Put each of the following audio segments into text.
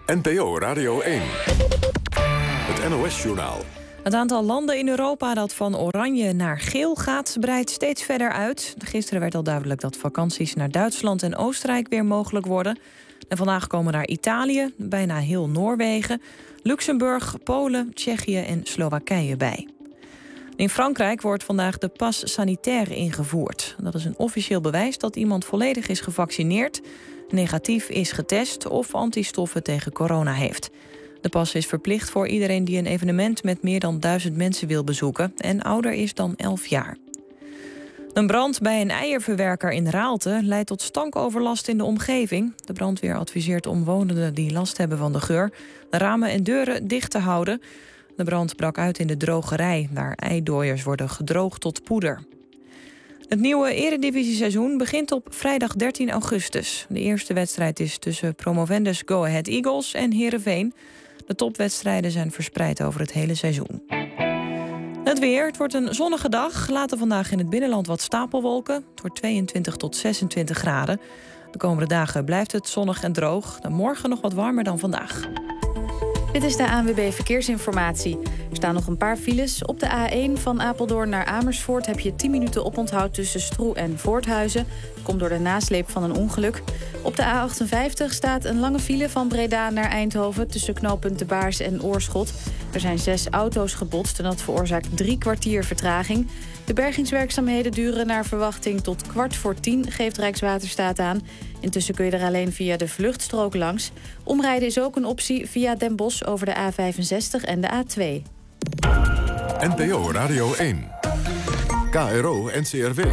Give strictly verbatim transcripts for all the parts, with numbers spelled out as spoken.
N P O Radio één. Het N O S-journaal. Het aantal landen in Europa dat van oranje naar geel gaat, breidt steeds verder uit. Gisteren werd al duidelijk dat vakanties naar Duitsland en Oostenrijk weer mogelijk worden. En vandaag komen naar Italië, bijna heel Noorwegen, Luxemburg, Polen, Tsjechië en Slowakije bij. In Frankrijk wordt vandaag de pas sanitaire ingevoerd. Dat is een officieel bewijs dat iemand volledig is gevaccineerd, negatief is getest of antistoffen tegen corona heeft. De pas is verplicht voor iedereen die een evenement met meer dan duizend mensen wil bezoeken en ouder is dan elf jaar. Een brand bij een eierverwerker in Raalte leidt tot stankoverlast in de omgeving. De brandweer adviseert omwonenden die last hebben van de geur de ramen en deuren dicht te houden. De brand brak uit in de drogerij, waar eidooiers worden gedroogd tot poeder. Het nieuwe eredivisieseizoen begint op vrijdag dertien augustus. De eerste wedstrijd is tussen promovendus Go Ahead Eagles en Heerenveen. De topwedstrijden zijn verspreid over het hele seizoen. Het weer, het wordt een zonnige dag. Later vandaag in het binnenland wat stapelwolken. Het wordt tweeëntwintig tot zesentwintig graden. De komende dagen blijft het zonnig en droog. Dan morgen nog wat warmer dan vandaag. Dit is de A N W B Verkeersinformatie. Er staan nog een paar files. Op de A één van Apeldoorn naar Amersfoort heb je tien minuten oponthoud tussen Stroe en Voorthuizen. Dat komt door de nasleep van een ongeluk. Op de A achtenvijftig staat een lange file van Breda naar Eindhoven tussen knooppunt De Baars en Oorschot. Er zijn zes auto's gebotst en dat veroorzaakt drie kwartier vertraging. De bergingswerkzaamheden duren naar verwachting tot kwart voor tien, geeft Rijkswaterstaat aan. Intussen kun je er alleen via de vluchtstrook langs. Omrijden is ook een optie via Den Bosch over de A vijfenzestig en de A twee. N P O Radio één. K R O N C R W.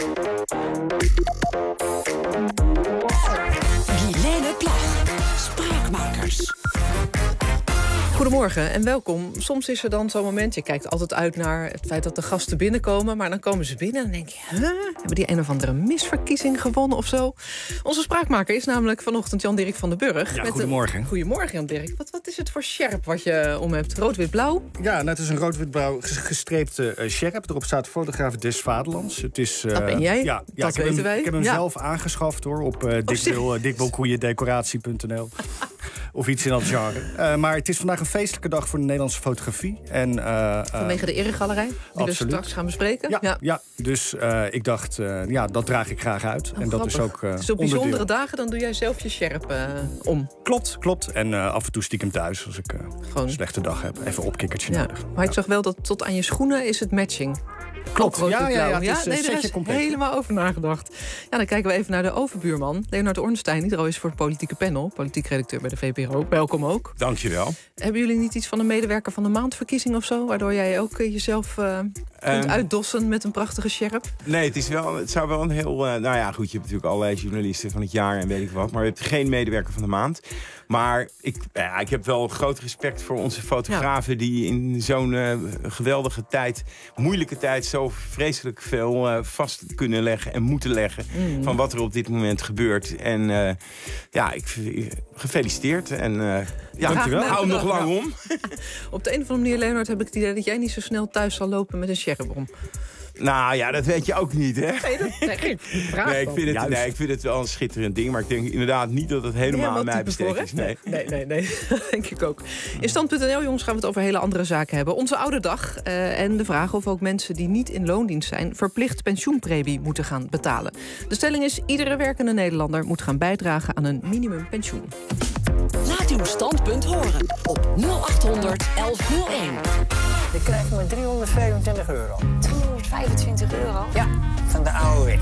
Guilaine Plag. Spraakmakers. Goedemorgen en welkom. Soms is er dan zo'n moment, je kijkt altijd uit naar het feit dat de gasten binnenkomen, maar dan komen ze binnen en dan denk je, huh? Hebben die een of andere misverkiezing gewonnen of zo? Onze spraakmaker is namelijk vanochtend Jan-Dirk van den Burg. Ja, met goedemorgen. Een... Goedemorgen Jan-Dirk. Wat, wat is het voor sjerp wat je om hebt? Rood-wit-blauw? Ja, nou, het is een rood-wit-blauw gestreepte uh, sjerp. Erop staat fotograaf des Vaderlands. Het is, uh, dat ben jij, ja, ja, dat ik heb weten hem, wij. Ik heb hem ja. zelf aangeschaft hoor, op uh, oh, dikbil, uh, dikbilkoeiendecoratie punt n l. Of iets in dat genre. Uh, maar het is vandaag een feestelijke dag voor de Nederlandse fotografie. En, uh, uh, Vanwege de eregalerij, die absoluut. we straks gaan bespreken. Ja, ja. ja dus uh, ik dacht, uh, ja, dat draag ik graag uit. Oh, en dat grappig. is ook uh, Dus op onderdeel. bijzondere dagen dan doe jij zelf je sjerp uh, om. Klopt, klopt. En uh, af en toe stiekem thuis als ik uh, Gewoon. een slechte dag heb. Even een opkikkertje Ja. nodig. Maar ik zag wel dat tot aan je schoenen is het matching. Klopt, Rood, ja, wit, ja, blauw. ja, het is, uh, nee, daar setje is compleet. helemaal over nagedacht. Ja, dan kijken we even naar de overbuurman. Leonard Ornstein, die er al is voor het politieke panel. Politiek redacteur bij de V P R O. Welkom ook. Dankjewel. Hebben jullie niet iets van een medewerker van de maandverkiezing of zo? Waardoor jij ook uh, jezelf uh, kunt Um, uitdossen met een prachtige sjerp? Nee, het, is wel, het zou wel een heel... Uh, nou ja, goed, je hebt natuurlijk allerlei journalisten van het jaar en weet ik wat. Maar je hebt geen medewerker van de maand. Maar ik, ja, ik heb wel groot respect voor onze fotografen... Ja. die in zo'n uh, geweldige tijd, moeilijke tijd... zo vreselijk veel uh, vast kunnen leggen en moeten leggen... Mm. van wat er op dit moment gebeurt. En uh, ja, ik, gefeliciteerd. En uh, ja, dankjewel. Hou hem nog lang om. Op de een of andere manier, Leonard, heb ik het idee... dat jij niet zo snel thuis zal lopen met een sjerp om. Nou ja, dat weet je ook niet, hè? Nee, dat zeg ik. Vraag nee, ik vind het, nee, ik vind het wel een schitterend ding. Maar ik denk inderdaad niet dat het helemaal aan mij besteed is. Nee, nee, nee. nee. Dat denk ik ook. In stand punt n l, jongens, gaan we het over hele andere zaken hebben. Onze oude dag uh, en de vraag of ook mensen die niet in loondienst zijn... verplicht pensioenpremie moeten gaan betalen. De stelling is, iedere werkende Nederlander moet gaan bijdragen aan een minimumpensioen. Laat uw standpunt horen op nul achthonderd elf nul één. Ik krijg maar driehonderdvijfentwintig euro. driehonderdvijfentwintig euro? Ja, van de A O W.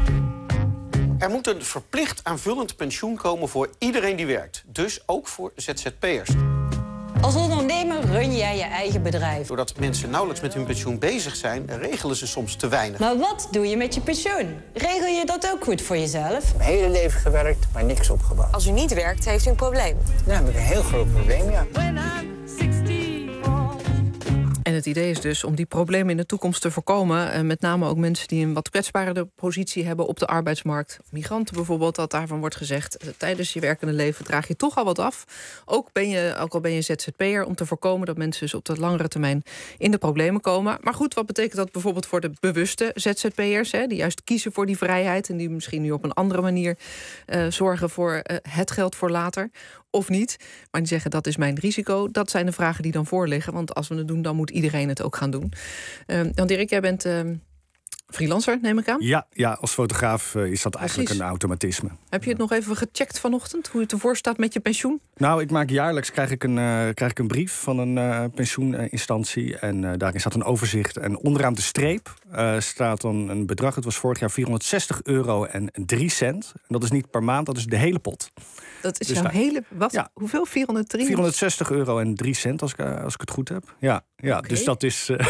Er moet een verplicht aanvullend pensioen komen voor iedereen die werkt. Dus ook voor Z Z P'ers. Als ondernemer run jij je eigen bedrijf. Doordat mensen nauwelijks met hun pensioen bezig zijn... regelen ze soms te weinig. Maar wat doe je met je pensioen? Regel je dat ook goed voor jezelf? Mijn hele leven gewerkt, maar niks opgebouwd. Als u niet werkt, heeft u een probleem. Nou, heb ik een heel groot probleem, ja. En het idee is dus om die problemen in de toekomst te voorkomen. En met name ook mensen die een wat kwetsbare positie hebben op de arbeidsmarkt. Migranten bijvoorbeeld, dat daarvan wordt gezegd. Tijdens je werkende leven draag je toch al wat af. Ook, ben je, ook al ben je Z Z P'er, om te voorkomen dat mensen dus op de langere termijn in de problemen komen. Maar goed, wat betekent dat bijvoorbeeld voor de bewuste Z Z P'ers, hè, die juist kiezen voor die vrijheid en die misschien nu op een andere manier uh, zorgen voor uh, het geld voor later? Of niet, maar die zeggen dat is mijn risico. Dat zijn de vragen die dan voor liggen. Want als we het doen, dan moet iedereen het ook gaan doen. Uh, dan Dirk, jij bent uh, freelancer, neem ik aan? Ja, ja als fotograaf uh, is dat Precies. eigenlijk een automatisme. Heb je het nog even gecheckt vanochtend, hoe het ervoor staat met je pensioen? Nou, ik maak jaarlijks krijg ik een, uh, krijg ik een brief van een uh, pensioeninstantie. En uh, daarin staat een overzicht. En onderaan de streep uh, staat dan een bedrag. Het was vorig jaar vierhonderdzestig euro en drie cent. En dat is niet per maand, dat is de hele pot. Dat is dus jouw daar, hele... Wat? Ja. Hoeveel? vierhonderddrie? vierhonderdzestig euro en drie cent, als ik, als ik het goed heb. Ja, ja okay. Dus dat is... Uh,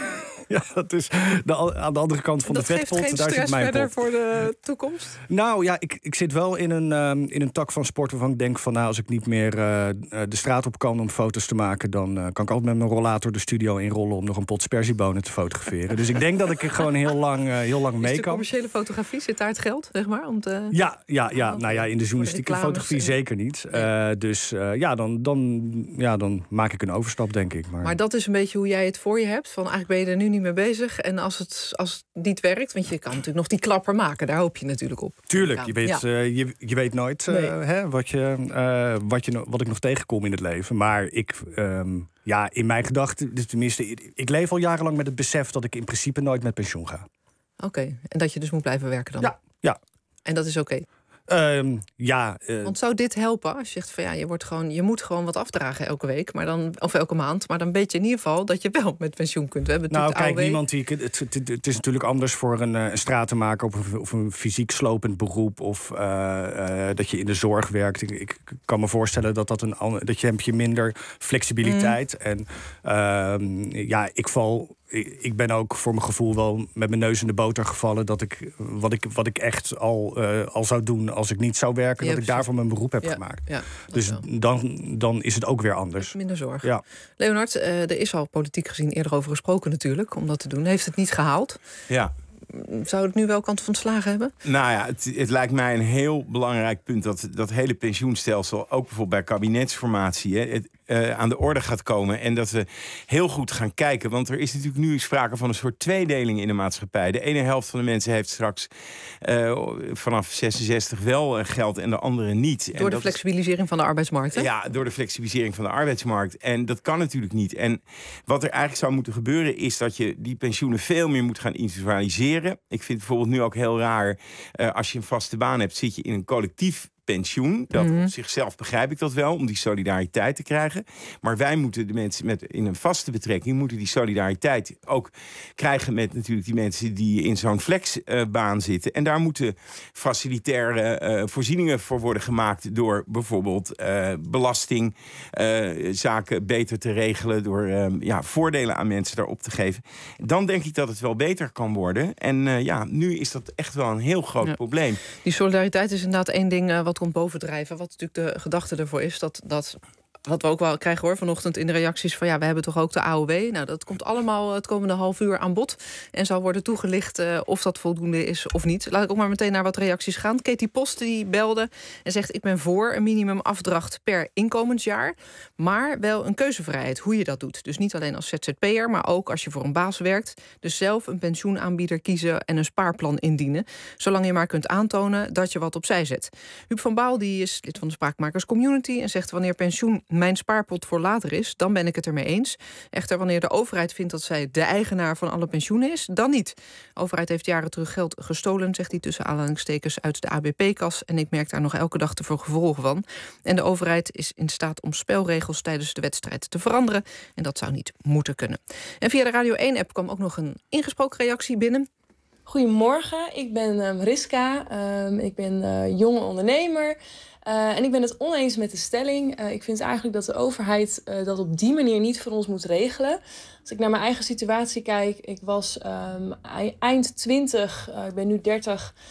Ja, dat is de, aan de andere kant van dat de vetpot. Dat geeft geen stress verder pot. Voor de toekomst? Nou ja, ik, ik zit wel in een, um, in een tak van sport waarvan ik denk van... nou, als ik niet meer uh, de straat op kan om foto's te maken... dan uh, kan ik altijd met mijn rollator de studio inrollen... om nog een pot sperziebonen te fotograferen. Dus ik denk dat ik er gewoon heel lang, uh, heel lang mee kan. Is de commerciële fotografie, zit daar het geld, zeg maar? Om te... Ja, ja, ja, nou ja, in de journalistieke fotografie en... zeker niet. Uh, dus uh, ja dan, dan, ja, dan maak ik een overstap, denk ik. Maar... maar dat is een beetje hoe jij het voor je hebt? Van eigenlijk ben je er nu niet mee bezig... En als het, als het niet werkt, want je kan natuurlijk nog die klapper maken. Daar hoop je natuurlijk op. Tuurlijk, je weet, ja. uh, je, je weet nooit uh, nee. hè, wat, je, uh, wat, je, wat ik nog tegenkom in het leven. Maar ik, um, ja, in mijn gedachten, tenminste... Ik, ik leef al jarenlang met het besef dat ik in principe nooit met pensioen ga. Oké, okay. En dat je dus moet blijven werken dan? Ja, ja. En dat is oké? Okay. Um, ja, uh, Want zou dit helpen als je zegt van ja, je wordt gewoon, je moet gewoon wat afdragen elke week, maar dan of elke maand, maar dan weet je in ieder geval dat je wel met pensioen kunt. We hebben nou, kijk, A O W. niemand die het, het, het is natuurlijk anders voor een, een stratenmaker of een, of een fysiek slopend beroep of uh, uh, dat je in de zorg werkt. Ik, ik kan me voorstellen dat dat een dat je heb je minder flexibiliteit mm. en uh, ja, ik val. Ik ben ook voor mijn gevoel wel met mijn neus in de boter gevallen... dat ik wat ik, wat ik echt al, uh, al zou doen als ik niet zou werken... Ja, dat precies. ik daarvan mijn beroep heb ja, gemaakt. Ja, dus dan, dan is het ook weer anders. Minder zorg. Ja. Leonard, uh, er is al politiek gezien eerder over gesproken natuurlijk... om dat te doen. Heeft het niet gehaald? Ja. Zou het nu wel kans van slagen hebben? Nou ja, het, het lijkt mij een heel belangrijk punt... dat dat hele pensioenstelsel, ook bijvoorbeeld bij kabinetsformatie... Hè, het, uh, aan de orde gaat komen. En dat we heel goed gaan kijken. Want er is natuurlijk nu sprake van een soort tweedeling in de maatschappij. De ene helft van de mensen heeft straks uh, vanaf zesenzestig wel uh, geld... en de andere niet. Door en de flexibilisering is, van de arbeidsmarkt, hè? Ja, door de flexibilisering van de arbeidsmarkt. En dat kan natuurlijk niet. En wat er eigenlijk zou moeten gebeuren... is dat je die pensioenen veel meer moet gaan individualiseren. Ik vind het bijvoorbeeld nu ook heel raar... Uh, als je een vaste baan hebt, zit je in een collectief pensioen. Dat mm-hmm. op zichzelf begrijp ik dat wel, om die solidariteit te krijgen. Maar wij moeten de mensen met in een vaste betrekking... moeten die solidariteit ook krijgen met natuurlijk die mensen... die in zo'n flexbaan uh, zitten. En daar moeten facilitaire uh, voorzieningen voor worden gemaakt... door bijvoorbeeld uh, belastingzaken uh, beter te regelen... door uh, ja, voordelen aan mensen daarop te geven. Dan denk ik dat het wel beter kan worden. En uh, ja, nu is dat echt wel een heel groot ja. probleem. Die solidariteit is inderdaad één ding... Uh, wat komt bovendrijven, wat natuurlijk de gedachte ervoor is... dat, dat wat we ook wel krijgen hoor vanochtend in de reacties... van ja, we hebben toch ook de A O W. Nou, dat komt allemaal het komende half uur aan bod... en zal worden toegelicht uh, of dat voldoende is of niet. Laat ik ook maar meteen naar wat reacties gaan. Katie Post die belde en zegt... ik ben voor een minimumafdracht per inkomensjaar... maar wel een keuzevrijheid hoe je dat doet. Dus niet alleen als Z Z P'er, maar ook als je voor een baas werkt. Dus zelf een pensioenaanbieder kiezen en een spaarplan indienen... zolang je maar kunt aantonen dat je wat opzij zet. Huub van Baal die is lid van de Spraakmakers Community... en zegt wanneer pensioen mijn spaarpot voor later is, dan ben ik het ermee eens. Echter, wanneer de overheid vindt dat zij de eigenaar van alle pensioenen is, dan niet. De overheid heeft jaren terug geld gestolen, zegt hij tussen aanhalingstekens, uit de A B P-kas. En ik merk daar nog elke dag de gevolgen van. En de overheid is in staat om spelregels tijdens de wedstrijd te veranderen. En dat zou niet moeten kunnen. En via de Radio één-app kwam ook nog een ingesproken reactie binnen. Goedemorgen, ik ben uh, Mariska. Uh, ik ben uh, jonge ondernemer. Uh, en ik ben het oneens met de stelling. Uh, ik vind eigenlijk dat de overheid uh, dat op die manier niet voor ons moet regelen. Als ik naar mijn eigen situatie kijk, ik was um, eind twintig, uh, ik ben nu dertig...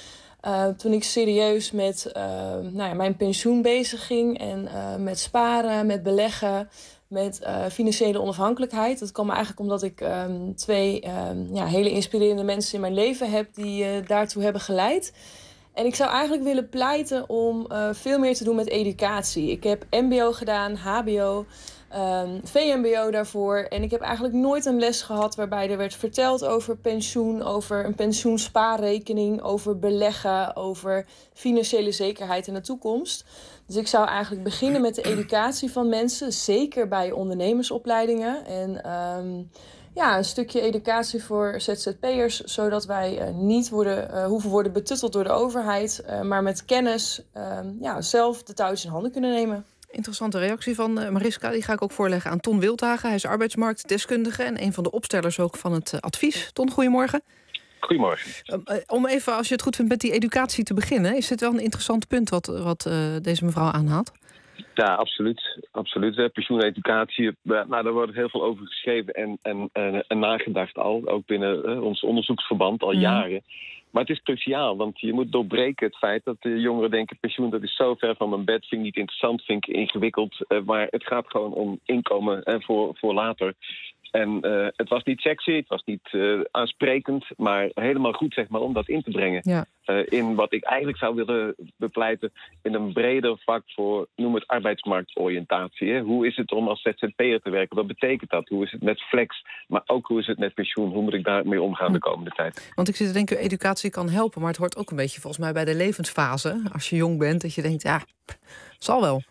Uh, toen ik serieus met uh, nou ja, mijn pensioen bezig ging en uh, met sparen, met beleggen, met uh, financiële onafhankelijkheid. Dat kwam eigenlijk omdat ik um, twee um, ja, hele inspirerende mensen in mijn leven heb die uh, daartoe hebben geleid. En ik zou eigenlijk willen pleiten om uh, veel meer te doen met educatie. Ik heb M B O gedaan, H B O, um, V M B O daarvoor. En ik heb eigenlijk nooit een les gehad waarbij er werd verteld over pensioen, over een pensioenspaarrekening, over beleggen, over financiële zekerheid in de toekomst. Dus ik zou eigenlijk beginnen met de educatie van mensen, zeker bij ondernemersopleidingen. En um, ja, een stukje educatie voor Z Z P'ers, zodat wij uh, niet worden, uh, hoeven worden betutteld door de overheid, uh, maar met kennis uh, ja, zelf de touwtjes in handen kunnen nemen. Interessante reactie van uh, Mariska. Die ga ik ook voorleggen aan Ton Wildhagen. Hij is arbeidsmarktdeskundige en een van de opstellers ook van het uh, advies. Ton, goedemorgen. Goedemorgen. Uh, om even, als je het goed vindt, met die educatie te beginnen. Is dit wel een interessant punt wat, wat uh, deze mevrouw aanhaalt? Ja, absoluut. absoluut. Pensioeneducatie, nou, daar wordt heel veel over geschreven en, en, en, en nagedacht al. Ook binnen uh, ons onderzoeksverband al mm. jaren. Maar het is cruciaal, want je moet doorbreken het feit dat de jongeren denken, pensioen, dat is zo ver van mijn bed, vind ik niet interessant, vind ik ingewikkeld. Uh, maar het gaat gewoon om inkomen uh, voor, voor later. En uh, het was niet sexy, het was niet uh, aansprekend, maar helemaal goed, zeg maar, om dat in te brengen. Ja. Uh, in wat ik eigenlijk zou willen bepleiten in een breder vak voor, noem het arbeidsmarktoriëntatie. Hè? Hoe is het om als Z Z P'er te werken? Wat betekent dat? Hoe is het met flex? Maar ook hoe is het met pensioen? Hoe moet ik daarmee omgaan de komende tijd? Want ik zit te denken, educatie kan helpen, maar het hoort ook een beetje volgens mij bij de levensfase. Als je jong bent, dat je denkt, ja, zal wel.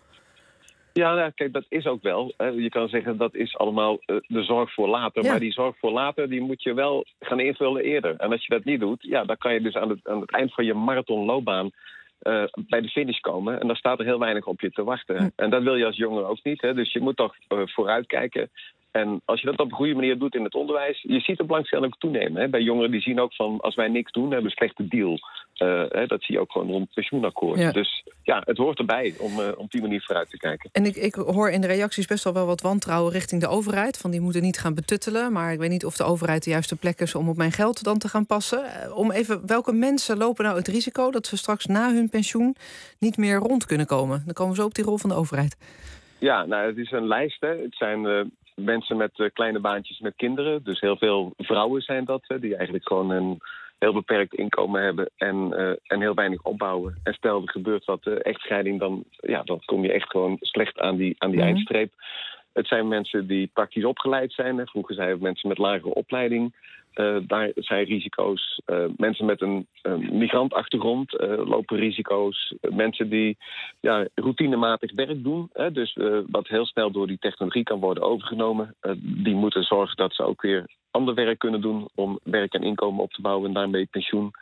Ja, nou, kijk, dat is ook wel. Hè. Je kan zeggen dat is allemaal uh, de zorg voor later. Ja. Maar die zorg voor later die moet je wel gaan invullen eerder. En als je dat niet doet, ja, dan kan je dus aan het, aan het eind van je marathonloopbaan uh, bij de finish komen. En dan staat er heel weinig op je te wachten. Hm. En dat wil je als jongere ook niet. Hè. Dus je moet toch uh, vooruitkijken. En als je dat op een goede manier doet in het onderwijs, je ziet de belangstelling ook toenemen. Hè. Bij jongeren die zien ook van, als wij niks doen, hebben we een slechte deal. Uh, hè, dat zie je ook gewoon rond het pensioenakkoord. Ja. Dus ja, het hoort erbij om uh, op die manier vooruit te kijken. En ik, ik hoor in de reacties best wel wel wat wantrouwen richting de overheid. Van die moeten niet gaan betuttelen. Maar ik weet niet of de overheid de juiste plek is om op mijn geld dan te gaan passen. Uh, om even, welke mensen lopen nou het risico dat ze straks na hun pensioen niet meer rond kunnen komen? Dan komen we zo op die rol van de overheid. Ja, nou, het is een lijst. Hè. Het zijn uh, mensen met uh, kleine baantjes met kinderen. Dus heel veel vrouwen zijn dat, hè, die eigenlijk gewoon een heel beperkt inkomen hebben en, uh, en heel weinig opbouwen. En stel, er gebeurt wat uh, echtscheiding, dan, ja, dan kom je echt gewoon slecht aan die, aan die mm-hmm. eindstreep. Het zijn mensen die praktisch opgeleid zijn. Hè. Vroeger zeiden we mensen met lagere opleiding. Uh, daar zijn risico's. Uh, mensen met een uh, migrantachtergrond uh, lopen risico's. Uh, mensen die ja, routinematig werk doen. Hè, dus uh, wat heel snel door die technologie kan worden overgenomen. Uh, die moeten zorgen dat ze ook weer ander werk kunnen doen om werk en inkomen op te bouwen en daarmee pensioen.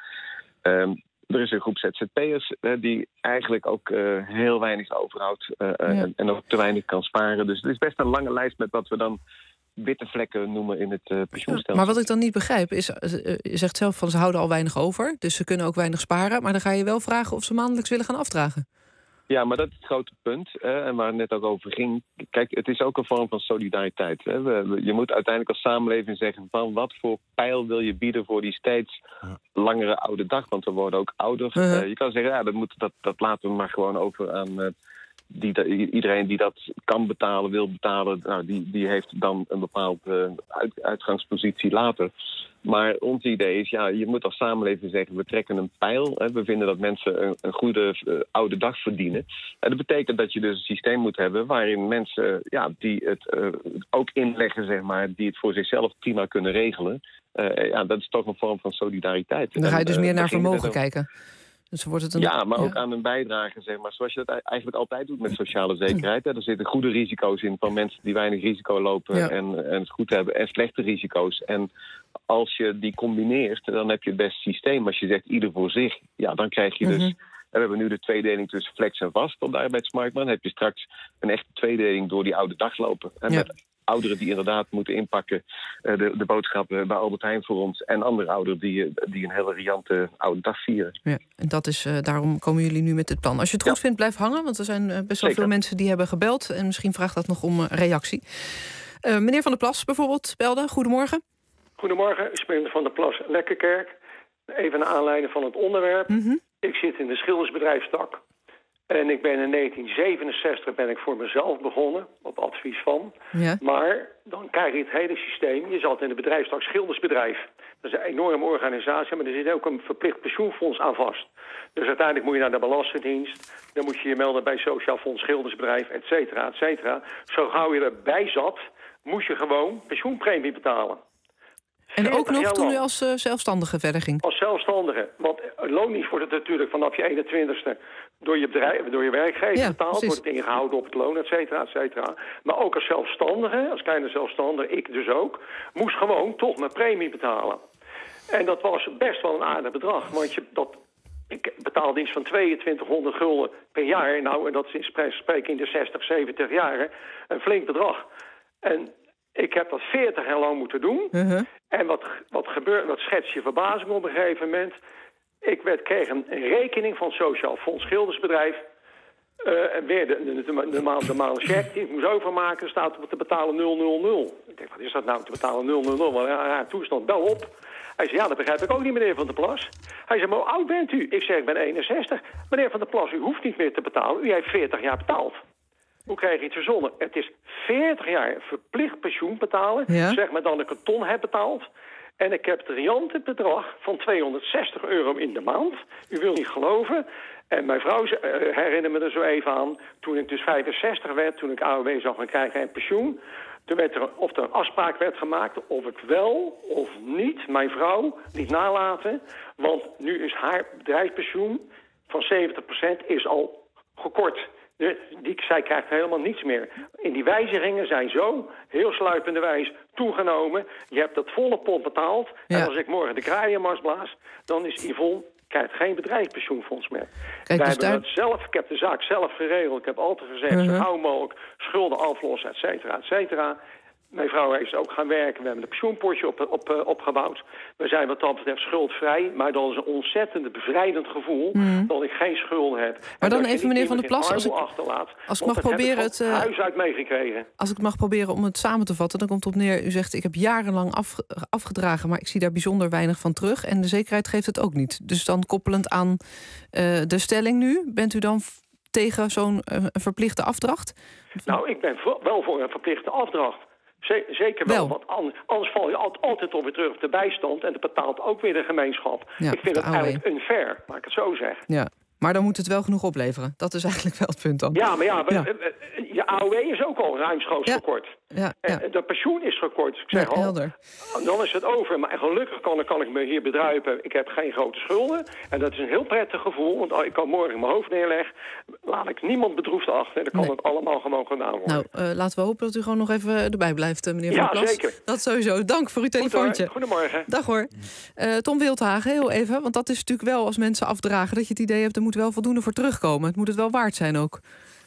Um, Er is een groep Z Z P'ers uh, die eigenlijk ook uh, heel weinig overhoudt uh, ja. en, en ook te weinig kan sparen. Dus het is best een lange lijst met wat we dan witte vlekken noemen in het uh, pensioenstelsel. Maar wat ik dan niet begrijp is, uh, je zegt zelf van ze houden al weinig over, dus ze kunnen ook weinig sparen. Maar dan ga je wel vragen of ze maandelijks willen gaan afdragen. Ja, maar dat is het grote punt. Hè, en waar het net ook over ging. Kijk, het is ook een vorm van solidariteit. Hè. We, je moet uiteindelijk als samenleving zeggen van wat voor pijl wil je bieden voor die steeds langere oude dag. Want we worden ook ouder. Uh-huh. Uh, je kan zeggen, ja, dat, moet, dat, dat laten we maar gewoon over aan uh, die, iedereen die dat kan betalen, wil betalen. Nou, die, die heeft dan een bepaald uh, uit, uitgangspositie later. Maar ons idee is, ja, je moet als samenleving zeggen, we trekken een pijl. Hè, we vinden dat mensen een, een goede uh, oude dag verdienen. En dat betekent dat je dus een systeem moet hebben waarin mensen uh, ja, die het uh, ook inleggen, zeg maar, die het voor zichzelf prima kunnen regelen. Uh, ja, dat is toch een vorm van solidariteit. Dan ga je dus en, meer uh, naar vermogen kijken. Dus wordt het een... Ja, maar ja. ook aan een bijdrage, zeg maar. Zoals je dat eigenlijk altijd doet met sociale zekerheid. Hè. Er zitten goede risico's in van mensen die weinig risico lopen ja. en, en het goed hebben. En slechte risico's. En als je die combineert, dan heb je het beste systeem. Als je zegt ieder voor zich, ja, dan krijg je mm-hmm. dus... We hebben nu de tweedeling tussen flex en vast op de arbeidsmarkt. Maar dan heb je straks een echte tweedeling door die oude dag lopen. Hè, ja. Met ouderen die inderdaad moeten inpakken uh, de, de boodschappen bij Albert Heijn voor ons. En andere ouderen die, die een hele riante oude dag vieren. Ja, en dat is, uh, daarom komen jullie nu met dit plan. Als je het goed ja. vindt, blijf hangen. Want er zijn uh, best wel Zeker. veel mensen die hebben gebeld. En misschien vraagt dat nog om uh, reactie. Uh, meneer Van der Plas bijvoorbeeld belde. Goedemorgen. Goedemorgen, ik ben Van der Plas, Lekkerkerk. Even naar aanleiding van het onderwerp. Mm-hmm. Ik zit in de schildersbedrijfstak. En ik ben in negentien zevenenzestig ben ik voor mezelf begonnen, op advies van. Ja. Maar dan krijg je het hele systeem. Je zat in de bedrijfstak schildersbedrijf. Dat is een enorme organisatie, maar er zit ook een verplicht pensioenfonds aan vast. Dus uiteindelijk moet je naar de Belastingdienst. Dan moet je je melden bij Sociaal Fonds Schildersbedrijf, et cetera, et cetera. Zo gauw je erbij zat, moest je gewoon pensioenpremie betalen. En ook nog toen u lang. als uh, zelfstandige verder ging? Als zelfstandige. Want loondienst wordt het natuurlijk vanaf je eenentwintigste door je bedrijf, door je werkgever Ja, betaald. precies. Wordt het ingehouden op het loon, et cetera, et cetera. Maar ook als zelfstandige, als kleine zelfstandige, ik dus ook, moest gewoon toch mijn premie betalen. En dat was best wel een aardig bedrag. Want je, dat, ik betaalde iets van tweeëntwintighonderd gulden per jaar. Nou, en dat is in spreken in de zestig, zeventig jaren een flink bedrag. En ik heb dat veertig jaar lang moeten doen. Uh-huh. En wat, wat gebeurt, wat schets je verbazing op een gegeven moment. Ik werd, kreeg een rekening van Sociaal Fonds Schildersbedrijf. Uh, en weer de, de, de, de, maand, de maand check die ik moest overmaken. Er staat op te betalen nul nul nul. Ik denk, wat is dat nou te betalen nul nul nul? Wel ja, ja, toestand, bel op. Hij zei, ja, dat begrijp ik ook niet, meneer Van der Plas. Hij zei, maar hoe oud bent u? Ik zeg, ik ben eenenzestig. Meneer Van der Plas, u hoeft niet meer te betalen. U heeft veertig jaar betaald. Hoe krijg je het verzonnen? Het is veertig jaar verplicht pensioen betalen. Ja. Zeg maar dat ik een ton heb betaald. En ik heb het riante bedrag van tweehonderdzestig euro in de maand. U wilt niet geloven. En mijn vrouw uh, herinnerde me er zo even aan. Toen ik dus vijfenzestig werd, toen ik A O W zou gaan krijgen en pensioen. Toen werd er, of er een afspraak werd gemaakt of ik wel of niet mijn vrouw liet nalaten. Want nu is haar bedrijfspensioen van zeventig procent is al gekort. Die, zij krijgt helemaal niets meer. En die wijzigingen zijn zo, heel sluipende wijs, toegenomen. Je hebt dat volle pot betaald. Ja. En als ik morgen de kraaienmars blaas, dan is Yvonne krijgt geen bedrijfspensioenfonds meer. Kijk, Wij dus hebben daar... het zelf, ik heb de zaak zelf geregeld. Ik heb altijd gezegd, Uh-huh. zo gauw mogelijk schulden aflossen, et cetera, et cetera. Mijn vrouw heeft ook gaan werken. We hebben een pensioenpotje op, op, uh, opgebouwd. We zijn wat dat betreft schuldvrij. Maar dat is een ontzettend bevrijdend gevoel Mm. dat ik geen schulden heb. Maar En dan dat je even, niet meneer Van der iemand Plas, in als ik- armoede achterlaat. als ik Want mag dat heb proberen ik van het, uh, huis uit meegekregen. Als ik mag proberen om het samen te vatten, dan komt het op neer. U zegt, ik heb jarenlang af, afgedragen, maar ik zie daar bijzonder weinig van terug. En de zekerheid geeft het ook niet. Dus dan koppelend aan uh, de stelling nu, bent u dan f- tegen zo'n uh, verplichte afdracht? Nou, ik ben vo- wel voor een verplichte afdracht. Z- zeker wel, Wel. want an- anders val je al- altijd op weer terug op de bijstand... en dat betaalt ook weer de gemeenschap. Ja, ik vind de het A O W. eigenlijk unfair, laat ik het zo zeggen. Ja, maar dan moet het wel genoeg opleveren. Dat is eigenlijk wel het punt dan. Ja, maar ja, we- Ja. we- we- je A O W is ook al ruimschoots Ja. gekort. Ja, ja. En de pensioen is gekort. Ik Ja, zeg al, helder. dan is het over. Maar gelukkig kan, kan ik me hier bedruipen. Ik heb geen grote schulden. En dat is een heel prettig gevoel. Want als ik kan morgen mijn hoofd neerleggen, laat ik niemand bedroefd achter. En dan kan Nee. het allemaal gewoon gedaan worden. Nou, uh, laten we hopen dat u gewoon nog even erbij blijft, uh, meneer Ja, Van der Plas. zeker. Dat sowieso. Dank voor uw Goed hoor. telefoontje. Goedemorgen. Dag hoor. Uh, Tom Wildhagen, heel even. Want dat is natuurlijk wel als mensen afdragen dat je het idee hebt, er moet wel voldoende voor terugkomen. Het moet het wel waard zijn ook.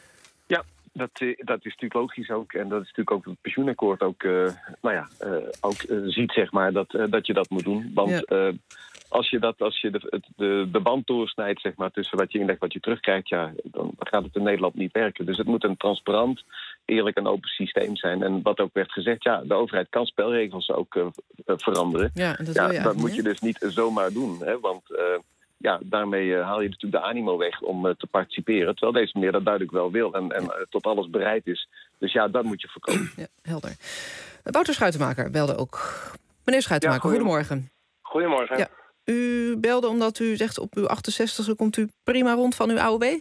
Ja, dat, eh, dat is natuurlijk logisch ook. En dat is natuurlijk ook het pensioenakkoord ook, uh, nou ja, uh, ook uh, ziet, zeg maar, dat, uh, dat je dat moet doen. Want Ja. uh, als je, dat, als je de, het, de, de band doorsnijdt, zeg maar, tussen wat je inlegt en wat je terugkrijgt, ja, dan gaat het in Nederland niet werken. Dus het moet een transparant, eerlijk en open systeem zijn. En wat ook werd gezegd, ja, de overheid kan spelregels ook uh, veranderen. Ja, en dat ja, wil je dat eigenlijk moet je niet, dus niet zomaar doen, hè, want uh, ja, daarmee uh, haal je natuurlijk de animo weg om uh, te participeren. Terwijl deze meneer dat duidelijk wel wil en, en uh, tot alles bereid is. Dus ja, dat moet je voorkomen. Ja, helder. Wouter Schuitenmaker belde ook. Meneer Schuitenmaker, Ja, goedemorgen. Goedemorgen. Ja, u belde omdat u zegt op uw achtenzestigste komt u prima rond van uw A O W?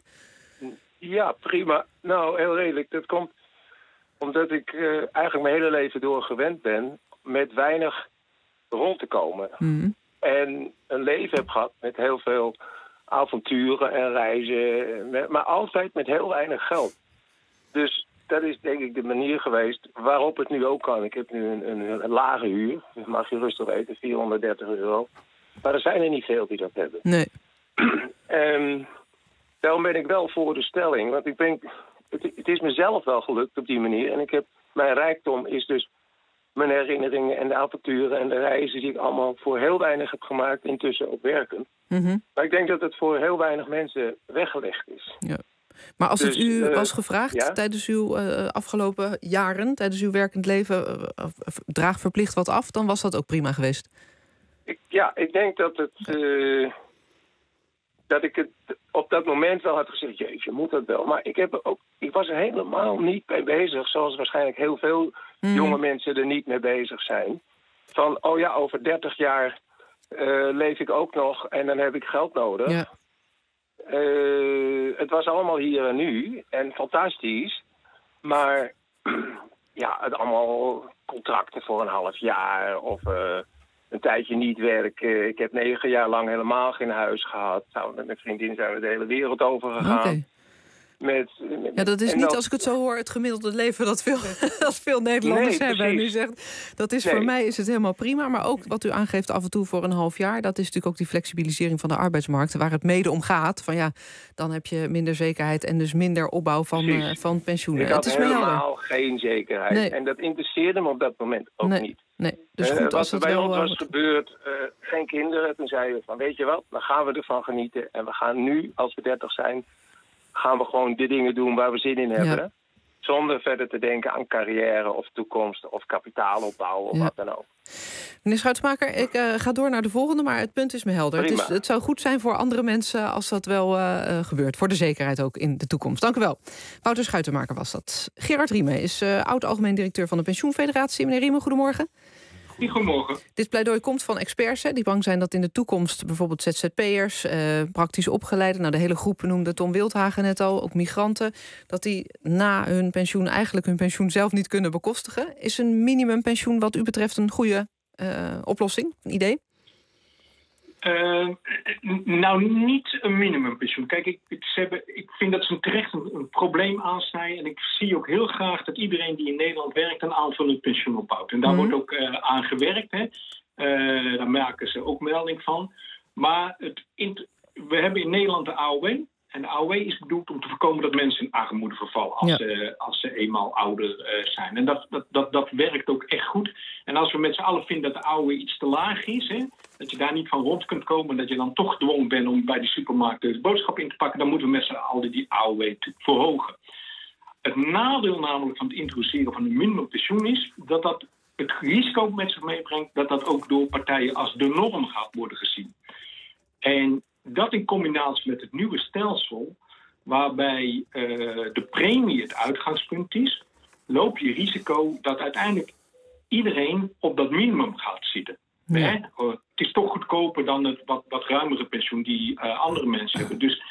Ja, prima. Nou, heel redelijk. Dat komt omdat ik uh, eigenlijk mijn hele leven door gewend ben met weinig rond te komen. Mm. En een leven heb gehad met heel veel avonturen en reizen, met- maar altijd met heel weinig geld. Dus dat is denk ik de manier geweest waarop het nu ook kan. Ik heb nu een, een, een lage huur, dat mag je rustig weten, vierhonderddertig euro. Maar er zijn er niet veel die dat hebben. Nee. En daarom ben ik wel voor de stelling. Want ik denk, het, het is mezelf wel gelukt op die manier. En ik heb, mijn rijkdom is dus mijn herinneringen en de avonturen en de reizen die ik allemaal voor heel weinig heb gemaakt, intussen ook werken. Mm-hmm. Maar ik denk dat het voor heel weinig mensen weggelegd is. Ja. Maar als het Dus, u uh, was gevraagd ja? tijdens uw uh, afgelopen jaren, tijdens uw werkend leven, uh, uh, draag verplicht wat af, dan was dat ook prima geweest. ik, ja, ik denk dat het... Uh, dat ik het op dat moment wel had gezegd, jeetje, moet dat wel. Maar ik, heb er ook, ik was er helemaal niet mee bezig, zoals waarschijnlijk heel veel mm. jonge mensen er niet mee bezig zijn. Van, oh ja, over dertig jaar uh, leef ik ook nog en dan heb ik geld nodig. Ja. Uh, het was allemaal hier en nu en fantastisch. Maar ja, het allemaal contracten voor een half jaar of... Uh, een tijdje niet werken. Ik heb negen jaar lang helemaal geen huis gehad. Samen met mijn vriendin zijn we de hele wereld over gegaan. Okay. Met, met, ja, dat is niet, dat... als ik het zo hoor, het gemiddelde leven dat veel, dat veel Nederlanders nee, hebben. En u zegt, dat is nee. voor mij is het helemaal prima. Maar ook wat u aangeeft af en toe voor een half jaar... dat is natuurlijk ook die flexibilisering van de arbeidsmarkt... waar het mede om gaat. Van ja, dan heb je minder zekerheid en dus minder opbouw van, uh, van pensioenen. Ik had het is helemaal geen zekerheid. Nee. En dat interesseerde me op dat moment ook nee. niet. Nee, dus goed, uh, als als er het bij wel ons was gebeurd, uh, geen kinderen... toen zeiden we van, weet je wat, dan gaan we ervan genieten. En we gaan nu, als we dertig zijn... gaan we gewoon de dingen doen waar we zin in hebben. Ja. Zonder verder te denken aan carrière of toekomst of kapitaalopbouw of ja. wat dan ook. Meneer Schuitsmaker, ik uh, ga door naar de volgende, maar het punt is me helder. Het, is, het zou goed zijn voor andere mensen als dat wel uh, gebeurt. Voor de zekerheid ook in de toekomst. Dank u wel. Wouter Schuitenmaker was dat. Gerard Riemen is uh, oud-algemeen directeur van de Pensioenfederatie. Meneer Riemen, goedemorgen. Goedemorgen. Dit pleidooi komt van experts hè, die bang zijn dat in de toekomst... bijvoorbeeld Z Z P'ers, uh, praktisch opgeleiden... nou, de hele groep noemde Tom Wildhagen net al, ook migranten... dat die na hun pensioen eigenlijk hun pensioen zelf niet kunnen bekostigen. Is een minimumpensioen wat u betreft een goede uh, oplossing, een idee? Uh, nou, niet een minimumpensioen. Kijk, ik, ik, ze hebben, ik vind dat ze terecht een, een probleem aansnijden. En ik zie ook heel graag dat iedereen die in Nederland werkt... een aanvullend pensioen opbouwt. En daar mm-hmm. wordt ook uh, aan gewerkt. Hè. Uh, daar maken ze ook melding van. Maar het, we hebben in Nederland de A O W. En de A O W is bedoeld om te voorkomen dat mensen in armoede vervallen... als, ja. uh, als ze eenmaal ouder uh, zijn. En dat, dat, dat, dat werkt ook echt goed. En als we met z'n allen vinden dat de A O W iets te laag is... Hè, dat je daar niet van rond kunt komen... dat je dan toch gedwongen bent om bij de supermarkt de boodschap in te pakken... dan moeten we met z'n allen die A O W verhogen. Het nadeel namelijk van het introduceren van een minimumpensioen is... dat dat het risico met zich meebrengt... dat dat ook door partijen als de norm gaat worden gezien. En dat in combinatie met het nieuwe stelsel... waarbij uh, de premie het uitgangspunt is... loop je risico dat uiteindelijk iedereen op dat minimum gaat zitten. Ja. Hè? Uh, het is toch goedkoper dan het wat, wat ruimere pensioen die uh, andere mensen hebben. Dus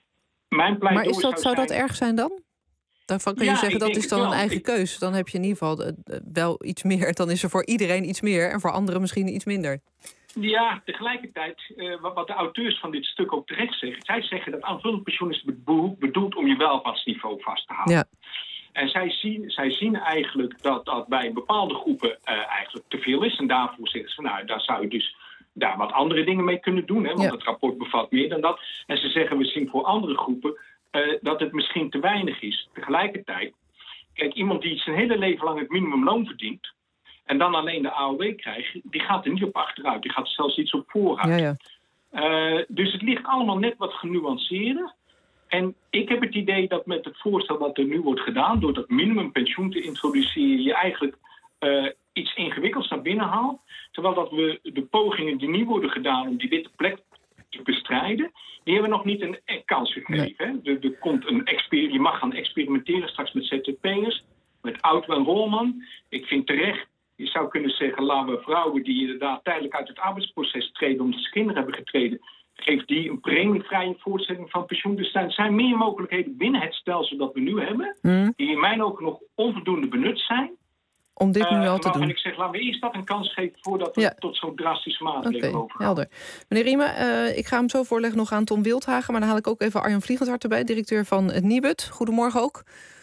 mijn pleidooi maar is dat, zou, zou dat erg zijn dan? Daarvan kun je ja, zeggen dat is dan een eigen ik... keus. Dan heb je in ieder geval uh, wel iets meer. Dan is er voor iedereen iets meer en voor anderen misschien iets minder. Ja, tegelijkertijd, uh, wat, wat de auteurs van dit stuk ook terecht zeggen... zij zeggen dat aanvullend pensioen is bedoeld om je welvaartsniveau vast te houden. Ja. En zij zien, zij zien eigenlijk dat dat bij bepaalde groepen uh, eigenlijk te veel is. En daarvoor zeggen ze, nou, daar zou je dus daar wat andere dingen mee kunnen doen. Hè, want ja. het rapport bevat meer dan dat. En ze zeggen, we zien voor andere groepen uh, dat het misschien te weinig is. Tegelijkertijd, kijk, iemand die zijn hele leven lang het minimumloon verdient... en dan alleen de A O W krijgt, die gaat er niet op achteruit. Die gaat er zelfs iets op vooruit. Ja, ja. Uh, dus het ligt allemaal net wat genuanceerder. En ik heb het idee dat met het voorstel dat er nu wordt gedaan... door dat minimumpensioen te introduceren... je eigenlijk uh, iets ingewikkelds naar binnen haalt. Terwijl dat we de pogingen die nu worden gedaan... om die witte plek te bestrijden... die hebben nog niet een kans gegeven. Nee. Hè? Er, er komt een exper- je mag gaan experimenteren straks met Z Z P'ers... met Auto en Rolman. Ik vind terecht... Je zou kunnen zeggen, laten we vrouwen die inderdaad tijdelijk uit het arbeidsproces treden... omdat ze kinderen hebben getreden... geef die een premievrije voortzetting van pensioen. Dus er zijn meer mogelijkheden binnen het stelsel dat we nu hebben... Mm. die in mijn ogen nog onvoldoende benut zijn. Om dit nu uh, al te doen. En ik zeg, laten we eerst dat een kans geven... voordat we ja. tot zo'n drastische maatregelen okay, overgaan. Helder. Meneer Riemen, uh, ik ga hem zo voorleggen nog aan Tom Wildhagen... maar dan haal ik ook even Arjan Vliegendhart erbij... directeur van het Nibud. Goedemorgen ook.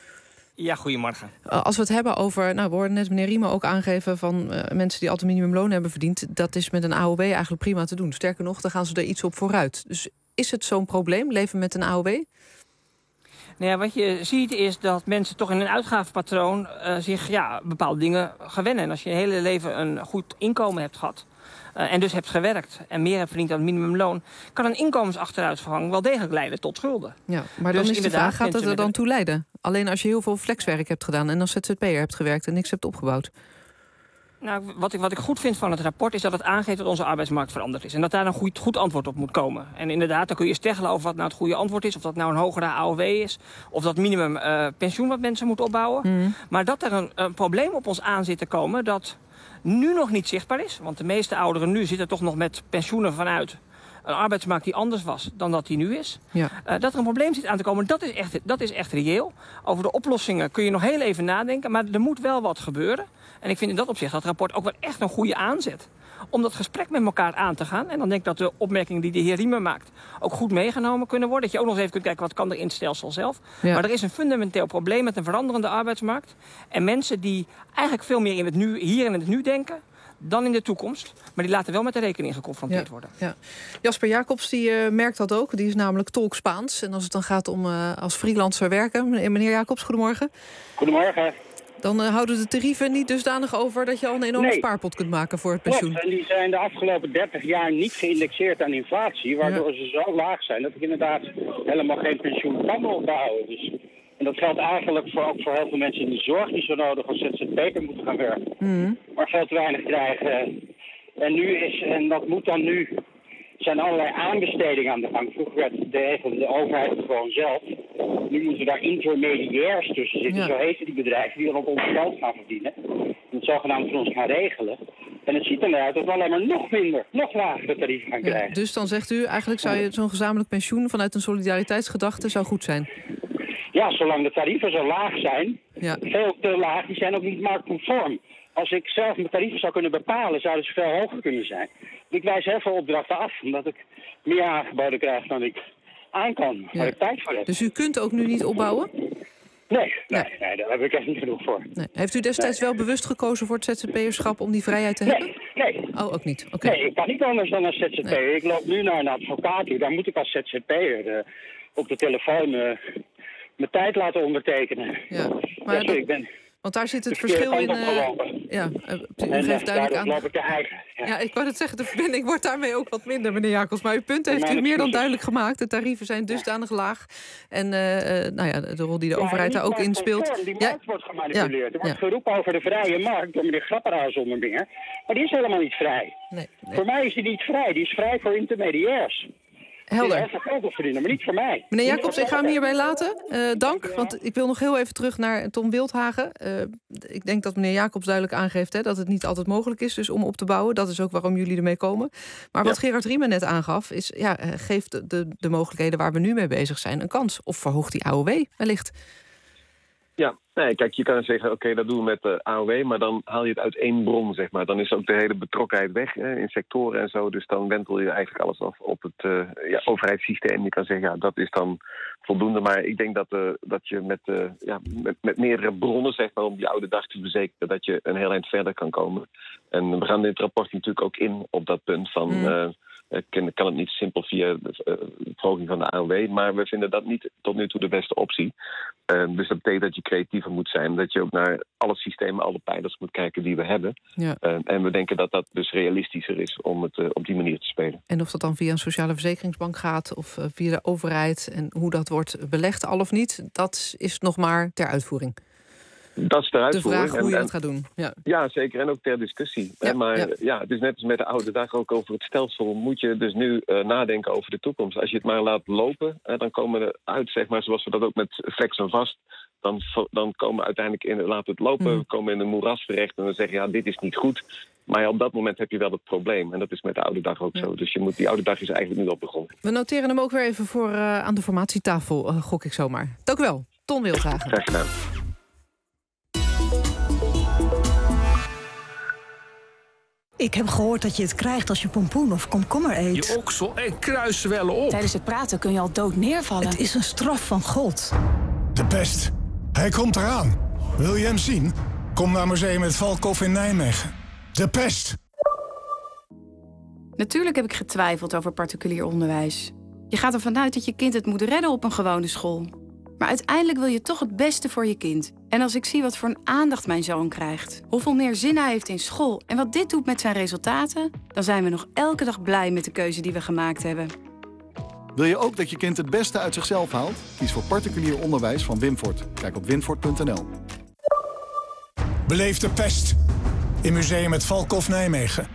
Ja, goedemorgen. Als we het hebben over, nou, we hoorden net meneer Riemen ook aangeven... van uh, mensen die altijd minimumloon hebben verdiend... dat is met een A O W eigenlijk prima te doen. Sterker nog, dan gaan ze er iets op vooruit. Dus is het zo'n probleem, leven met een A O W? Nou ja, wat je ziet is dat mensen toch in een uitgavenpatroon... Uh, zich ja, bepaalde dingen gewennen. En als je je hele leven een goed inkomen hebt gehad... Uh, en dus hebt gewerkt en meer hebt verdiend dan het minimumloon... kan een inkomensachteruitgang wel degelijk leiden tot schulden. Ja, maar dus dan is de vraag, gaat het er dan toe leiden? Alleen als je heel veel flexwerk hebt gedaan... en als Z Z P'er hebt gewerkt en niks hebt opgebouwd? Nou, wat ik, wat ik goed vind van het rapport is dat het aangeeft dat onze arbeidsmarkt veranderd is. En dat daar een goed, goed antwoord op moet komen. En inderdaad, dan kun je steggelen over wat nou het goede antwoord is. Of dat nou een hogere A O W is. Of dat minimum uh, pensioen wat mensen moeten opbouwen. Mm. Maar dat er een, een probleem op ons aan zit te komen dat nu nog niet zichtbaar is. Want de meeste ouderen nu zitten toch nog met pensioenen vanuit een arbeidsmarkt die anders was dan dat die nu is. Ja. Uh, dat er een probleem zit aan te komen, dat is, echt, dat is echt reëel. Over de oplossingen kun je nog heel even nadenken, maar er moet wel wat gebeuren. En ik vind in dat opzicht dat rapport ook wel echt een goede aanzet om dat gesprek met elkaar aan te gaan. En dan denk ik dat de opmerkingen die de heer Riemer maakt ook goed meegenomen kunnen worden. Dat je ook nog eens even kunt kijken wat kan er in het stelsel zelf. Ja. Maar er is een fundamenteel probleem met een veranderende arbeidsmarkt. En mensen die eigenlijk veel meer in het nu, hier in het nu denken dan in de toekomst. Maar die laten wel met de rekening geconfronteerd ja, worden. Ja. Jasper Jacobs die, uh, merkt dat ook. Die is namelijk tolk Spaans. En als het dan gaat om uh, als freelancer werken. Meneer Jacobs, goedemorgen. Goedemorgen. Dan uh, houden de tarieven niet dusdanig over dat je al een enorme nee. spaarpot kunt maken voor het pensioen. Klopt, en die zijn de afgelopen dertig jaar niet geïndexeerd aan inflatie. Waardoor ja. ze zo laag zijn dat ik inderdaad helemaal geen pensioen kan opbouwen. Dus, en dat geldt eigenlijk voor, ook voor heel veel mensen in de zorg die zo nodig als Z Z P'er moeten gaan werken. Mm. Maar veel te weinig krijgen. En nu is, en dat moet dan nu, zijn allerlei aanbestedingen aan de gang. Vroeger werd de, de overheid het gewoon zelf. Nu moeten daar intermediairs tussen zitten, ja. zo heten die bedrijven, die dan op ons geld gaan verdienen. En het zogenaamd voor ons gaan regelen. En het ziet er uit dat we alleen maar nog minder, nog lagere tarieven gaan krijgen. Ja, dus dan zegt u, eigenlijk zou je zo'n gezamenlijk pensioen vanuit een solidariteitsgedachte zou goed zijn? Ja, zolang de tarieven zo laag zijn, ja. veel te laag, die zijn ook niet marktconform. Als ik zelf mijn tarieven zou kunnen bepalen, zouden ze veel hoger kunnen zijn. Ik wijs heel veel opdrachten af, omdat ik meer aangeboden krijg dan ik aan kan, waar ja. ik tijd voor heb. Dus u kunt ook nu niet opbouwen? Nee, nee, nee. nee daar heb ik echt niet genoeg voor. Nee. Heeft u destijds nee. wel bewust gekozen voor het Z Z P'erschap om die vrijheid te nee, hebben? Nee. Oh, ook niet? Okay. Nee, ik kan niet anders dan als Z Z P'er. Nee. Ik loop nu naar een advocaat toe, daar moet ik als Z Z P'er uh, op de telefoon uh, mijn tijd laten ondertekenen. Ja, maar ja, sorry, ik ben... Want daar zit het verschil in. Uh, ja, uh, u en, geeft duidelijk aan. Loop ik de eigen. Ja. ja, ik wou het zeggen, de verbinding wordt daarmee ook wat minder, meneer Jacobs. Maar uw punt heeft u meer dan duidelijk gemaakt. De tarieven zijn dusdanig ja. laag. En uh, nou ja, de rol die de ja, overheid daar ook in speelt. Die ja. markt wordt gemanipuleerd. Ja. Er wordt ja. geroepen over de vrije markt door meneer Grapperhaus onder meer. Maar die is helemaal niet vrij. Nee, nee. Voor mij is die niet vrij. Die is vrij voor intermediairs. Helder. Die geld verdienen, maar niet voor mij. Meneer Jacobs, ik ga hem hierbij laten. Uh, dank, want ik wil nog heel even terug naar Tom Wildhagen. Uh, ik denk dat meneer Jacobs duidelijk aangeeft hè, dat het niet altijd mogelijk is dus om op te bouwen. Dat is ook waarom jullie ermee komen. Maar wat ja. Gerard Riemer net aangaf, is ja, geeft de, de, de mogelijkheden waar we nu mee bezig zijn een kans. Of verhoogt die A O W wellicht. Ja, nee, kijk, je kan zeggen, oké, okay, dat doen we met de A O W, maar dan haal je het uit één bron, zeg maar. Dan is ook de hele betrokkenheid weg hè, in sectoren en zo. Dus dan wentel je eigenlijk alles af op het uh, ja, overheidssysteem. Je kan zeggen, ja, dat is dan voldoende. Maar ik denk dat, uh, dat je met, uh, ja, met, met meerdere bronnen, zeg maar, om je oude dag te verzekeren, dat je een heel eind verder kan komen. En we gaan in het rapport natuurlijk ook in op dat punt van... Mm. Uh, kan, kan het niet simpel via de uh, verhoging van de A O W, maar we vinden dat niet tot nu toe de beste optie. Uh, dus dat betekent dat je creatiever moet zijn, dat je ook naar alle systemen, alle pijlers moet kijken die we hebben. Ja. Uh, en we denken dat dat dus realistischer is om het uh, op die manier te spelen. En of dat dan via een sociale verzekeringsbank gaat of uh, via de overheid en hoe dat wordt belegd al of niet, dat is nog maar ter uitvoering. Dat is ter uitvoering. De vraag hoe je en, dat gaat doen. Ja. ja, zeker. En ook ter discussie. Ja, maar ja. ja, het is net als met de oude dag ook over het stelsel. Moet je dus nu uh, nadenken over de toekomst. Als je het maar laat lopen, uh, dan komen we eruit, zeg maar, zoals we dat ook met flex en vast. Dan, dan komen we uiteindelijk in, laten we het lopen, mm. we komen in een moeras terecht en dan zeggen ja, dit is niet goed. Maar ja, op dat moment heb je wel het probleem. En dat is met de oude dag ook ja. zo. Dus je moet, die oude dag is eigenlijk nu al begonnen. We noteren hem ook weer even voor uh, aan de formatietafel, uh, gok ik zomaar. Dank u wel, Ton Wildhagen. Graag gedaan. Ik heb gehoord dat je het krijgt als je pompoen of komkommer eet. Je oksel en kruiswellen op. Tijdens het praten kun je al dood neervallen. Het is een straf van God. De pest. Hij komt eraan. Wil je hem zien? Kom naar Museum het Valkhof in Nijmegen. De pest. Natuurlijk heb ik getwijfeld over particulier onderwijs. Je gaat ervan uit dat je kind het moet redden op een gewone school. Maar uiteindelijk wil je toch het beste voor je kind. En als ik zie wat voor een aandacht mijn zoon krijgt, hoeveel meer zin hij heeft in school en wat dit doet met zijn resultaten, dan zijn we nog elke dag blij met de keuze die we gemaakt hebben. Wil je ook dat je kind het beste uit zichzelf haalt? Kies voor particulier onderwijs van Wimfort. Kijk op wimfort punt n l. Beleef de pest. in Museum het Valkhof Nijmegen.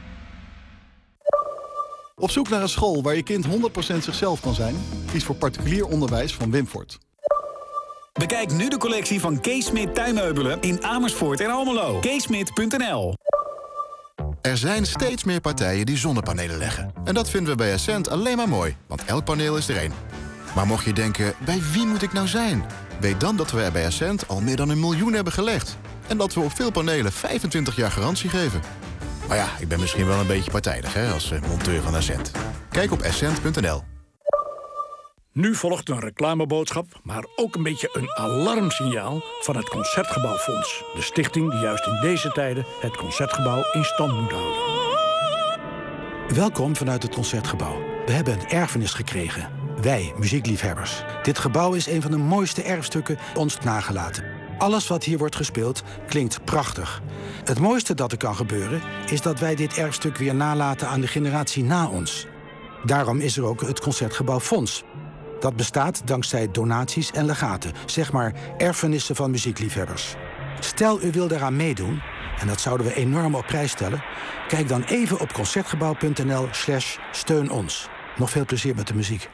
Op zoek naar een school waar je kind honderd procent zichzelf kan zijn? Kies voor particulier onderwijs van Wimfort. Bekijk nu de collectie van Kees Smit tuinmeubelen in Amersfoort en Almelo. keesmit punt n l. Er zijn steeds meer partijen die zonnepanelen leggen. En dat vinden we bij Essent alleen maar mooi, want elk paneel is er één. Maar mocht je denken, bij wie moet ik nou zijn? Weet dan dat we er bij Essent al meer dan een miljoen hebben gelegd. En dat we op veel panelen vijfentwintig jaar garantie geven. Maar ja, ik ben misschien wel een beetje partijdig, hè, als monteur van Essent. Kijk op essent punt n l. Nu volgt een reclameboodschap, maar ook een beetje een alarmsignaal van het Concertgebouwfonds. De stichting die juist in deze tijden het Concertgebouw in stand moet houden. Welkom vanuit het Concertgebouw. We hebben een erfenis gekregen. Wij, muziekliefhebbers. Dit gebouw is een van de mooiste erfstukken ons nagelaten. Alles wat hier wordt gespeeld klinkt prachtig. Het mooiste dat er kan gebeuren is dat wij dit erfstuk weer nalaten aan de generatie na ons. Daarom is er ook het Concertgebouwfonds. Dat bestaat dankzij donaties en legaten, zeg maar erfenissen van muziekliefhebbers. Stel u wil daaraan meedoen, en dat zouden we enorm op prijs stellen, kijk dan even op concertgebouw punt n l slash steun ons. Nog veel plezier met de muziek.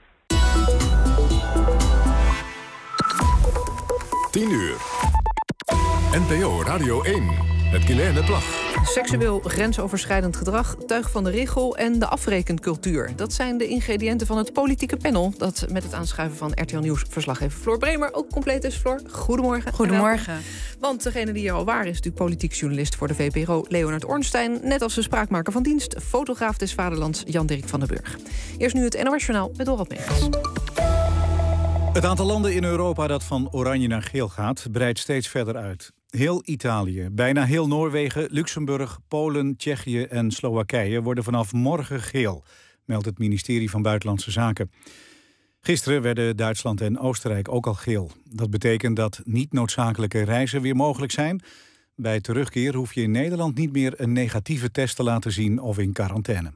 tien uur. N P O Radio één. Met Guilaine Plag. Seksueel grensoverschrijdend gedrag, tuig van de richel en de afrekencultuur. Dat zijn de ingrediënten van het politieke panel dat met het aanschuiven van R T L Nieuws-verslaggever Floor Bremer ook compleet is. Floor, goedemorgen. Goedemorgen. Want degene die hier al waar is, natuurlijk politiek journalist voor de V P R O, Leonard Ornstein. Net als de spraakmaker van dienst, fotograaf des vaderlands, Jan-Dirk van den Burg. Eerst nu het N O S-journaal met Dorald Megens. Het aantal landen in Europa dat van oranje naar geel gaat, breidt steeds verder uit. Heel Italië, bijna heel Noorwegen, Luxemburg, Polen, Tsjechië en Slowakije worden vanaf morgen geel, meldt het ministerie van Buitenlandse Zaken. Gisteren werden Duitsland en Oostenrijk ook al geel. Dat betekent dat niet noodzakelijke reizen weer mogelijk zijn. Bij terugkeer hoef je in Nederland niet meer een negatieve test te laten zien of in quarantaine.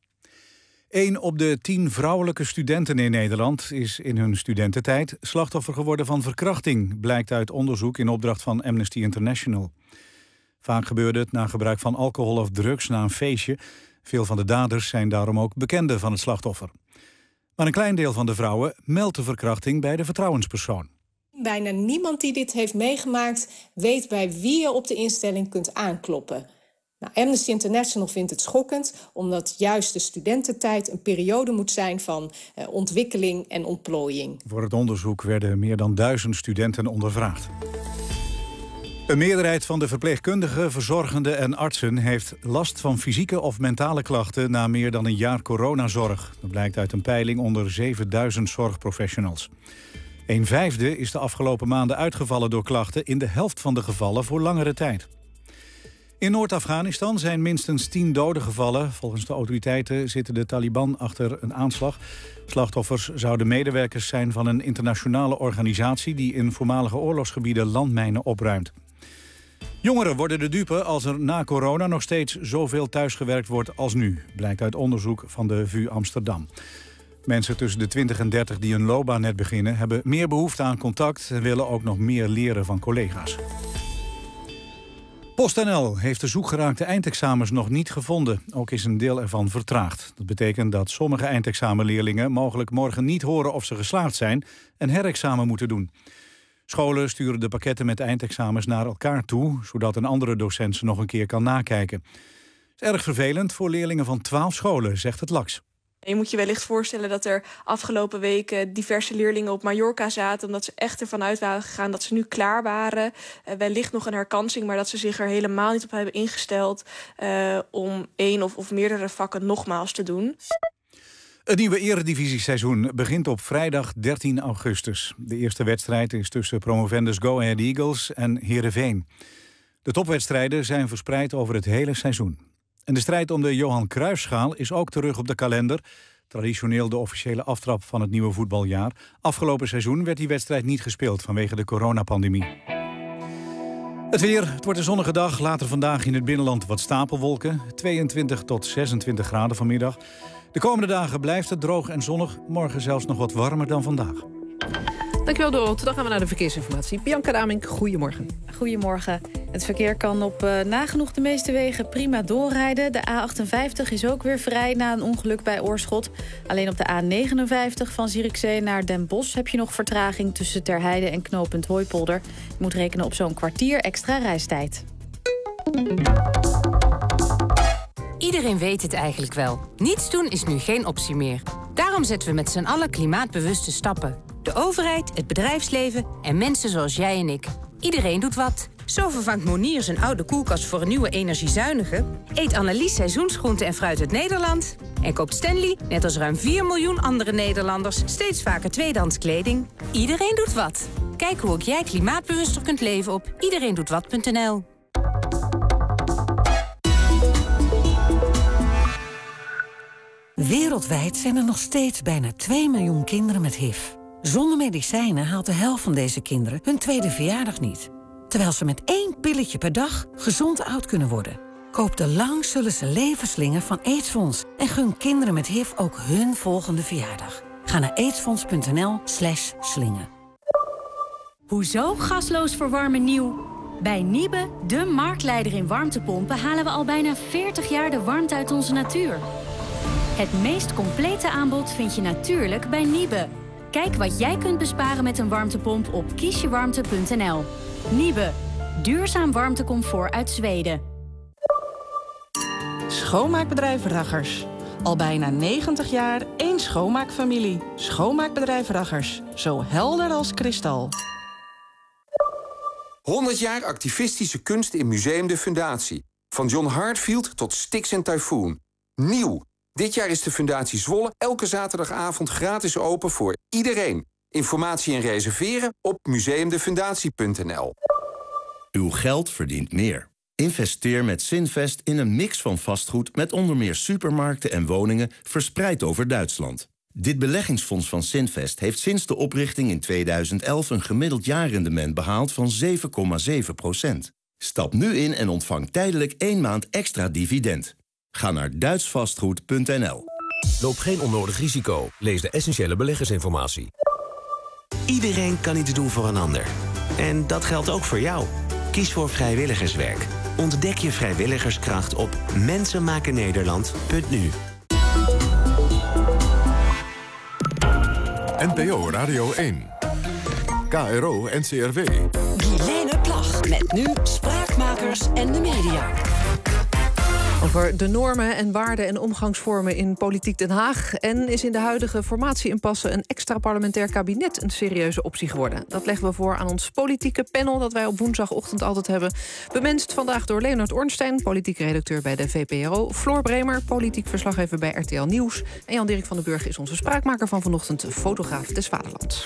Eén op de tien vrouwelijke studenten in Nederland is in hun studententijd slachtoffer geworden van verkrachting, blijkt uit onderzoek in opdracht van Amnesty International. Vaak gebeurde het na gebruik van alcohol of drugs na een feestje. Veel van de daders zijn daarom ook bekenden van het slachtoffer. Maar een klein deel van de vrouwen meldt de verkrachting bij de vertrouwenspersoon. Bijna niemand die dit heeft meegemaakt weet bij wie je op de instelling kunt aankloppen. Nou, Amnesty International vindt het schokkend, omdat juist de studententijd een periode moet zijn van eh, ontwikkeling en ontplooiing. Voor het onderzoek werden meer dan duizend studenten ondervraagd. Een meerderheid van de verpleegkundigen, verzorgenden en artsen heeft last van fysieke of mentale klachten na meer dan een jaar coronazorg. Dat blijkt uit een peiling onder zevenduizend zorgprofessionals. Een vijfde is de afgelopen maanden uitgevallen door klachten, in de helft van de gevallen voor langere tijd. In Noord-Afghanistan zijn minstens tien doden gevallen. Volgens de autoriteiten zitten de Taliban achter een aanslag. Slachtoffers zouden medewerkers zijn van een internationale organisatie die in voormalige oorlogsgebieden landmijnen opruimt. Jongeren worden de dupe als er na corona nog steeds zoveel thuisgewerkt wordt als nu, blijkt uit onderzoek van de V U Amsterdam. Mensen tussen de twintig en dertig die een loopbaan net beginnen hebben meer behoefte aan contact en willen ook nog meer leren van collega's. PostNL heeft de zoekgeraakte eindexamens nog niet gevonden. Ook is een deel ervan vertraagd. Dat betekent dat sommige eindexamenleerlingen mogelijk morgen niet horen of ze geslaagd zijn en herexamen moeten doen. Scholen sturen de pakketten met eindexamens naar elkaar toe, zodat een andere docent ze nog een keer kan nakijken. Het is erg vervelend voor leerlingen van twaalf scholen, zegt het L A X. Je moet je wellicht voorstellen dat er afgelopen weken diverse leerlingen op Mallorca zaten, omdat ze echt ervan uit waren gegaan dat ze nu klaar waren. Uh, wellicht nog een herkansing, maar dat ze zich er helemaal niet op hebben ingesteld uh, om één of, of meerdere vakken nogmaals te doen. Het nieuwe eredivisieseizoen begint op vrijdag dertien augustus. De eerste wedstrijd is tussen promovendus Go Ahead Eagles en Heerenveen. De topwedstrijden zijn verspreid over het hele seizoen. En de strijd om de Johan Cruijffschaal is ook terug op de kalender. Traditioneel de officiële aftrap van het nieuwe voetbaljaar. Afgelopen seizoen werd die wedstrijd niet gespeeld vanwege de coronapandemie. Het weer, het wordt een zonnige dag. Later vandaag in het binnenland wat stapelwolken. tweeëntwintig tot zesentwintig graden vanmiddag. De komende dagen blijft het droog en zonnig. Morgen zelfs nog wat warmer dan vandaag. Dankjewel, Dorot. Dan gaan we naar de verkeersinformatie. Bianca Damink, goedemorgen. Goedemorgen. Het verkeer kan op uh, nagenoeg de meeste wegen prima doorrijden. De A achtenvijftig is ook weer vrij na een ongeluk bij Oorschot. Alleen op de A negenenvijftig van Zierikzee naar Den Bosch heb je nog vertraging tussen Terheide en knooppunt Hooipolder. Je moet rekenen op zo'n kwartier extra reistijd. Iedereen weet het eigenlijk wel. Niets doen is nu geen optie meer. Daarom zetten we met z'n allen klimaatbewuste stappen. De overheid, het bedrijfsleven en mensen zoals jij en ik. Iedereen doet wat. Zo vervangt Monier zijn oude koelkast voor een nieuwe energiezuinige. Eet Annelies seizoensgroente en fruit uit Nederland. En koopt Stanley, net als ruim vier miljoen andere Nederlanders, steeds vaker tweedehands kleding. Iedereen doet wat. Kijk hoe ook jij klimaatbewuster kunt leven op iedereendoetwat punt n l. Wereldwijd zijn er nog steeds bijna twee miljoen kinderen met H I V. Zonder medicijnen haalt de helft van deze kinderen hun tweede verjaardag niet. Terwijl ze met één pilletje per dag gezond oud kunnen worden. Koop de Lang zullen ze levensslingen van AIDS-fonds en gun kinderen met H I V ook hun volgende verjaardag. Ga naar aidsfonds punt n l slash slingen. Hoezo gasloos verwarmen nieuw? Bij Niebe, de marktleider in warmtepompen, halen we al bijna veertig jaar de warmte uit onze natuur. Het meest complete aanbod vind je natuurlijk bij Niebe. Kijk wat jij kunt besparen met een warmtepomp op kiesjewarmte punt n l. Niebe, duurzaam warmtecomfort uit Zweden. Schoonmaakbedrijf Raggers. Al bijna negentig jaar één schoonmaakfamilie. Schoonmaakbedrijf Raggers. Zo helder als kristal. honderd jaar activistische kunst in Museum de Fundatie. Van John Hartfield tot Styx en Typhoon. Nieuw. Dit jaar is de Fundatie Zwolle elke zaterdagavond gratis open voor iedereen. Informatie en reserveren op museumdefundatie punt n l. Uw geld verdient meer. Investeer met Zinvest in een mix van vastgoed met onder meer supermarkten en woningen verspreid over Duitsland. Dit beleggingsfonds van Zinvest heeft sinds de oprichting in tweeduizend elf een gemiddeld jaarrendement behaald van zeven komma zeven procent. Stap nu in en ontvang tijdelijk één maand extra dividend. Ga naar duitsvastgoed punt n l. Loop geen onnodig risico. Lees de essentiële beleggersinformatie. Iedereen kan iets doen voor een ander. En dat geldt ook voor jou. Kies voor vrijwilligerswerk. Ontdek je vrijwilligerskracht op mensenmakennederland punt n u. N P O Radio één. K R O N C R W. Guilaine Plag met nu Spraakmakers en de media. Over de normen en waarden en omgangsvormen in politiek Den Haag. En is in de huidige formatie-impasse een extra parlementair kabinet een serieuze optie geworden? Dat leggen we voor aan ons politieke panel dat wij op woensdagochtend altijd hebben. Bemenst vandaag door Leonard Ornstein, politiek redacteur bij de V P R O. Floor Bremer, politiek verslaggever bij R T L Nieuws. En Jan-Dirk van den Burg is onze spraakmaker van vanochtend, fotograaf des Vaderlands.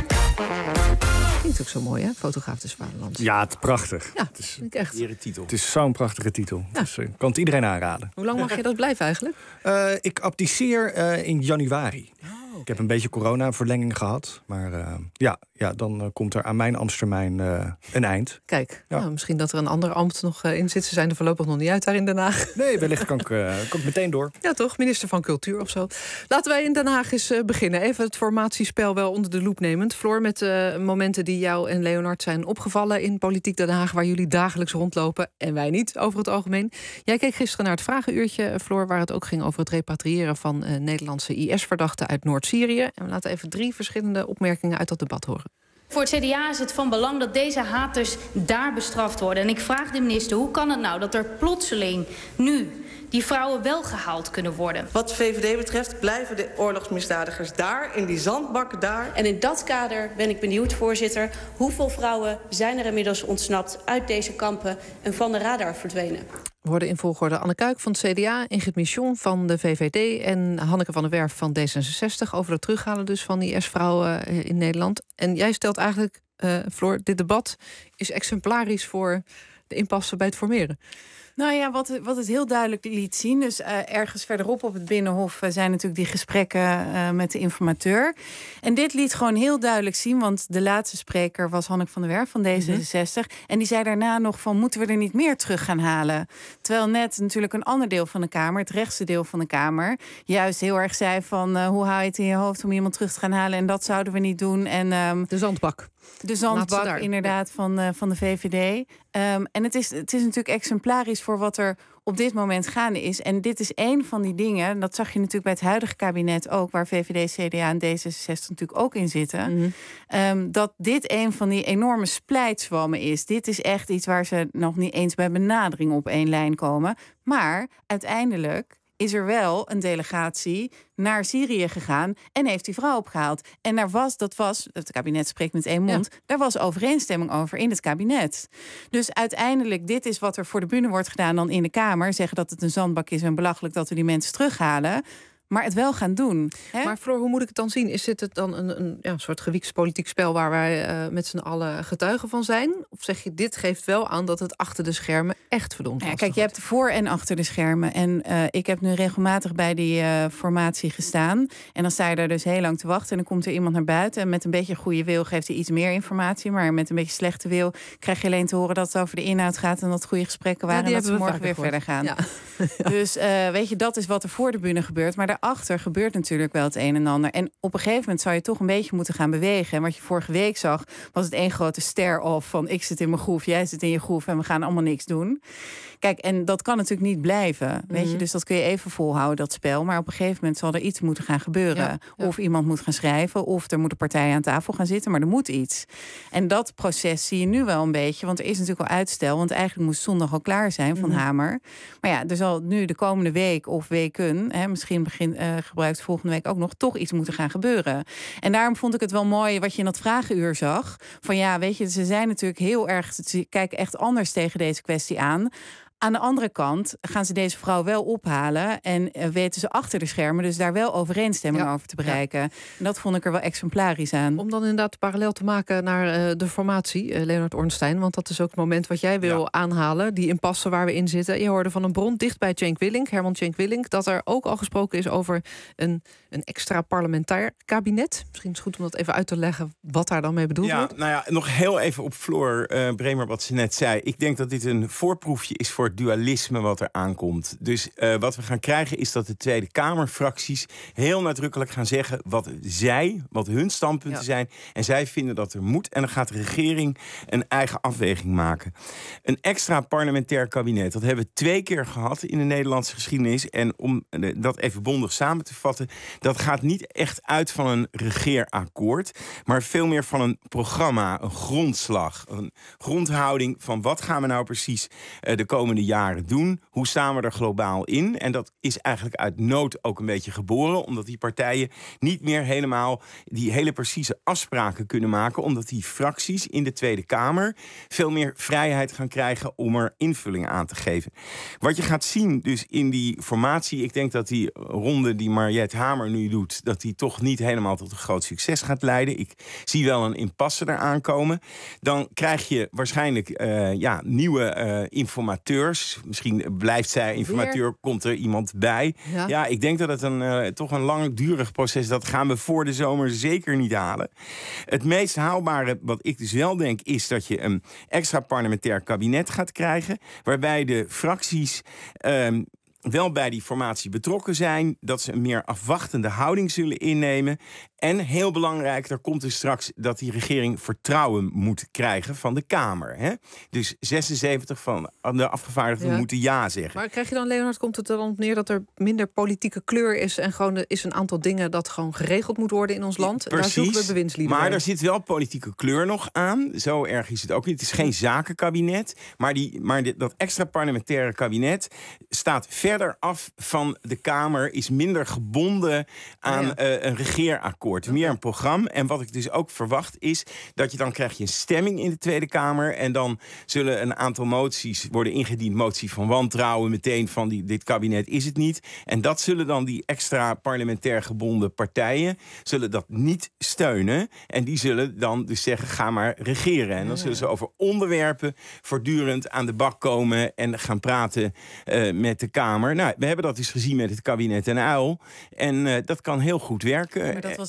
Klinkt ook zo mooi, hè? Fotograaf des Vaderlands. Ja, het is prachtig. Ja, het is, echt. Titel. Het is zo'n prachtige titel. Ja. Dus ik uh, kan het iedereen aanraden. Hoe lang mag je dat blijven eigenlijk? Uh, ik abdiceer uh, in januari. Oh, okay. Ik heb een beetje corona-verlenging gehad. Maar uh, ja, ja, dan uh, komt er aan mijn ambtstermijn uh, een eind. Kijk, ja. nou, misschien dat er een ander ambt nog uh, in zit. Ze zijn er voorlopig nog niet uit daar in Den Haag. Nee, wellicht kan ik, uh, kan ik meteen door. Ja, toch? Minister van Cultuur of zo. Laten wij in Den Haag eens uh, beginnen. Even het formatiespel wel onder de loep nemend. Floor, met uh, momenten die jou en Leonard zijn opgevallen in politiek Den Haag, waar jullie dagelijks rondlopen en wij niet, over het algemeen. Jij keek gisteren naar het vragenuurtje, Floor, waar het ook ging over het repatriëren van uh, Nederlandse I S-verdachten uit Noord-Syrië. En we laten even drie verschillende opmerkingen uit dat debat horen. Voor het C D A is het van belang dat deze haters daar bestraft worden. En ik vraag de minister, hoe kan het nou dat er plotseling nu die vrouwen wel gehaald kunnen worden? Wat de V V D betreft blijven de oorlogsmisdadigers daar, in die zandbak daar. En in dat kader ben ik benieuwd, voorzitter, hoeveel vrouwen zijn er inmiddels ontsnapt uit deze kampen en van de radar verdwenen? We hoorden in volgorde Anne Kuik van het C D A, Ingrid Michon van de V V D en Hanneke van der Werf van D zesenzestig... over het terughalen dus van I S-vrouwen in Nederland. En jij stelt eigenlijk, uh, Floor, dit debat is exemplarisch voor de impasse bij het formeren. Nou ja, wat, wat het heel duidelijk liet zien, dus uh, ergens verderop op het Binnenhof uh, zijn natuurlijk die gesprekken uh, met de informateur. En dit liet gewoon heel duidelijk zien, want de laatste spreker was Hanneke van der Werf van D zesenzestig. Mm-hmm. En die zei daarna nog van, moeten we er niet meer terug gaan halen? Terwijl net natuurlijk een ander deel van de Kamer, het rechtse deel van de Kamer, juist heel erg zei van, uh, hoe hou je het in je hoofd om iemand terug te gaan halen? En dat zouden we niet doen. En, um, de zandbak. De zandbak, inderdaad, van, uh, van de V V D. Um, En het is, het is natuurlijk exemplarisch voor wat er op dit moment gaande is. En dit is één van die dingen, dat zag je natuurlijk bij het huidige kabinet ook, waar V V D, C D A en D zesenzestig natuurlijk ook in zitten. Mm-hmm. Um, dat dit een van die enorme splijtswammen is. Dit is echt iets waar ze nog niet eens bij benadering op één lijn komen. Maar uiteindelijk is er wel een delegatie naar Syrië gegaan en heeft die vrouw opgehaald. En daar was, dat was, het kabinet spreekt met één mond, ja. Daar was overeenstemming over in het kabinet. Dus uiteindelijk, dit is wat er voor de bühne wordt gedaan dan in de Kamer. Zeggen dat het een zandbak is en belachelijk dat we die mensen terughalen. Maar het wel gaan doen. Hè? Maar Floor, hoe moet ik het dan zien? Is dit het dan een, een ja, soort gewiekst politiek spel waar wij uh, met z'n allen getuigen van zijn? Of zeg je, dit geeft wel aan dat het achter de schermen echt verdomd was? Ja, kijk, je hebt voor en achter de schermen. En uh, ik heb nu regelmatig bij die uh, formatie gestaan. En dan sta je daar dus heel lang te wachten. En dan komt er iemand naar buiten. En met een beetje goede wil geeft hij iets meer informatie. Maar met een beetje slechte wil krijg je alleen te horen dat het over de inhoud gaat. En dat het goede gesprekken waren. Ja, en dat ze morgen weer gehoord. verder gaan. Ja. Dus uh, weet je, dat is wat er voor de bühne gebeurt. Maar daarachter gebeurt natuurlijk wel het een en ander. En op een gegeven moment zou je toch een beetje moeten gaan bewegen. En wat je vorige week zag, was het één grote stare-off van ik zit in mijn groef, jij zit in je groef en we gaan allemaal niks doen. Kijk, en dat kan natuurlijk niet blijven. Mm-hmm. Weet je, dus dat kun je even volhouden, dat spel. Maar op een gegeven moment zal er iets moeten gaan gebeuren. Ja, ja. Of iemand moet gaan schrijven, of er moeten partijen aan tafel gaan zitten, maar er moet iets. En dat proces zie je nu wel een beetje, want er is natuurlijk al uitstel, want eigenlijk moest zondag al klaar zijn van mm-hmm. Hamer. Maar ja, er zal nu de komende week of weken, hè, misschien begin, uh, gebruikt volgende week ook nog, toch iets moeten gaan gebeuren. En daarom vond ik het wel mooi wat je in dat vragenuur zag. Van ja, weet je, ze zijn natuurlijk heel erg, ze kijken echt anders tegen deze kwestie aan. Aan de andere kant gaan ze deze vrouw wel ophalen en uh, weten ze achter de schermen dus daar wel overeenstemming ja. over te bereiken. Ja. En dat vond ik er wel exemplarisch aan. Om dan inderdaad parallel te maken naar uh, de formatie, uh, Leonard Ornstein, want dat is ook het moment wat jij wil ja. aanhalen, die impasse waar we in zitten. Je hoorde van een bron dicht bij Cenk Willink, Herman Cenk Willink, dat er ook al gesproken is over een, een extra parlementair kabinet. Misschien is het goed om dat even uit te leggen wat daar dan mee bedoeld ja, wordt. Nou ja, nog heel even op Floor uh, Bremer wat ze net zei. Ik denk dat dit een voorproefje is voor het dualisme wat er aankomt. Dus uh, wat we gaan krijgen is dat de Tweede Kamerfracties heel nadrukkelijk gaan zeggen wat zij, wat hun standpunten ja. zijn. En zij vinden dat er moet. En dan gaat de regering een eigen afweging maken. Een extra parlementair kabinet, dat hebben we twee keer gehad in de Nederlandse geschiedenis. En om dat even bondig samen te vatten, dat gaat niet echt uit van een regeerakkoord, maar veel meer van een programma, een grondslag, een grondhouding van wat gaan we nou precies uh, de komende jaren doen? Hoe staan we er globaal in? En dat is eigenlijk uit nood ook een beetje geboren, omdat die partijen niet meer helemaal die hele precieze afspraken kunnen maken, omdat die fracties in de Tweede Kamer veel meer vrijheid gaan krijgen om er invulling aan te geven. Wat je gaat zien dus in die formatie, ik denk dat die ronde die Mariette Hamer nu doet, dat die toch niet helemaal tot een groot succes gaat leiden. Ik zie wel een impasse eraan komen. Dan krijg je waarschijnlijk uh, ja, nieuwe uh, informateurs. Misschien blijft zij informateur, Weer? komt er iemand bij. Ja, ja ik denk dat het een, uh, toch een langdurig proces is. Dat gaan we voor de zomer zeker niet halen. Het meest haalbare, wat ik dus wel denk, is dat je een extra parlementair kabinet gaat krijgen, waarbij de fracties Uh, wel bij die formatie betrokken zijn, dat ze een meer afwachtende houding zullen innemen. En heel belangrijk, er komt dus straks dat die regering vertrouwen moet krijgen van de Kamer. Hè? Dus zesenzeventig van de afgevaardigden ja. moeten ja zeggen. Maar krijg je dan, Leonard, komt het er dan op neer dat er minder politieke kleur is en gewoon er is een aantal dingen dat gewoon geregeld moet worden in ons land? Precies, daar zoeken we bewindslieden maar bij. er zit wel politieke kleur nog aan. Zo erg is het ook niet. Het is geen zakenkabinet, maar, die, maar dit, dat extra parlementaire kabinet staat verder af van de Kamer, is minder gebonden aan ja. uh, een regeerakkoord. Meer een programma. En wat ik dus ook verwacht is dat je dan krijg je een stemming in de Tweede Kamer en dan zullen een aantal moties worden ingediend. Motie van wantrouwen meteen van die, dit kabinet is het niet. En dat zullen dan die extra parlementair gebonden partijen zullen dat niet steunen. En die zullen dan dus zeggen ga maar regeren. En dan zullen ze over onderwerpen voortdurend aan de bak komen en gaan praten uh, met de Kamer. Nou, we hebben dat dus gezien met het kabinet en Uyl. En uh, dat kan heel goed werken. Maar dat was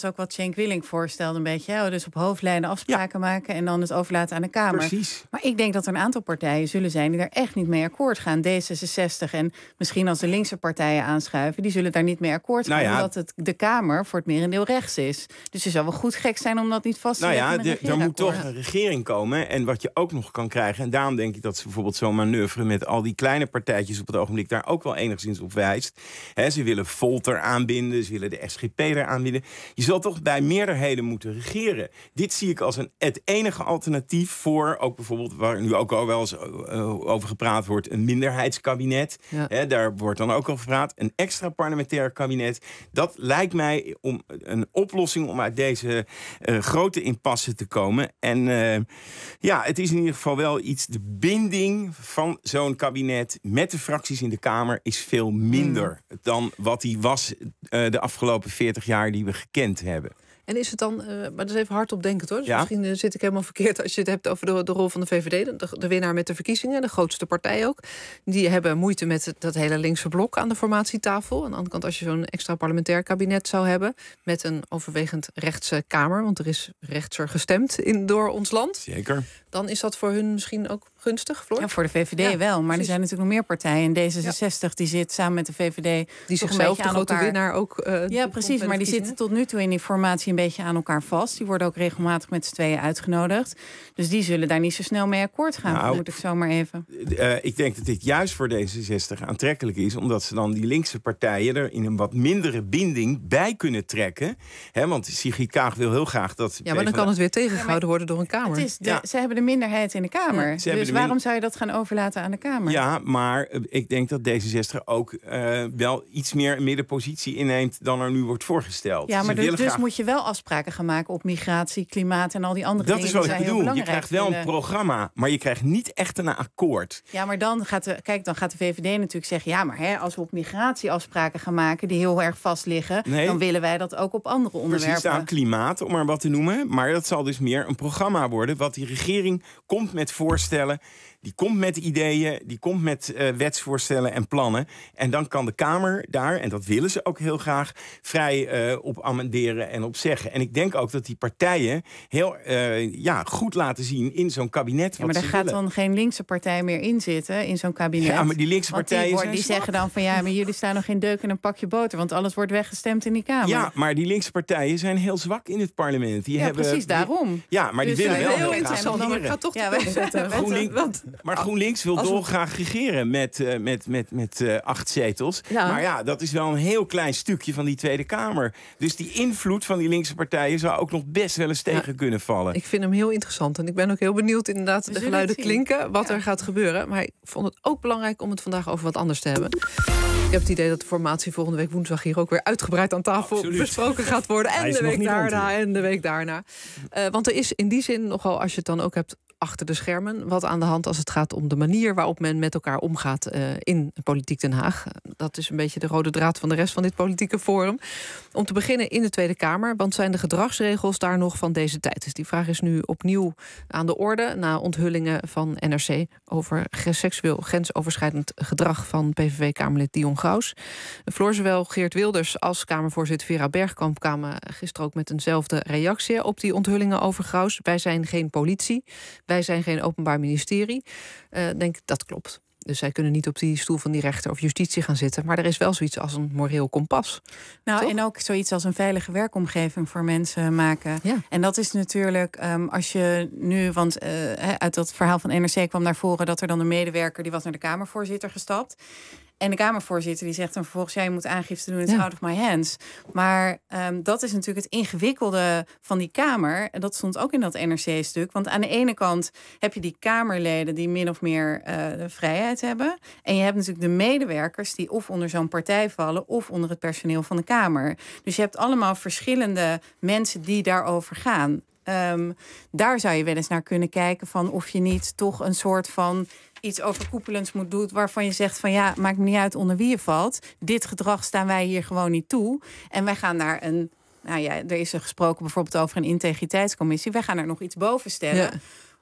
ook wat Cenk Willink voorstelde een beetje. Hè? Dus op hoofdlijnen afspraken ja. maken en dan het overlaten aan de Kamer. Precies. Maar ik denk dat er een aantal partijen zullen zijn die daar echt niet mee akkoord gaan. D zesenzestig en misschien als de linkse partijen aanschuiven, die zullen daar niet mee akkoord gaan. Nou ja, omdat het de Kamer voor het merendeel rechts is. Dus het zou wel goed gek zijn om dat niet vast te nou leggen. Nou ja, er moet toch een regering komen. En wat je ook nog kan krijgen. En daarom denk ik dat ze bijvoorbeeld zo'n manoeuvre met al die kleine partijtjes op het ogenblik daar ook wel enigszins op wijst. He, ze willen Volt er aanbinden, ze willen de S G P er aanbinden. Je zal toch bij meerderheden moeten regeren. Dit zie ik als een, het enige alternatief voor, ook bijvoorbeeld, waar nu ook al wel eens over gepraat wordt, een minderheidskabinet. Ja. He, daar wordt dan ook al gepraat. Een extra parlementair kabinet. Dat lijkt mij om een oplossing om uit deze uh, grote impasse te komen. En uh, ja, het is in ieder geval wel iets. De binding van zo'n kabinet met de fracties in de Kamer is veel minder mm. dan wat die was uh, de afgelopen veertig jaar die we gekend hebben. En is het dan, uh, maar dat is even hardop denken hoor. Dus ja? Misschien uh, zit ik helemaal verkeerd als je het hebt over de, de rol van de V V D. De, de winnaar met de verkiezingen, de grootste partij ook. Die hebben moeite met het, dat hele linkse blok aan de formatietafel. Aan de andere kant, als je zo'n extra parlementair kabinet zou hebben met een overwegend rechtse Kamer, want er is rechtser gestemd in, door ons land. Zeker. Dan is dat voor hun misschien ook gunstig, Floor? Ja, voor de V V D ja, wel. Maar precies. Er zijn natuurlijk nog meer partijen. En D zesenzestig ja. die zit samen met de V V D... Die zichzelf de grote elkaar... winnaar ook... Uh, ja, precies. Maar die zitten tot nu toe in die formatie een beetje aan elkaar vast. Die worden ook regelmatig met z'n tweeën uitgenodigd. Dus die zullen daar niet zo snel mee akkoord gaan. Nou, moet ik zo maar even. Uh, ik denk dat dit juist voor D zesenzestig aantrekkelijk is. Omdat ze dan die linkse partijen er in een wat mindere binding bij kunnen trekken. He, want Sigrid Kaag wil heel graag dat... Ja, maar dan kan het weer tegengehouden ja, worden door een Kamer. Het is de, ja. Ze hebben de minderheid in de Kamer. Ja, dus waarom min... zou je dat gaan overlaten aan de Kamer? Ja, maar ik denk dat D zesenzestig ook uh, wel iets meer een middenpositie inneemt dan er nu wordt voorgesteld. Ja, maar dus, dus graag... moet je wel afspraken gaan maken op migratie, klimaat en al die andere dat dingen. Dat is wat ik bedoel. Je krijgt wel vinden. een programma, maar je krijgt niet echt een akkoord. Ja, maar dan gaat de, kijk, dan gaat de V V D natuurlijk zeggen, ja, maar hè, als we op migratie afspraken gaan maken die heel erg vast liggen, nee. dan willen wij dat ook op andere onderwerpen. Precies, aan klimaat, om maar wat te noemen. Maar dat zal dus meer een programma worden, wat die regering komt met voorstellen. Die komt met ideeën, die komt met uh, wetsvoorstellen en plannen. En dan kan de Kamer daar, en dat willen ze ook heel graag, vrij uh, op amenderen en op zeggen. En ik denk ook dat die partijen heel uh, ja, goed laten zien in zo'n kabinet. Ja, maar daar gaat willen. dan geen linkse partij meer in zitten, in zo'n kabinet. Ja, maar die linkse partijen die, zijn die zeggen dan van ja, maar jullie staan nog geen deuk in een pakje boter, want alles wordt weggestemd in die Kamer. Ja, maar die linkse partijen zijn heel zwak in het parlement. Die ja, hebben, precies, daarom. Die, ja, maar dus die willen uh, wel heel heel interessant. graag Dan ik ga toch ja, zetten. GroenLinks, maar GroenLinks wil dolgraag regeren met, uh, met, met, met uh, acht zetels. Ja. Maar ja, dat is wel een heel klein stukje van die Tweede Kamer. Dus die invloed van die linkse partijen zou ook nog best wel eens tegen ja. kunnen vallen. Ik vind hem heel interessant. En ik ben ook heel benieuwd inderdaad de geluiden klinken. Wat ja. er gaat gebeuren. Maar ik vond het ook belangrijk om het vandaag over wat anders te hebben. Ik heb het idee dat de formatie volgende week woensdag hier ook weer uitgebreid aan tafel Absoluut. besproken gaat worden. En de week daarna en de week daarna. Uh, want er is in die zin nogal, als je het dan ook hebt achter de schermen, wat aan de hand als het gaat om de manier waarop men met elkaar omgaat uh, in Politiek Den Haag. Dat is een beetje de rode draad van de rest van dit politieke forum. Om te beginnen in de Tweede Kamer, want zijn de gedragsregels daar nog van deze tijd? Dus die vraag is nu opnieuw aan de orde na onthullingen van N R C over seksueel grensoverschrijdend gedrag van P V V-Kamerlid Dion Graus. Floor, zowel Geert Wilders als Kamervoorzitter Vera Bergkamp kwamen gisteren ook met eenzelfde reactie op die onthullingen over Graus. Wij zijn geen politie. Wij zijn geen openbaar ministerie. Uh, denk dat klopt. Dus zij kunnen niet op die stoel van die rechter of justitie gaan zitten. Maar er is wel zoiets als een moreel kompas. Nou, toch? En ook zoiets als een veilige werkomgeving voor mensen maken. Ja. En dat is natuurlijk, um, als je nu, want uh, uit dat verhaal van N R C kwam naar voren dat er dan een medewerker, die was naar de Kamervoorzitter gestapt. En de Kamervoorzitter die zegt dan vervolgens, ja, je moet aangifte doen, it's ja. out of my hands. Maar um, dat is natuurlijk het ingewikkelde van die Kamer. En dat stond ook in dat N R C-stuk. Want aan de ene kant heb je die Kamerleden die min of meer uh, de vrijheid hebben. En je hebt natuurlijk de medewerkers die of onder zo'n partij vallen of onder het personeel van de Kamer. Dus je hebt allemaal verschillende mensen die daarover gaan. Um, daar zou je wel eens naar kunnen kijken van of je niet toch een soort van iets overkoepelends moet doen, waarvan je zegt van ja, maakt me niet uit onder wie je valt. Dit gedrag staan wij hier gewoon niet toe. En wij gaan naar een, nou ja, er is er gesproken bijvoorbeeld over een integriteitscommissie. Wij gaan er nog iets boven stellen. Ja.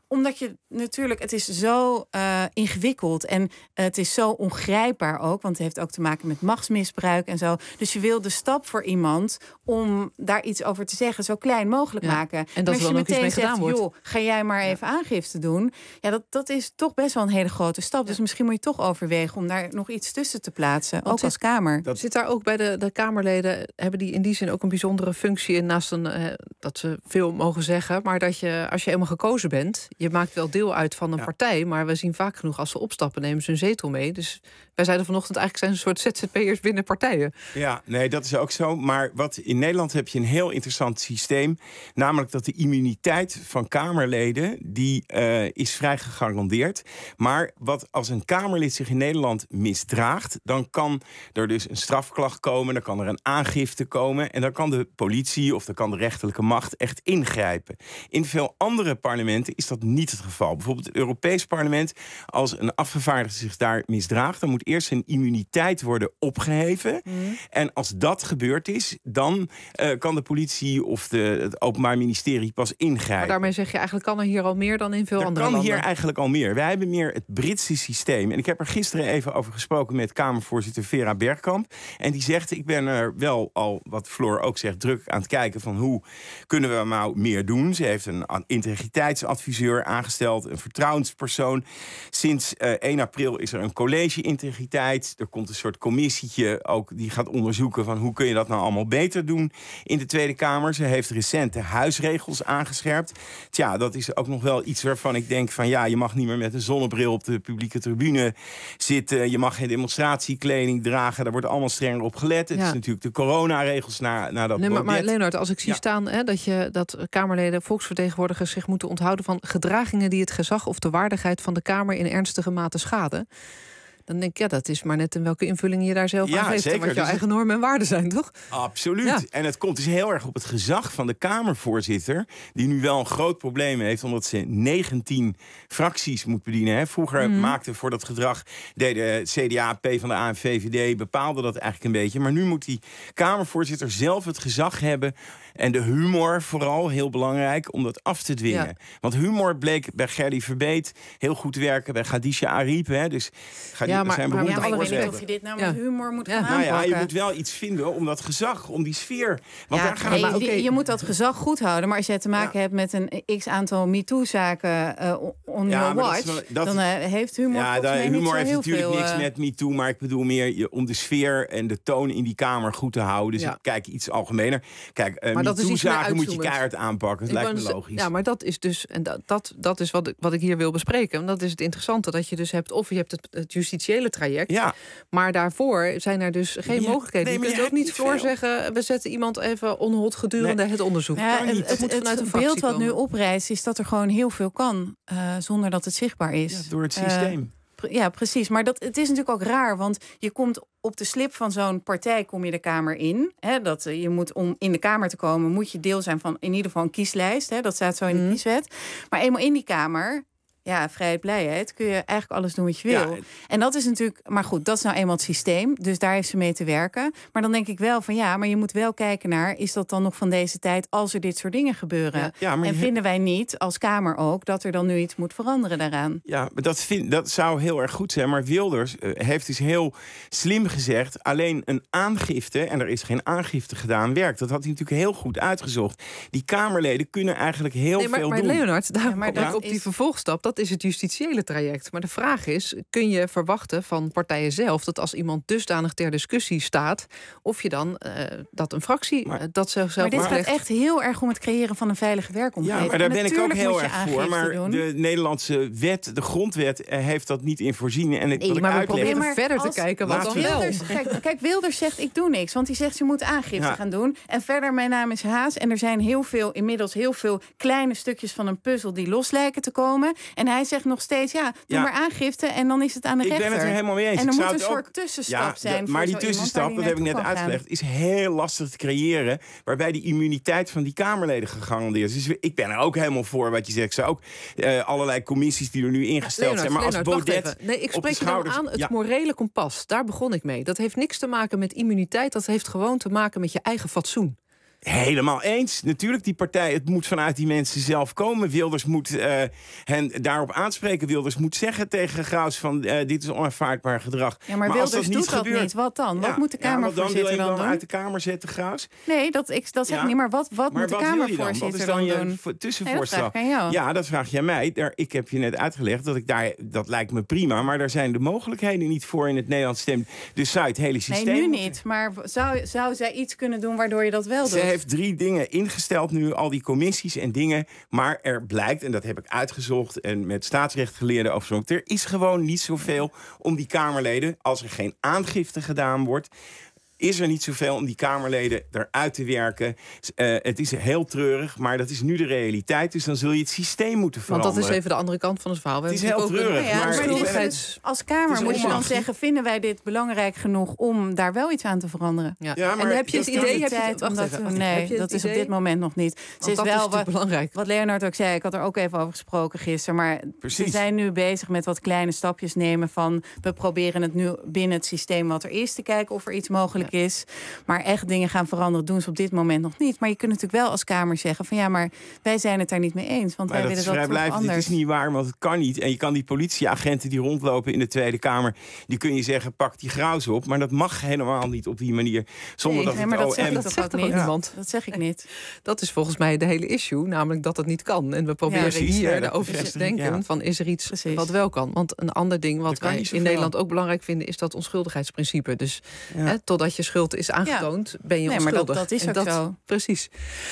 Omdat je natuurlijk, het is zo uh, ingewikkeld en uh, het is zo ongrijpbaar ook, want het heeft ook te maken met machtsmisbruik en zo. Dus je wil de stap voor iemand om daar iets over te zeggen zo klein mogelijk ja. maken. En, en als je je meteen mee zegt, wordt. joh, ga jij maar even ja. aangifte doen. Ja, dat, dat is toch best wel een hele grote stap. Ja. Dus misschien moet je toch overwegen om daar nog iets tussen te plaatsen, want ook zit, als Kamer. Dat zit daar ook bij de, de Kamerleden, hebben die in die zin ook een bijzondere functie in, naast een, uh, dat ze veel mogen zeggen, maar dat je, als je eenmaal gekozen bent, je maakt wel deel uit van een ja. partij, maar we zien vaak genoeg als ze opstappen, nemen ze een zetel mee. Dus wij zeiden vanochtend, eigenlijk zijn ze een soort Z Z P'ers binnen partijen. Ja, nee, dat is ook zo. Maar wat in Nederland heb je een heel interessant systeem, namelijk dat de immuniteit van Kamerleden, die uh, is vrij gegarandeerd. Maar wat als een Kamerlid zich in Nederland misdraagt, dan kan er dus een strafklacht komen, dan kan er een aangifte komen en dan kan de politie of dan kan de rechterlijke macht echt ingrijpen. In veel andere parlementen is dat niet het geval. Bijvoorbeeld het Europees Parlement, als een afgevaardigde zich daar misdraagt, dan moet eerst zijn immuniteit worden opgeheven. Mm. En als dat gebeurd is, dan uh, kan de politie of de, het Openbaar Ministerie pas ingrijpen. Maar daarmee zeg je eigenlijk, kan er hier al meer dan in veel er andere kan landen? Hier eigenlijk al meer. Wij hebben meer het Britse systeem. En ik heb er gisteren even over gesproken met Kamervoorzitter Vera Bergkamp. En die zegt, ik ben er wel al, wat Floor ook zegt, druk aan het kijken van hoe kunnen we nou meer doen. Ze heeft een integriteitsadviseur aangesteld, een vertrouwenspersoon. Sinds uh, één april is er een college integriteit. Er komt een soort commissietje ook die gaat onderzoeken van hoe kun je dat nou allemaal beter doen in de Tweede Kamer. Ze heeft recent de huisregels aangescherpt. Tja, dat is ook nog wel iets waarvan ik denk van ja, je mag niet meer met een zonnebril op de publieke tribune zitten. Je mag geen demonstratiekleding dragen. Daar wordt allemaal strenger op gelet. Het ja. is natuurlijk de coronaregels na, na dat nee, maar, maar Leonard, als ik zie ja. staan hè, dat, je, dat Kamerleden, volksvertegenwoordigers zich moeten onthouden van gedragingen die het gezag of de waardigheid van de Kamer in ernstige mate schaden. Dan denk ik, ja, dat is maar net in welke invulling je daar zelf ja, aan geeft. Zeker. En wat jouw dus eigen normen en waarden zijn, toch? Absoluut. Ja. En het komt dus heel erg op het gezag van de Kamervoorzitter, die nu wel een groot probleem heeft, omdat ze negentien fracties moet bedienen. Hè. Vroeger mm. maakte voor dat gedrag deden C D A, PvdA en V V D, bepaalde dat eigenlijk een beetje. Maar nu moet die Kamervoorzitter zelf het gezag hebben. En de humor vooral, heel belangrijk, om dat af te dwingen. Ja. Want humor bleek bij Gerdy Verbeet heel goed te werken, bij Khadija Ariep. Hè. Dus Khadija, ja, maar, zijn maar, beroemd ja, maar ik weet niet of je dit nou ja. met humor moet gaan ja. aanpakken. Nou ja, je moet wel iets vinden om dat gezag, om die sfeer. Want ja, daar gaan nee, maar, okay. Je moet dat gezag goed houden. Maar als je te maken ja. hebt met een x-aantal MeToo-zaken uh, on ja, your watch, dat, dat, dan uh, heeft humor ja, volgens mij humor niet zo heeft heel natuurlijk veel, niks uh, met MeToo, maar ik bedoel meer je, om de sfeer en de toon in die Kamer goed te houden. Dus ja. ik kijk iets algemener. Kijk, uh, MeToo-zaken moet je keihard aanpakken. Dat ik lijkt me logisch. Ja, maar dat is dus, en dat, dat, dat is wat ik, wat ik hier wil bespreken. En dat is het interessante, dat je dus hebt, of je hebt het, het justitiële traject, ja. maar daarvoor zijn er dus geen ja, mogelijkheden. Nee, je kunt je ook niet niet voorzeggen, we zetten iemand even onhold gedurende nee. het onderzoek. Ja, kan het, niet. het, moet het, vanuit het een beeld wat komen. nu oprijst is dat er gewoon heel veel kan, uh, zonder dat het zichtbaar is. Ja, door het systeem. Uh, Ja, precies. Maar dat, het is natuurlijk ook raar, want je komt op de slip van zo'n partij kom je de Kamer in. Hè, dat, je moet, om in de Kamer te komen, moet je deel zijn van in ieder geval een kieslijst. Hè, dat staat zo in de mm. kieswet. Maar eenmaal in die Kamer, ja, vrijheid, blijheid, kun je eigenlijk alles doen wat je wil. Ja. En dat is natuurlijk, maar goed, dat is nou eenmaal het systeem. Dus daar heeft ze mee te werken. Maar dan denk ik wel van ja, maar je moet wel kijken naar, is dat dan nog van deze tijd als er dit soort dingen gebeuren? Ja, ja, maar en je... vinden wij niet, als Kamer ook, dat er dan nu iets moet veranderen daaraan? Ja, maar dat, vind, dat zou heel erg goed zijn. Maar Wilders uh, heeft dus heel slim gezegd, alleen een aangifte, en er is geen aangifte gedaan, werkt. Dat had hij natuurlijk heel goed uitgezocht. Die Kamerleden kunnen eigenlijk heel nee, maar, veel maar doen. Leonard, daar ja, maar ja, op die is... vervolgstap, dat is het justitiële traject. Maar de vraag is, kun je verwachten van partijen zelf dat als iemand dusdanig ter discussie staat, of je dan uh, dat een fractie maar, uh, dat zelf Maar dit maar gaat echt heel erg om het creëren van een veilige werkomgeving. Ja, maar daar ben ik ook heel erg voor. Maar doen. de Nederlandse wet, de grondwet, heeft dat niet in voorzien. En ik, nee, wat maar ik we uitleg, proberen maar verder als, te kijken wat dan wel. Wilders, kijk, kijk, Wilders zegt ik doe niks, want hij zegt je moet aangifte ja. gaan doen. En verder, mijn naam is Haas en er zijn heel veel, inmiddels heel veel kleine stukjes van een puzzel die los lijken te komen. En hij zegt nog steeds, ja, doe ja. maar aangifte en dan is het aan de ik rechter. Ik ben het er helemaal mee eens. En er ik moet zou een het soort ook... tussenstap ja, zijn. De, maar die tussenstap, dat heb ik net uitgelegd, is heel lastig te creëren, waarbij die immuniteit van die Kamerleden gegarandeerd is. Dus ik ben er ook helemaal voor wat je zegt. Ik zou ook uh, allerlei commissies die er nu ingesteld Leonard, zijn. Maar Leonard, als Baudet nee, ik spreek je schouders, dan aan het ja. morele kompas. Daar begon ik mee. Dat heeft niks te maken met immuniteit. Dat heeft gewoon te maken met je eigen fatsoen. Helemaal eens. Natuurlijk, die partij, het moet vanuit die mensen zelf komen. Wilders moet uh, hen daarop aanspreken. Wilders moet zeggen tegen Graus van uh, dit is onaanvaardbaar gedrag. Ja, maar, maar Wilders als dat doet dat gebeurt, niet. Wat dan? Ja, wat moet de Kamervoorzitter ja, dan? Wil je dan, dan doen? uit de Kamer zetten, Graus? Nee, dat, ik, dat zeg ik ja. niet. Maar wat, wat maar moet de wat Kamervoorzitter dan, dan? Wat is dan, dan je doen? tussenvoorstel? Nee, dat vraag ik aan jou. Ja, dat vraag je aan mij. Daar, ik heb je net uitgelegd dat ik daar, dat lijkt me prima, maar daar zijn de mogelijkheden niet voor in het Nederlands stem. Dus zou het hele systeem... Nee, nu niet. Maar zou, zou zij iets kunnen doen waardoor je dat wel doet? Ze heeft drie dingen ingesteld nu, al die commissies en dingen. Maar er blijkt, en dat heb ik uitgezocht en met staatsrechtgeleerden overzocht, er is gewoon niet zoveel om die Kamerleden, als er geen aangifte gedaan wordt, is er niet zoveel om die Kamerleden eruit te werken. Uh, het is heel treurig, maar dat is nu de realiteit. Dus dan zul je het systeem moeten veranderen. Want dat is even de andere kant van het verhaal. We het is heel treurig. Ja, maar maar is, als Kamer moet je dan zeggen, vinden wij dit belangrijk genoeg om daar wel iets aan te veranderen? Ja. Ja, maar en heb je het idee? Heb je het, om dat even, nee, heb je dat is idee? op dit moment nog niet. Ze is dat wel is wat, belangrijk. Wat Leonard ook zei, ik had er ook even over gesproken gisteren. Maar Precies. ze zijn nu bezig met wat kleine stapjes nemen van we proberen het nu binnen het systeem wat er is te kijken of er iets mogelijk ja. is. Maar echt dingen gaan veranderen, doen ze op dit moment nog niet. Maar je kunt natuurlijk wel als Kamer zeggen van ja, maar wij zijn het daar niet mee eens. Want maar wij dat willen dat toch anders. Dit is niet waar, want het kan niet. En je kan die politieagenten die rondlopen in de Tweede Kamer, die kun je zeggen, pak die Graus op. Maar dat mag helemaal niet op die manier. Zonder nee, dat nee, maar het dat zeg O M... ik toch ook niet. Ja. Niemand. Dat zeg ik niet. Dat is volgens mij de hele issue, namelijk dat het niet kan. En we proberen ja, hier ja, over te denken ja. van is er iets precies. wat wel kan. Want een ander ding wat wij in Nederland ook belangrijk vinden is dat onschuldigheidsprincipe. Dus ja. hè, totdat je schuld is aangetoond, ja. ben je nee, onschuldig. Maar dat, dat is ook dat, zo. Precies.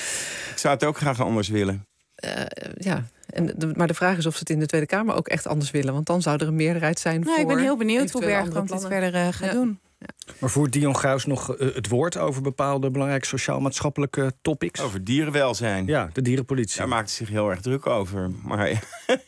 Ik zou het ook graag anders willen. Uh, ja, en de, maar de vraag is of ze het in de Tweede Kamer ook echt anders willen. Want dan zou er een meerderheid zijn nou, voor... Ik ben heel benieuwd hoe Bergkamp dit verder uh, gaat ja. doen. Ja. Maar voert Dion Graus nog uh, het woord over bepaalde belangrijke sociaal-maatschappelijke topics? Over dierenwelzijn. Ja, de dierenpolitie. Daar maakt hij zich heel erg druk over. Maar, ja.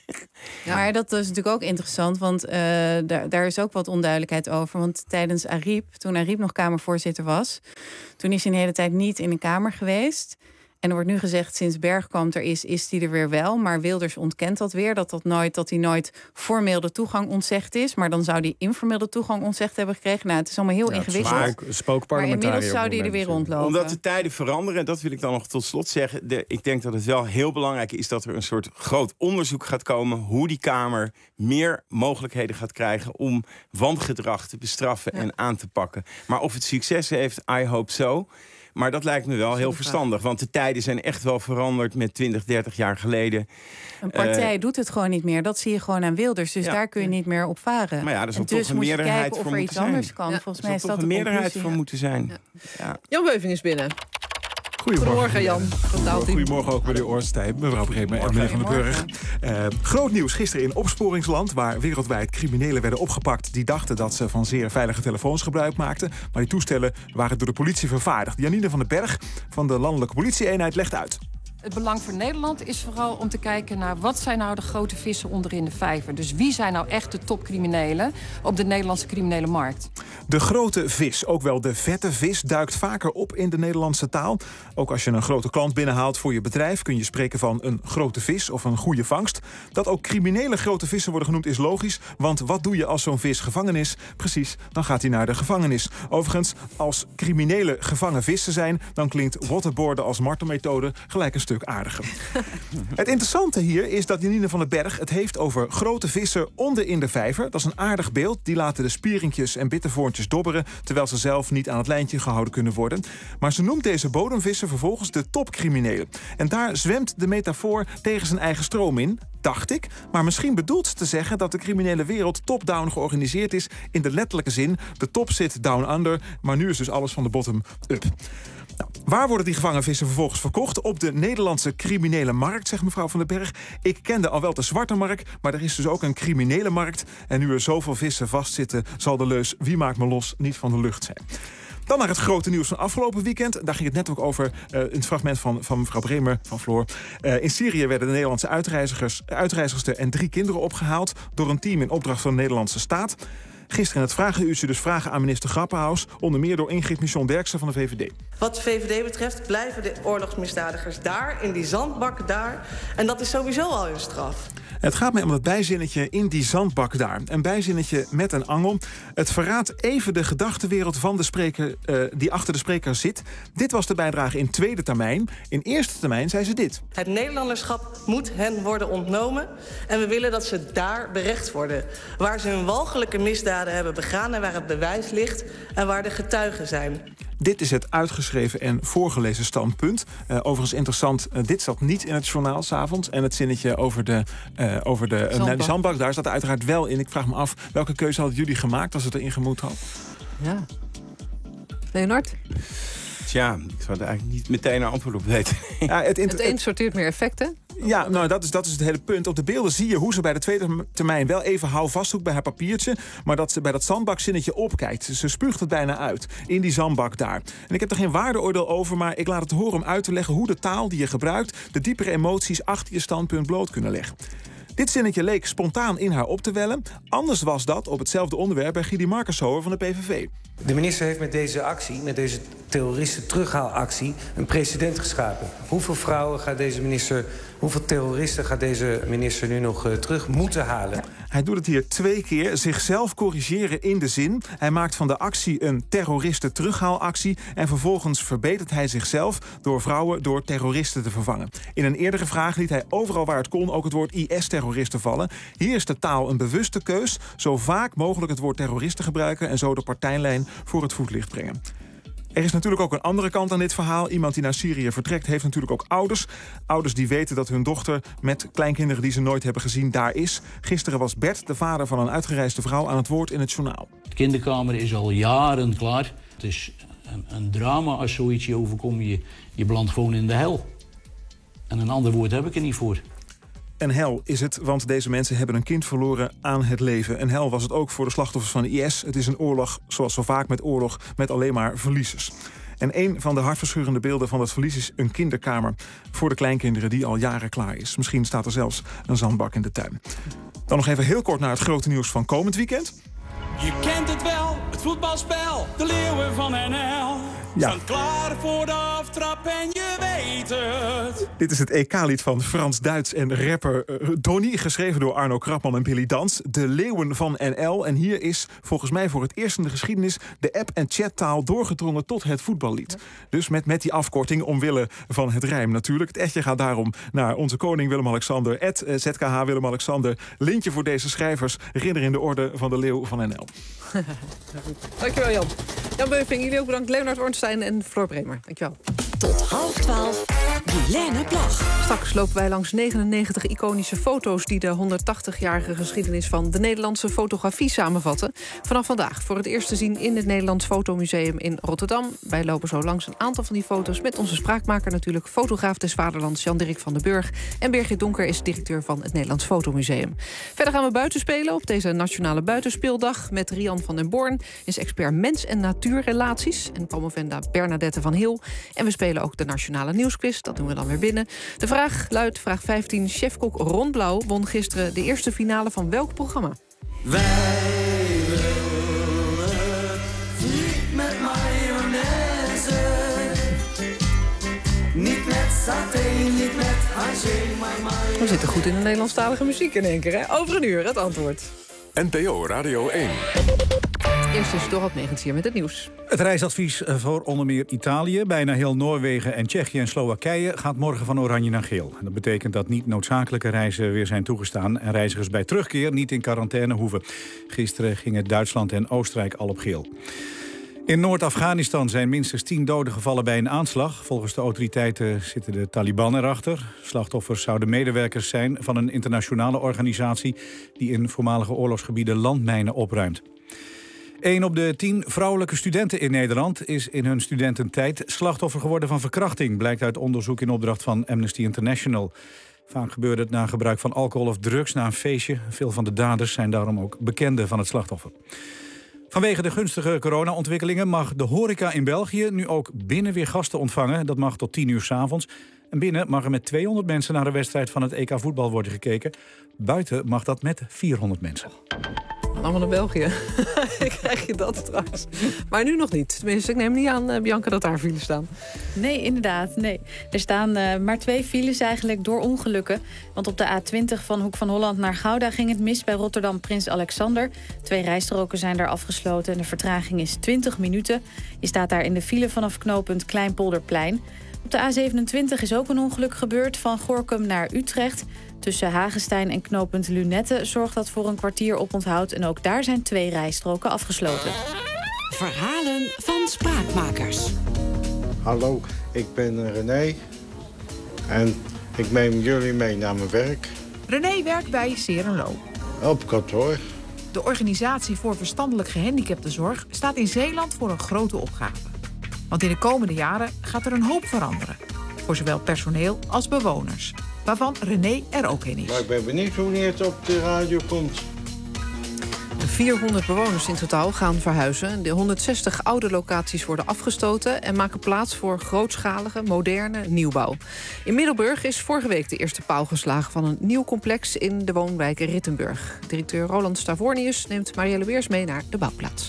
Ja. maar dat is natuurlijk ook interessant, want uh, daar, daar is ook wat onduidelijkheid over. Want tijdens Ariep, toen Ariep nog Kamervoorzitter was, toen is hij een hele tijd niet in de Kamer geweest. En er wordt nu gezegd, sinds Bergkamp er is, is die er weer wel. Maar Wilders ontkent dat weer, dat, dat, nooit, dat hij nooit formeel de toegang ontzegd is. Maar dan zou hij informeel de toegang ontzegd hebben gekregen. Nou, het is allemaal heel ja, ingewikkeld. Maar inmiddels zou die er weer rondlopen. Omdat de tijden veranderen, en dat wil ik dan nog tot slot zeggen. De, ik denk dat het wel heel belangrijk is dat er een soort groot onderzoek gaat komen hoe die Kamer meer mogelijkheden gaat krijgen om wangedrag te bestraffen ja. en aan te pakken. Maar of het succes heeft, I hope so. Maar dat lijkt me wel heel verstandig. Want de tijden zijn echt wel veranderd met twintig, dertig jaar geleden. Een partij uh, doet het gewoon niet meer. Dat zie je gewoon aan Wilders. Dus ja. daar kun je niet meer op varen. Maar ja, er zal dus toch een meerderheid voor moeten zijn. Of er iets anders kan. Ja. Volgens er mij is toch dat een meerderheid voor ja. moeten zijn. Ja. Ja. Jan Beuving is binnen. Goedemorgen, Jan. Goedemorgen ook, meneer Oornstein, mevrouw Bremer en meneer Van den Burg. Uh, groot nieuws gisteren in opsporingsland, waar wereldwijd criminelen werden opgepakt die dachten dat ze van zeer veilige telefoons gebruik maakten. Maar die toestellen waren door de politie vervaardigd. Janine van den Berg van de Landelijke Politie-eenheid legt uit. Het belang voor Nederland is vooral om te kijken naar wat zijn nou de grote vissen onderin de vijver. Dus wie zijn nou echt de topcriminelen op de Nederlandse criminele markt? De grote vis, ook wel de vette vis, duikt vaker op in de Nederlandse taal. Ook als je een grote klant binnenhaalt voor je bedrijf kun je spreken van een grote vis of een goede vangst. Dat ook criminele grote vissen worden genoemd is logisch, want wat doe je als zo'n vis gevangen is? Precies, dan gaat hij naar de gevangenis. Overigens, als criminelen gevangen vissen zijn, dan klinkt waterboarden als martelmethode gelijk een stuk aardiger. Het interessante hier is dat Janine van den Berg het heeft over grote vissen onder in de vijver. Dat is een aardig beeld. Die laten de spierinkjes en bittervoorntjes dobberen, terwijl ze zelf niet aan het lijntje gehouden kunnen worden. Maar ze noemt deze bodemvissen vervolgens de topcriminelen. En daar zwemt de metafoor tegen zijn eigen stroom in, dacht ik. Maar misschien bedoelt ze te zeggen dat de criminele wereld top-down georganiseerd is in de letterlijke zin. De top zit down under, maar nu is dus alles van de bottom up. Nou, waar worden die gevangen vissen vervolgens verkocht? Op de Nederlandse criminele markt, zegt mevrouw van den Berg. Ik kende al wel de zwarte markt, maar er is dus ook een criminele markt. En nu er zoveel vissen vastzitten, zal de leus wie maakt me los niet van de lucht zijn. Dan naar het grote nieuws van afgelopen weekend. Daar ging het net ook over uh, in het fragment van, van mevrouw Bremer, van Floor. Uh, in Syrië werden de Nederlandse uitreizigers, uitreizigers en drie kinderen opgehaald door een team in opdracht van de Nederlandse staat. Gisteren in het vragenuurtje dus vragen aan minister Grapperhaus, onder meer door Ingrid Michon-Derksen van de V V D. Wat de V V D betreft blijven de oorlogsmisdadigers daar, in die zandbak daar. En dat is sowieso al een straf. Het gaat mij om het bijzinnetje in die zandbak daar. Een bijzinnetje met een angel. Het verraadt even de gedachtenwereld van de spreker uh, die achter de spreker zit. Dit was de bijdrage in tweede termijn. In eerste termijn zei ze dit. Het Nederlanderschap moet hen worden ontnomen. En we willen dat ze daar berecht worden. Waar ze hun walgelijke misdaden hebben begaan en waar het bewijs ligt en waar de getuigen zijn. Dit is het uitgeschreven en voorgelezen standpunt. Uh, overigens interessant, uh, dit zat niet in het journaal 's avonds. En het zinnetje over de, uh, over de, uh, zandbak. Nou, de zandbak, daar staat er uiteraard wel in. Ik vraag me af, welke keuze hadden jullie gemaakt als het erin gemoet had? Ja. Leonard? Tja, ik zou er eigenlijk niet meteen een antwoord op weten. Ja, het, het een sorteert meer effecten. Ja, nou, dat is, dat is het hele punt. Op de beelden zie je hoe ze bij de tweede termijn wel even hou vasthoekt bij haar papiertje, maar dat ze bij dat zandbakzinnetje opkijkt. Ze spuugt het bijna uit in die zandbak daar. En ik heb er geen waardeoordeel over, maar ik laat het horen om uit te leggen hoe de taal die je gebruikt de diepere emoties achter je standpunt bloot kunnen leggen. Dit zinnetje leek spontaan in haar op te wellen. Anders was dat op hetzelfde onderwerp bij Giedi Markenshoer van de P V V. De minister heeft met deze actie, met deze terroristen terughaalactie, een precedent geschapen. Hoeveel vrouwen gaat deze minister, hoeveel terroristen gaat deze minister nu nog uh, terug moeten halen? Hij doet het hier twee keer, zichzelf corrigeren in de zin. Hij maakt van de actie een terroristen terughaalactie en vervolgens verbetert hij zichzelf door vrouwen door terroristen te vervangen. In een eerdere vraag liet hij overal waar het kon ook het woord I S-terroristen vallen. Hier is de taal een bewuste keus, zo vaak mogelijk het woord terroristen gebruiken en zo de partijlijn voor het voetlicht brengen. Er is natuurlijk ook een andere kant aan dit verhaal. Iemand die naar Syrië vertrekt heeft natuurlijk ook ouders. Ouders die weten dat hun dochter met kleinkinderen die ze nooit hebben gezien daar is. Gisteren was Bert, de vader van een uitgereisde vrouw, aan het woord in het journaal. De kinderkamer is al jaren klaar. Het is een, een drama als zoiets je overkomt. Je, je belandt gewoon in de hel. En een ander woord heb ik er niet voor. Een hel is het, want deze mensen hebben een kind verloren aan het leven. Een hel was het ook voor de slachtoffers van de I S. Het is een oorlog, zoals zo vaak met oorlog, met alleen maar verliezers. En een van de hartverscheurende beelden van dat verlies is een kinderkamer voor de kleinkinderen die al jaren klaar is. Misschien staat er zelfs een zandbak in de tuin. Dan nog even heel kort naar het grote nieuws van komend weekend. Je kent het wel, het voetbalspel, de Leeuwen van N L. Ja. Staan klaar voor de aftrap en je weet het. Dit is het E K-lied van Frans-Duits en rapper uh, Donny, geschreven door Arno Krapman en Billy Dans. De Leeuwen van N L. En hier is volgens mij voor het eerst in de geschiedenis de app- en chattaal doorgedrongen tot het voetballied. Dus met, met die afkorting omwille van het rijm natuurlijk. Het etje gaat daarom naar onze koning Willem-Alexander, at Z K H Willem-Alexander. Lintje voor deze schrijvers, ridder in de orde van de Leeuw van N L. Dankjewel Jan. Jan Beuving, jullie ook bedankt. Leonard Ornstein en Floor Bremer. Dankjewel. Tot half twaalf, Guilaine Plag. Straks lopen wij langs negenennegentig iconische foto's die de honderdtachtigjarige geschiedenis van de Nederlandse fotografie samenvatten. Vanaf vandaag voor het eerst te zien in het Nederlands Fotomuseum in Rotterdam. Wij lopen zo langs een aantal van die foto's met onze spraakmaker natuurlijk, fotograaf des Vaderlands Jan-Dirk van den Burg. En Birgit Donker is directeur van het Nederlands Fotomuseum. Verder gaan we buiten spelen op deze Nationale Buitenspeeldag met Rian van den Born, is expert mens- en natuurrelaties, en promovenda Bernadette van Heel. En we spelen ook de Nationale Nieuwsquiz, dat doen we dan weer binnen. De vraag luidt, vraag vijftien, chefkok Ron Blauw won gisteren de eerste finale van welk programma? Wij willen niet met mayonaise, niet met saté, niet met haché, maar mayonaise. We zitten goed in de Nederlandstalige muziek in één keer, hè? Over een uur, het antwoord. N P O Radio één. Eerst is Dorot Megens hier met het nieuws. Het reisadvies voor onder meer Italië, bijna heel Noorwegen en Tsjechië en Slowakije gaat morgen van oranje naar geel. Dat betekent dat niet noodzakelijke reizen weer zijn toegestaan en reizigers bij terugkeer niet in quarantaine hoeven. Gisteren gingen Duitsland en Oostenrijk al op geel. In Noord-Afghanistan zijn minstens tien doden gevallen bij een aanslag. Volgens de autoriteiten zitten de Taliban erachter. Slachtoffers zouden medewerkers zijn van een internationale organisatie die in voormalige oorlogsgebieden landmijnen opruimt. Een op de tien vrouwelijke studenten in Nederland is in hun studententijd slachtoffer geworden van verkrachting, blijkt uit onderzoek in opdracht van Amnesty International. Vaak gebeurde het na gebruik van alcohol of drugs na een feestje. Veel van de daders zijn daarom ook bekenden van het slachtoffer. Vanwege de gunstige corona-ontwikkelingen mag de horeca in België nu ook binnen weer gasten ontvangen. Dat mag tot tien uur 's avonds. En binnen mag er met tweehonderd mensen naar de wedstrijd van het E K voetbal worden gekeken. Buiten mag dat met vierhonderd mensen. allemaal naar België. Krijg je dat straks. Maar nu nog niet. Tenminste, ik neem niet aan, uh, Bianca, dat daar files staan. Nee, inderdaad. Nee. Er staan uh, maar twee files eigenlijk door ongelukken. Want op de A twintig van Hoek van Holland naar Gouda ging het mis bij Rotterdam Prins Alexander. Twee rijstroken zijn daar afgesloten en de vertraging is twintig minuten. Je staat daar in de file vanaf knooppunt Kleinpolderplein. Op de A zevenentwintig is ook een ongeluk gebeurd van Gorinchem naar Utrecht. Tussen Hagestein en knooppunt Lunette zorgt dat voor een kwartier oponthoud. En ook daar zijn twee rijstroken afgesloten. Verhalen van spraakmakers. Hallo, ik ben René. En ik neem jullie mee naar mijn werk. René werkt bij Serenlo. Op kantoor. De organisatie voor verstandelijk gehandicaptenzorg staat in Zeeland voor een grote opgave. Want in de komende jaren gaat er een hoop veranderen. Voor zowel personeel als bewoners. Waarvan René er ook in is. Maar ik ben benieuwd hoe het op de radio komt. De vierhonderd bewoners in totaal gaan verhuizen. De honderdzestig oude locaties worden afgestoten en maken plaats voor grootschalige, moderne nieuwbouw. In Middelburg is vorige week de eerste paal geslagen van een nieuw complex in de woonwijk Rittenburg. Directeur Roland Stavornius neemt Marielle Weers mee naar de bouwplaats.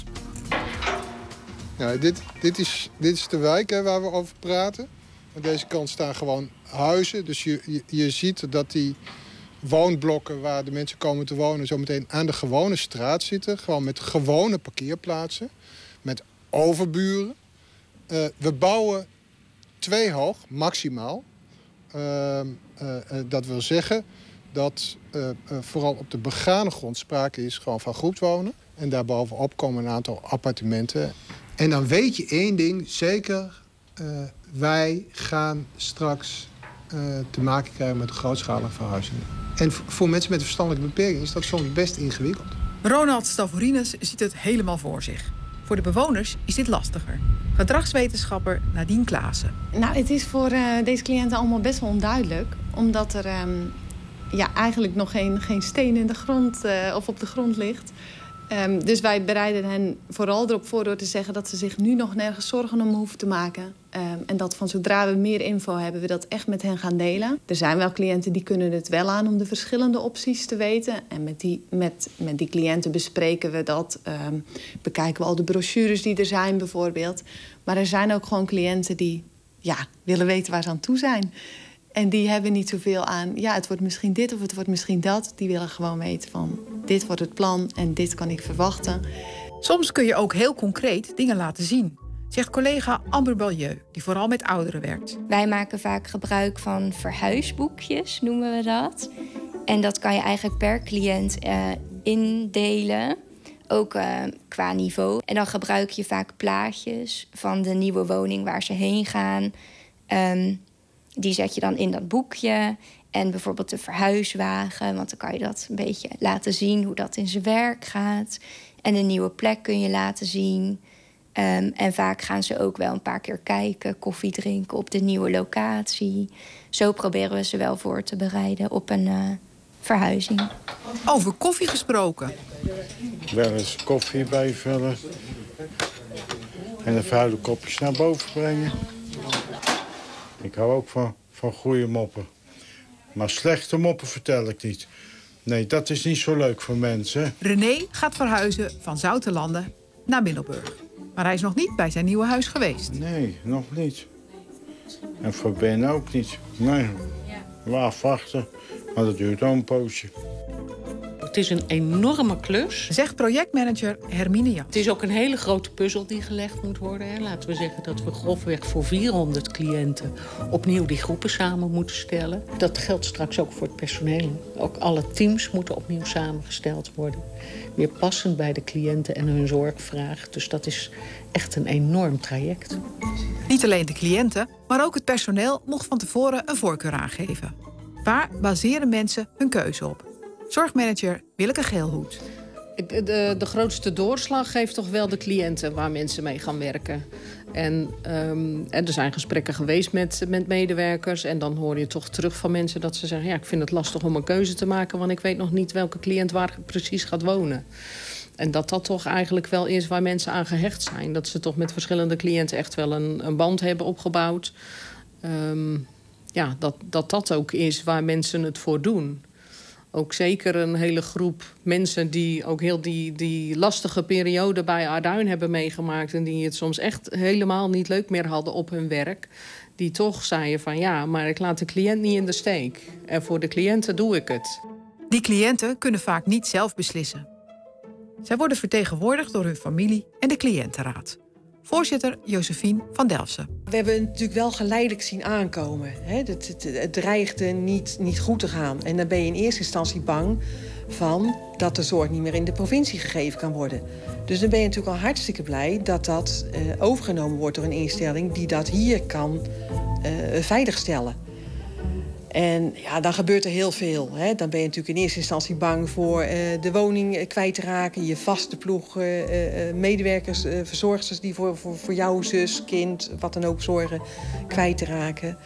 Ja, dit, dit, is, dit is de wijk hè, waar we over praten. Aan deze kant staan gewoon huizen. Dus je, je, je ziet dat die woonblokken waar de mensen komen te wonen zometeen aan de gewone straat zitten. Gewoon met gewone parkeerplaatsen. Met overburen. Uh, we bouwen twee hoog, maximaal. Uh, uh, uh, dat wil zeggen dat uh, uh, vooral op de begane grond sprake is gewoon van groepswonen. En daarbovenop komen een aantal appartementen. En dan weet je één ding zeker. Uh, wij gaan straks uh, te maken krijgen met grootschalige verhuizingen. En voor mensen met een verstandelijke beperking is dat soms best ingewikkeld. Ronald Stavorines ziet het helemaal voor zich. Voor de bewoners is dit lastiger. Gedragswetenschapper Nadine Klaassen. Nou, het is voor uh, deze cliënten allemaal best wel onduidelijk. Omdat er um, ja, eigenlijk nog geen, geen steen in de grond uh, of op de grond ligt. Um, dus wij bereiden hen vooral erop voor door te zeggen dat ze zich nu nog nergens zorgen om hoeven te maken. Um, en dat van zodra we meer info hebben, we dat echt met hen gaan delen. Er zijn wel cliënten die kunnen het wel aan om de verschillende opties te weten. En met die, met, met die cliënten bespreken we dat. Um, bekijken we al de brochures die er zijn bijvoorbeeld. Maar er zijn ook gewoon cliënten die ja, willen weten waar ze aan toe zijn. En die hebben niet zoveel aan, ja, het wordt misschien dit of het wordt misschien dat. Die willen gewoon weten van, dit wordt het plan en dit kan ik verwachten. Soms kun je ook heel concreet dingen laten zien, zegt collega Amber Balieu, die vooral met ouderen werkt. Wij maken vaak gebruik van verhuisboekjes, noemen we dat. En dat kan je eigenlijk per cliënt uh, indelen, ook uh, qua niveau. En dan gebruik je vaak plaatjes van de nieuwe woning waar ze heen gaan. Um, Die zet je dan in dat boekje. En bijvoorbeeld de verhuiswagen. Want dan kan je dat een beetje laten zien hoe dat in zijn werk gaat. En een nieuwe plek kun je laten zien. Um, en vaak gaan ze ook wel een paar keer kijken, koffie drinken op de nieuwe locatie. Zo proberen we ze wel voor te bereiden op een uh, verhuizing. Over koffie gesproken. Wel eens koffie bijvullen. En de vuile kopjes naar boven brengen. Ik hou ook van, van goede moppen. Maar slechte moppen vertel ik niet. Nee, dat is niet zo leuk voor mensen. René gaat verhuizen van Zoutelanden naar Middelburg. Maar hij is nog niet bij zijn nieuwe huis geweest. Nee, nog niet. En voor Ben ook niet. Nee, we afwachten. Maar dat duurt ook een poosje. Het is een enorme klus. Zegt projectmanager Hermine Jan. Het is ook een hele grote puzzel die gelegd moet worden. Hè. Laten we zeggen dat we grofweg voor vierhonderd cliënten opnieuw die groepen samen moeten stellen. Dat geldt straks ook voor het personeel. Ook alle teams moeten opnieuw samengesteld worden. Weer passend bij de cliënten en hun zorgvraag. Dus dat is echt een enorm traject. Niet alleen de cliënten, maar ook het personeel mocht van tevoren een voorkeur aangeven. Waar baseren mensen hun keuze op? Zorgmanager Willeke Geelhoed. De, de, de grootste doorslag geeft toch wel de cliënten waar mensen mee gaan werken. En, um, en er zijn gesprekken geweest met, met medewerkers. En dan hoor je toch terug van mensen dat ze zeggen... ja, ik vind het lastig om een keuze te maken... want ik weet nog niet welke cliënt waar precies gaat wonen. En dat dat toch eigenlijk wel is waar mensen aan gehecht zijn. Dat ze toch met verschillende cliënten echt wel een, een band hebben opgebouwd. Um, ja, dat, dat dat ook is waar mensen het voor doen. ook zeker een hele groep mensen die ook heel die, die lastige periode bij Arduin hebben meegemaakt en die het soms echt helemaal niet leuk meer hadden op hun werk, die toch zeiden van ja, maar ik laat de cliënt niet in de steek. En voor de cliënten doe ik het. Die cliënten kunnen vaak niet zelf beslissen. Zij worden vertegenwoordigd door hun familie en de cliëntenraad. Voorzitter Josephine van Delfsen. We hebben het natuurlijk wel geleidelijk zien aankomen. Hè? Het, het, het dreigde niet, niet goed te gaan. En dan ben je in eerste instantie bang van dat de zorg niet meer in de provincie gegeven kan worden. Dus dan ben je natuurlijk al hartstikke blij dat dat uh, overgenomen wordt door een instelling die dat hier kan uh, veiligstellen. En ja, dan gebeurt er heel veel. Hè. Dan ben je natuurlijk in eerste instantie bang voor uh, de woning kwijt te raken. Je vaste ploeg, uh, uh, medewerkers, uh, verzorgsters die voor, voor, voor jouw zus, kind, wat dan ook zorgen, kwijt te raken.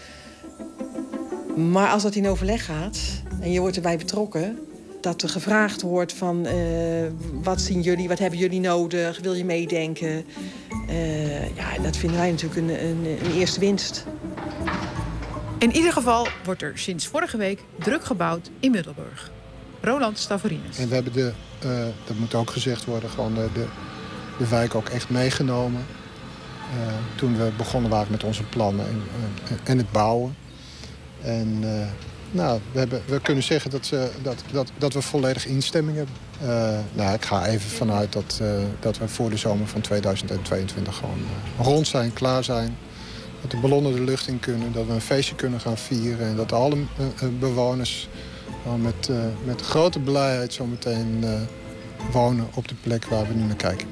Maar als dat in overleg gaat en je wordt erbij betrokken, dat er gevraagd wordt van uh, wat zien jullie, wat hebben jullie nodig, wil je meedenken? Uh, ja, dat vinden wij natuurlijk een, een, een eerste winst. In ieder geval wordt er sinds vorige week druk gebouwd in Middelburg. Roland Stavorines. En we hebben de, uh, dat moet ook gezegd worden, gewoon de, de, de wijk ook echt meegenomen. Uh, toen we begonnen waren met onze plannen en, uh, en het bouwen. En uh, nou, we, hebben, we kunnen zeggen dat, uh, dat, dat, dat we volledig instemming hebben. Uh, nou, ik ga even vanuit dat, uh, dat we voor de zomer van tweeduizend tweeëntwintig gewoon uh, rond zijn, klaar zijn. Dat de ballonnen de lucht in kunnen, dat we een feestje kunnen gaan vieren. En dat alle uh, bewoners uh, met, uh, met grote blijheid zometeen uh, wonen op de plek waar we nu naar kijken.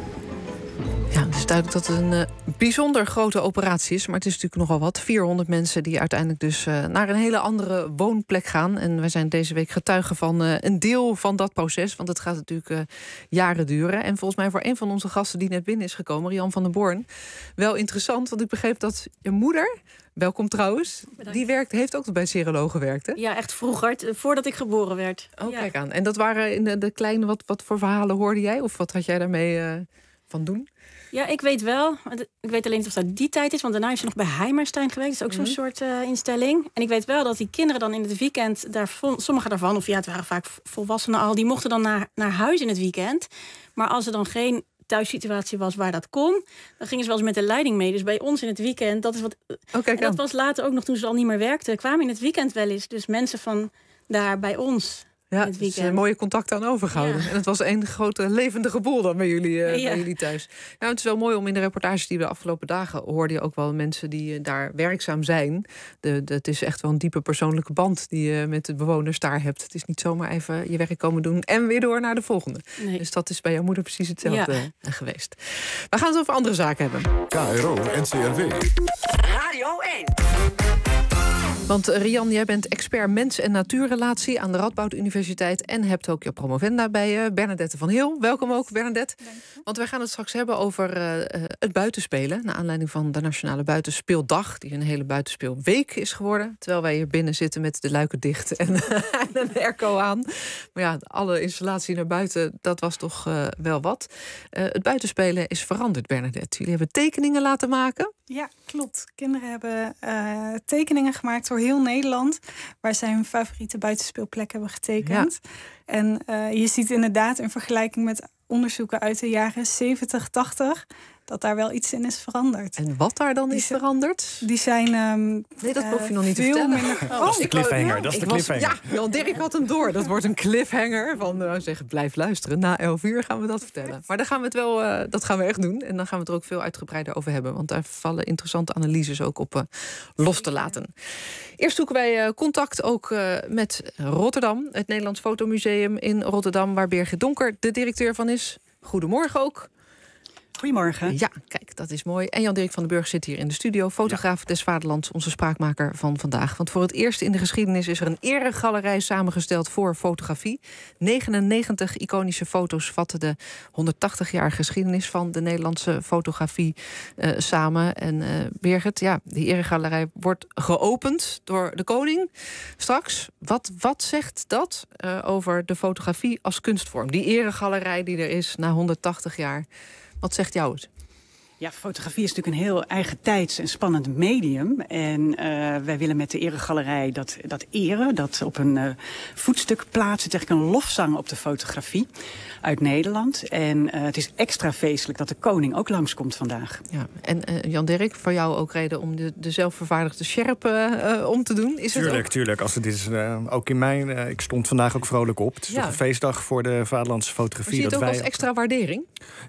Ja, het is duidelijk dat het een uh, bijzonder grote operatie is. Maar het is natuurlijk nogal wat. vierhonderd mensen die uiteindelijk dus uh, naar een hele andere woonplek gaan. En wij zijn deze week getuigen van uh, een deel van dat proces. Want het gaat natuurlijk uh, jaren duren. En volgens mij voor een van onze gasten die net binnen is gekomen, Rian van den Born, wel interessant. Want ik begreep dat je moeder, welkom trouwens, Bedankt. die werkt, heeft ook bij Seroloog gewerkt, hè? Ja, echt vroeger, voordat ik geboren werd. Oh, ja. Kijk aan. En dat waren in de, de kleine, wat, wat voor verhalen hoorde jij? Of wat had jij daarmee uh, van doen? Ja, ik weet wel. Ik weet alleen niet of dat die tijd is. Want daarna is ze nog bij Heimerstein geweest. Dat is ook Mm-hmm. zo'n soort uh, instelling. En ik weet wel dat die kinderen dan in het weekend, daar, sommige daarvan, of ja, het waren vaak volwassenen al, die mochten dan naar, naar huis in het weekend. Maar als er dan geen thuissituatie was waar dat kon, dan gingen ze wel eens met de leiding mee. Dus bij ons in het weekend, dat is wat. Oh, kijk en dat was later ook nog toen ze al niet meer werkten, kwamen in het weekend wel eens. Dus mensen van daar bij ons. Ja, het is een mooie contact aan overgehouden. Ja. En het was een grote levendige boel dan bij jullie, uh, ja. bij jullie thuis. Nou, het is wel mooi om in de reportages die we de afgelopen dagen hoorde je ook wel mensen die uh, daar werkzaam zijn. De, de, het is echt wel een diepe persoonlijke band die je met de bewoners daar hebt. Het is niet zomaar even je werk komen doen en weer door naar de volgende. Nee. Dus dat is bij jouw moeder precies hetzelfde ja. geweest. We gaan het over andere zaken hebben. K R O N C R W. Radio één. Want Rian, jij bent expert mens- en natuurrelatie aan de Radboud Universiteit en hebt ook je promovenda bij uh, Bernadette van Heel. Welkom ook, Bernadette. Want wij gaan het straks hebben over uh, het buitenspelen. Naar aanleiding van de Nationale Buitenspeeldag, die een hele buitenspeelweek is geworden. Terwijl wij hier binnen zitten met de luiken dicht en, en een airco aan. Maar ja, alle installatie naar buiten, dat was toch uh, wel wat. Uh, het buitenspelen is veranderd, Bernadette. Jullie hebben tekeningen laten maken. Ja, klopt. Kinderen hebben uh, tekeningen gemaakt door heel Nederland, waar zij hun favoriete buitenspeelplek hebben getekend. Ja. En uh, je ziet inderdaad in vergelijking met onderzoeken uit de jaren zeventig, tachtig... dat daar wel iets in is veranderd. En wat daar dan die is veranderd? Die zijn um, Nee, dat hoef je uh, nog niet te vertellen. Minder... Oh, dat is de cliffhanger. Ja, dat is de cliffhanger. Was, ja, Jan Dirk had hem door. Dat wordt een cliffhanger. Van uh, zeggen, blijf luisteren. Na elf uur gaan we dat vertellen. Maar dan gaan we het wel, uh, dat gaan we echt doen. En dan gaan we het er ook veel uitgebreider over hebben. Want daar vallen interessante analyses ook op uh, los te laten. Eerst zoeken wij uh, contact ook uh, met Rotterdam. Het Nederlands Fotomuseum in Rotterdam, waar Birgit Donker de directeur van is. Goedemorgen ook. Goedemorgen. Ja, kijk, dat is mooi. En Jan Dirk van den Burg zit hier in de studio. Fotograaf ja. des Vaderlands, onze spraakmaker van vandaag. Want voor het eerst in de geschiedenis is er een eregalerij samengesteld voor fotografie. negenennegentig iconische foto's vatten de honderdtachtig jaar geschiedenis van de Nederlandse fotografie uh, samen. En uh, Birgit, ja, die eregalerij wordt geopend door de koning straks. Wat, wat zegt dat uh, over de fotografie als kunstvorm? Die eregalerij die er is na honderdtachtig jaar. Wat zegt jou het? Ja, fotografie is natuurlijk een heel eigentijds en spannend medium. En uh, wij willen met de Eregalerij dat, dat eren, dat op een uh, voetstuk plaatsen. Het is eigenlijk een lofzang op de fotografie uit Nederland. En uh, het is extra feestelijk dat de koning ook langskomt vandaag. Ja, en uh, Jan-Dirk, voor jou ook reden om de, de zelfvervaardigde sjerp uh, uh, om te doen? Is tuurlijk, het ook? tuurlijk. Als het is, uh, ook in mijn, uh, ik stond vandaag ook vrolijk op. Het is Ja. toch een feestdag voor de vaderlandse fotografie. Maar zie je het dat ook wij als extra waardering?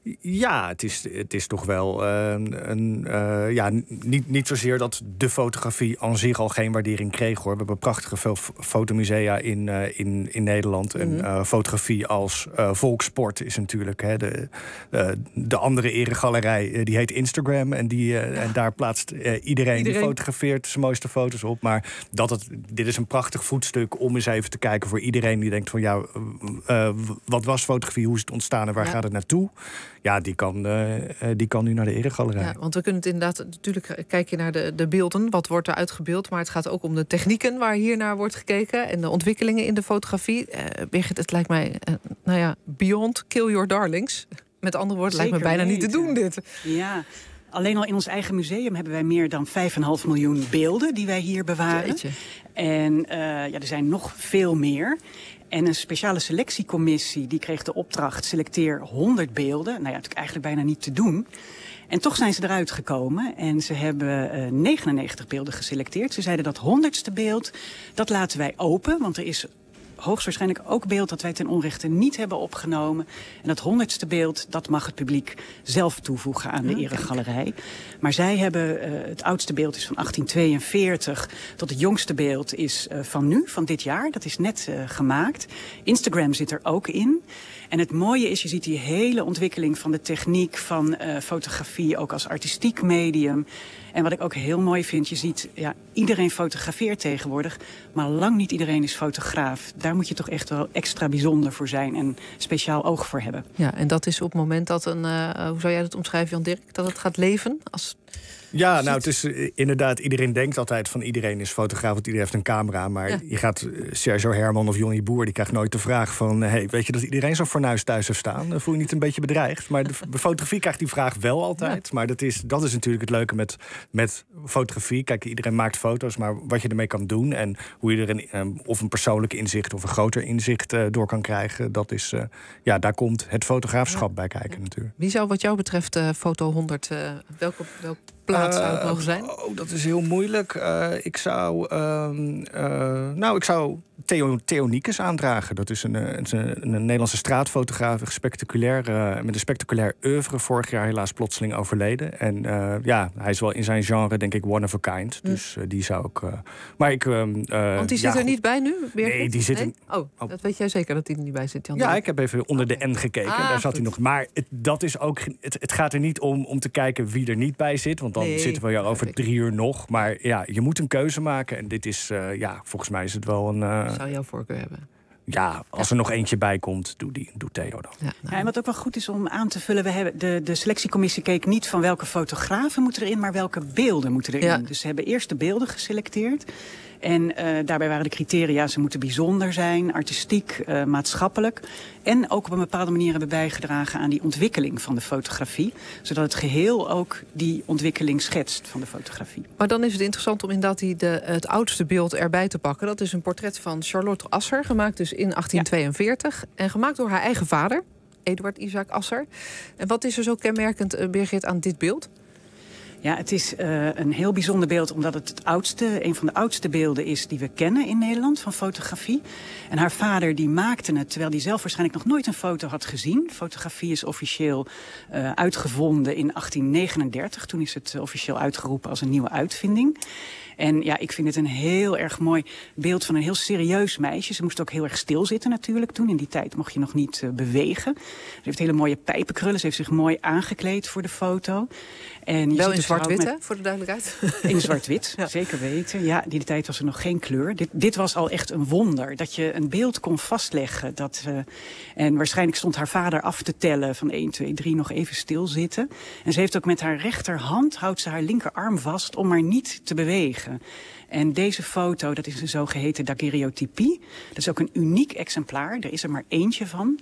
Ja, het is, het is toch wel uh, een. Uh, ja, niet, niet zozeer dat de fotografie aan zich al geen waardering kreeg hoor. We hebben prachtige veel fotomusea in, uh, in, in Nederland. En uh, fotografie als uh, volkssport is natuurlijk. Hè, de, uh, de andere eregalerij uh, die heet Instagram. En, die, uh, ja. en daar plaatst uh, iedereen, iedereen die fotografeert zijn mooiste foto's op. Maar dat het, dit is een prachtig voetstuk om eens even te kijken voor iedereen die denkt van ja, uh, wat was fotografie? Hoe is het ontstaan en waar ja. gaat het naartoe? Ja, die kan, uh, die kan nu naar de Eregalerij. Ja, want we kunnen het inderdaad, natuurlijk kijk je naar de, de beelden, wat wordt er uitgebeeld, maar het gaat ook om de technieken waar hier naar wordt gekeken en de ontwikkelingen in de fotografie. Uh, Birgit, het lijkt mij, uh, nou ja, beyond kill your darlings. Met andere woorden, lijkt me bijna weten. niet te doen dit. Ja. Alleen al in ons eigen museum hebben wij meer dan vijf komma vijf miljoen beelden die wij hier bewaren. Jeetje. En uh, ja, er zijn nog veel meer. En een speciale selectiecommissie die kreeg de opdracht: selecteer honderd beelden. Nou ja, natuurlijk eigenlijk bijna niet te doen. En toch zijn ze eruit gekomen en ze hebben uh, negenennegentig beelden geselecteerd. Ze zeiden dat honderdste beeld, dat laten wij open, want er is hoogstwaarschijnlijk ook beeld dat wij ten onrechte niet hebben opgenomen. En dat honderdste beeld, dat mag het publiek zelf toevoegen aan de ja, Eregalerij. Maar zij hebben, uh, het oudste beeld is van achttien tweeënveertig... tot het jongste beeld is uh, van nu, van dit jaar. Dat is net uh, gemaakt. Instagram zit er ook in. En het mooie is, je ziet die hele ontwikkeling van de techniek van uh, fotografie, ook als artistiek medium. En wat ik ook heel mooi vind, je ziet, ja, iedereen fotografeert tegenwoordig, maar lang niet iedereen is fotograaf. Daar moet je toch echt wel extra bijzonder voor zijn en speciaal oog voor hebben. Ja, en dat is op het moment dat een, uh, hoe zou jij dat omschrijven, Jan-Dirk, dat het gaat leven? Als... Ja, nou, het is uh, inderdaad, iedereen denkt altijd van iedereen is fotograaf, want iedereen heeft een camera. Maar ja. je gaat, uh, Sergio Herman of Johnny Boer, die krijgt nooit de vraag van, uh, hey, weet je dat iedereen zo'n fornuis thuis heeft staan? Dan voel je niet een beetje bedreigd. Maar de, de fotografie krijgt die vraag wel altijd. Ja. Maar dat is, dat is natuurlijk het leuke met, met fotografie. Kijk, iedereen maakt foto's, maar wat je ermee kan doen en hoe je er een, um, of een persoonlijk inzicht of een groter inzicht uh, door kan krijgen, dat is, uh, ja, daar komt het fotograafschap ja. bij kijken ja. natuurlijk. Wie zou wat jou betreft uh, foto honderd, uh, welke, welke plaats zou het mogen zijn? Uh, oh, dat is heel moeilijk. Uh, ik zou, uh, uh, nou, ik zou Theo, Theo Niekes aandragen. Dat is een, een, een Nederlandse straatfotograaf, spectaculair, uh, met een spectaculair oeuvre. Vorig jaar helaas plotseling overleden. En uh, ja, hij is wel in zijn genre, denk ik, one of a kind. Mm. Dus uh, die zou ik. Uh, maar ik. Uh, Want die zit ja, er niet bij nu? Birgit? Nee, die zit. Nee? In, oh, oh, dat weet jij zeker dat hij er niet bij zit, Jan? Ja, ik heb even onder de N gekeken. Ah, daar zat goed. hij nog. Maar het, dat is ook. Het, het gaat er niet om om te kijken wie er niet bij zit. Want dan nee, zitten we ja over drie uur nog. Maar ja, je moet een keuze maken. En dit is, uh, ja, volgens mij is het wel een. Uh, zou jouw voorkeur hebben? Ja, als ja. er nog eentje bij komt, doe, die, doe Theo dan. Ja, nou. ja, en wat ook wel goed is om aan te vullen, we hebben de, de selectiecommissie keek niet van welke fotografen moeten erin, maar welke beelden moeten erin. Ja. Dus ze hebben eerst de beelden geselecteerd. En uh, daarbij waren de criteria, ze moeten bijzonder zijn, artistiek, uh, maatschappelijk. En ook op een bepaalde manier hebben bijgedragen aan die ontwikkeling van de fotografie. Zodat het geheel ook die ontwikkeling schetst van de fotografie. Maar dan is het interessant om inderdaad die de, het oudste beeld erbij te pakken. Dat is een portret van Charlotte Asser, gemaakt dus in achttien tweeënveertig. Ja. En gemaakt door haar eigen vader, Eduard Isaac Asser. En wat is er zo kenmerkend, uh, Birgit, aan dit beeld? Ja, het is uh, een heel bijzonder beeld omdat het het oudste, een van de oudste beelden is die we kennen in Nederland van fotografie. En haar vader die maakte het terwijl hij zelf waarschijnlijk nog nooit een foto had gezien. Fotografie is officieel uh, uitgevonden in achttien negenendertig. Toen is het uh, officieel uitgeroepen als een nieuwe uitvinding. En ja, ik vind het een heel erg mooi beeld van een heel serieus meisje. Ze moest ook heel erg stilzitten natuurlijk toen. In die tijd mocht je nog niet uh, bewegen. Ze heeft hele mooie pijpenkrullen. Ze heeft zich mooi aangekleed voor de foto. En je wel ziet in zwart-wit, met... hè, voor de duidelijkheid? In zwart-wit, ja. Zeker weten. Ja, die tijd was er nog geen kleur. Dit, dit was al echt een wonder. Dat je een beeld kon vastleggen. Dat, uh, en waarschijnlijk stond haar vader af te tellen van één, twee, drie, nog even stilzitten. En ze heeft ook met haar rechterhand, houdt ze haar linkerarm vast om maar niet te bewegen. En deze foto, dat is een zogeheten daguerreotypie. Dat is ook een uniek exemplaar. Er is er maar eentje van.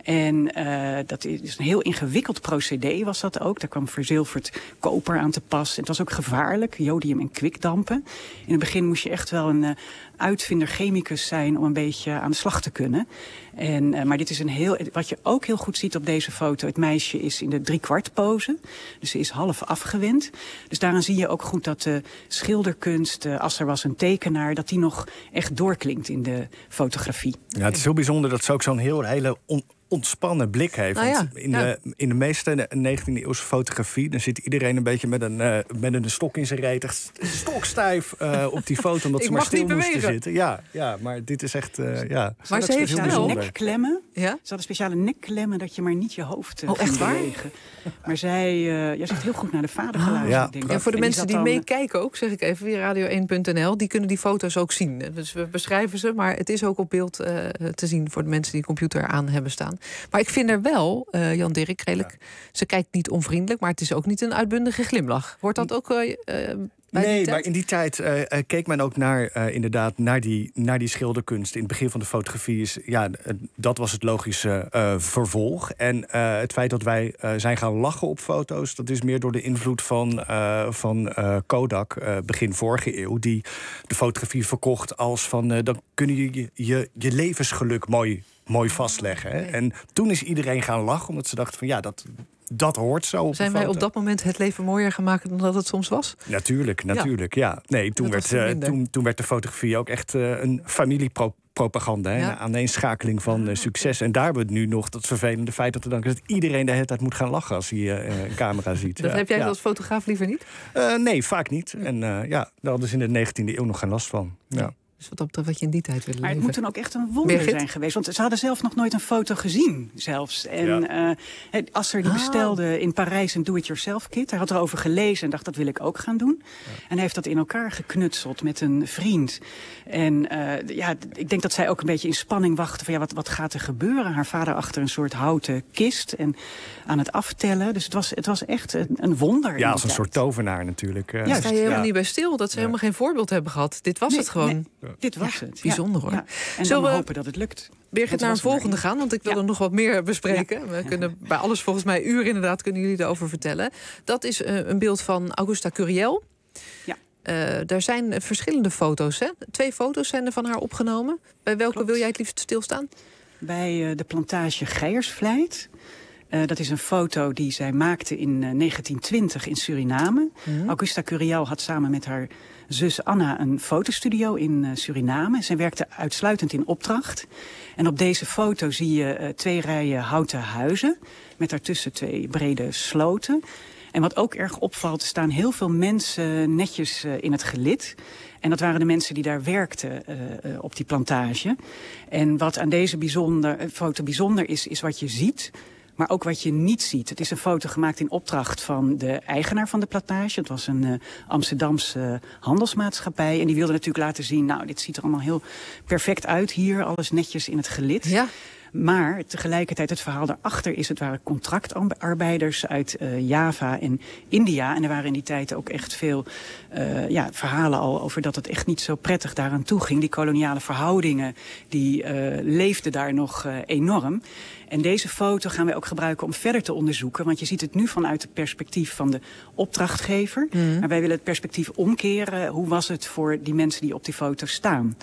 En uh, dat is een heel ingewikkeld procedé was dat ook. Daar kwam verzilverd koper aan te pas. Het was ook gevaarlijk, jodium en kwikdampen. In het begin moest je echt wel een uh, uitvinder chemicus zijn om een beetje aan de slag te kunnen. En, uh, maar dit is een heel, wat je ook heel goed ziet op deze foto, het meisje is in de driekwart pose. Dus ze is half afgewend. Dus daaraan zie je ook goed dat de schilderkunst, uh, als er was een tekenaar, dat die nog echt doorklinkt in de fotografie. Ja, het is heel bijzonder dat ze ook zo'n heel hele on ontspannen blik heeft. Nou ja, Want in, ja. de, in de meeste negentiende eeuwse fotografie, dan zit iedereen een beetje met een, uh, met een stok in zijn reet, echt stokstijf uh, op die foto, omdat ze maar stil moesten zitten. Ja, ja, maar dit is echt, uh, ja. Maar ze heeft wel nekklemmen. Ja? Ze hadden speciale nekklemmen dat je maar niet je hoofd uh, oh, echt waar? bewegen. Maar zij, uh, jij zit heel goed naar de vader geluisterd. Ja. Denk ik. Ja, voor de en mensen die, die meekijken ook, zeg ik even, via radio één punt n l, die kunnen die foto's ook zien. Dus we beschrijven ze, maar het is ook op beeld uh, te zien voor de mensen die de computer aan hebben staan. Maar ik vind er wel, uh, Jan Dirk, redelijk, ja. Ze kijkt niet onvriendelijk, maar het is ook niet een uitbundige glimlach. Wordt dat ook uh, uh, bij Nee, die maar in die tijd uh, uh, keek men ook naar, uh, inderdaad, naar die, naar die schilderkunst. In het begin van de fotografie is, ja, uh, dat was het logische uh, vervolg. En uh, het feit dat wij uh, zijn gaan lachen op foto's, dat is meer door de invloed van, uh, van uh, Kodak, uh, begin vorige eeuw, die de fotografie verkocht als van, uh, dan kun je je, je je levensgeluk mooi mooi vastleggen. Hè? En toen is iedereen gaan lachen, omdat ze dachten van ja, dat, dat hoort zo op Zijn wij op dat moment het leven mooier gemaakt dan dat het soms was? Natuurlijk, natuurlijk, ja. ja. Nee, toen werd, uh, toen, toen werd de fotografie ook echt uh, een familiepropaganda. Ja. Een aaneenschakeling van uh, succes. En daar hebben we nu nog dat vervelende feit dat, dat iedereen de hele tijd moet gaan lachen als hij uh, een camera ziet. Dat ja. heb jij ja. als fotograaf liever niet? Uh, nee, vaak niet. En uh, ja, daar hadden ze in de negentiende eeuw nog geen last van. Ja. Ja. Dus wat op wat je in die tijd wilde Maar het leven. moet dan ook echt een wonder Birgit? zijn geweest. Want ze hadden zelf nog nooit een foto gezien, zelfs. En ja. uh, Asser die Ah. bestelde in Parijs een do-it-yourself kit. Hij had erover gelezen en dacht, dat wil ik ook gaan doen. Ja. En hij heeft dat in elkaar geknutseld met een vriend. En uh, ja, ik denk dat zij ook een beetje in spanning wachtte van ja, wat, wat gaat er gebeuren? Haar vader achter een soort houten kist en aan het aftellen. Dus het was, het was echt een, een wonder. Ja, als een soort tovenaar natuurlijk. Ja, sta je helemaal ja. niet bij stil dat ze ja. helemaal geen voorbeeld hebben gehad. Dit was nee, het gewoon. Nee. Ja. Dit was ja, het. Bijzonder hoor. Ja. En Zullen dan we hopen dat het lukt. Birgit naar een volgende gaan, want ik wil ja. er nog wat meer bespreken. Ja. We kunnen bij alles volgens mij uren inderdaad kunnen jullie erover vertellen. Dat is uh, een beeld van Augusta Curiel. Ja. Uh, daar zijn verschillende foto's. Hè? Twee foto's zijn er van haar opgenomen. Bij welke Klopt. wil jij het liefst stilstaan? Bij uh, de plantage Geiersvleit. Uh, dat is een foto die zij maakte in uh, negentien twintig in Suriname. Mm-hmm. Augusta Curiel had samen met haar zus Anna een fotostudio in uh, Suriname. Zij werkte uitsluitend in opdracht. En op deze foto zie je uh, twee rijen houten huizen met daartussen twee brede sloten. En wat ook erg opvalt, er staan heel veel mensen netjes uh, in het gelid. En dat waren de mensen die daar werkten uh, uh, op die plantage. En wat aan deze bijzonder, uh, foto bijzonder is, is wat je ziet, maar ook wat je niet ziet. Het is een foto gemaakt in opdracht van de eigenaar van de plantage. Het was een uh, Amsterdamse uh, handelsmaatschappij. En die wilde natuurlijk laten zien, nou, dit ziet er allemaal heel perfect uit hier. Alles netjes in het gelid. Ja. Maar tegelijkertijd het verhaal daarachter is, het waren contractarbeiders uit uh, Java en India. En er waren in die tijd ook echt veel uh, ja, verhalen al over dat het echt niet zo prettig daaraan toe ging. Die koloniale verhoudingen, die uh, leefden daar nog uh, enorm. En deze foto gaan wij ook gebruiken om verder te onderzoeken. Want je ziet het nu vanuit het perspectief van de opdrachtgever. Mm. Maar wij willen het perspectief omkeren. Hoe was het voor die mensen die op die foto staan?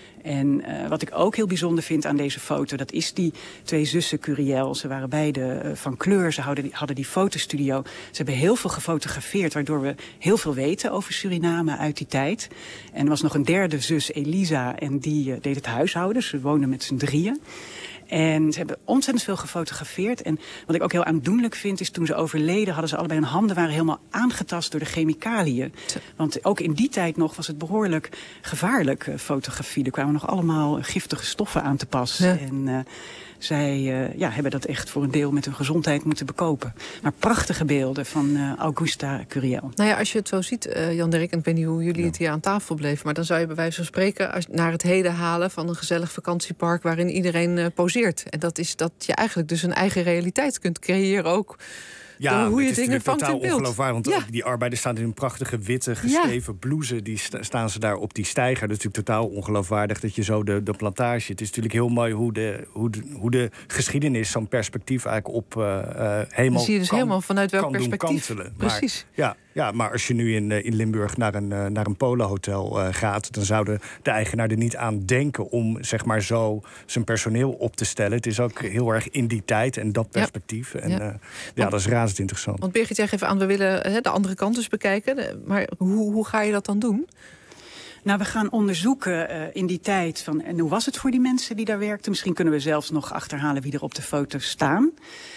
En uh, wat ik ook heel bijzonder vind aan deze foto, dat is die twee zussen Curiel. Ze waren beide uh, van kleur, ze hadden die, hadden die fotostudio. Ze hebben heel veel gefotografeerd, waardoor we heel veel weten over Suriname uit die tijd. En er was nog een derde zus, Elisa, en die uh, deed het huishouden. Ze woonden met z'n drieën. En ze hebben ontzettend veel gefotografeerd. En wat ik ook heel aandoenlijk vind, is toen ze overleden, hadden ze allebei hun handen waren helemaal aangetast door de chemicaliën. Want ook in die tijd nog was het behoorlijk gevaarlijk, uh, fotografie. Er kwamen nog allemaal giftige stoffen aan te pas. Ja. En uh, zij uh, ja, hebben dat echt voor een deel met hun gezondheid moeten bekopen. Maar prachtige beelden van uh, Augusta Curiel. Nou ja, als je het zo ziet, uh, Jan Dirk, en ik weet niet hoe jullie ja. het hier aan tafel bleven, maar dan zou je bij wijze van spreken als, naar het heden halen van een gezellig vakantiepark waarin iedereen uh, poseert. En dat is dat je eigenlijk dus een eigen realiteit kunt creëren ook Ja, hoe je het is dingen vangt totaal in beeld. ongeloofwaardig. Want Ja. die arbeiders staan in een prachtige witte gesteven blouse. Die sta, staan ze daar op die steiger. Dat is natuurlijk totaal ongeloofwaardig dat je zo de, de plantage... Het is natuurlijk heel mooi hoe de, hoe de, hoe de geschiedenis zo'n perspectief eigenlijk op uh, helemaal Dan zie je dus kan, helemaal vanuit welk kan doen perspectief. kantelen. Precies. Maar, ja, ja, maar als je nu in, uh, in Limburg naar een, uh, naar een polenhotel uh, gaat... dan zouden de eigenaar er niet aan denken om zeg maar zo zijn personeel op te stellen. Het is ook heel erg in die tijd en dat perspectief. Ja. En uh, ja, ja, dat is razend interessant. Want Birgit, jij geeft aan, we willen he, de andere kant dus bekijken. Maar hoe, hoe ga je dat dan doen? Nou, we gaan onderzoeken uh, in die tijd van en hoe was het voor die mensen die daar werkten. Misschien kunnen we zelfs nog achterhalen wie er op de foto's staan.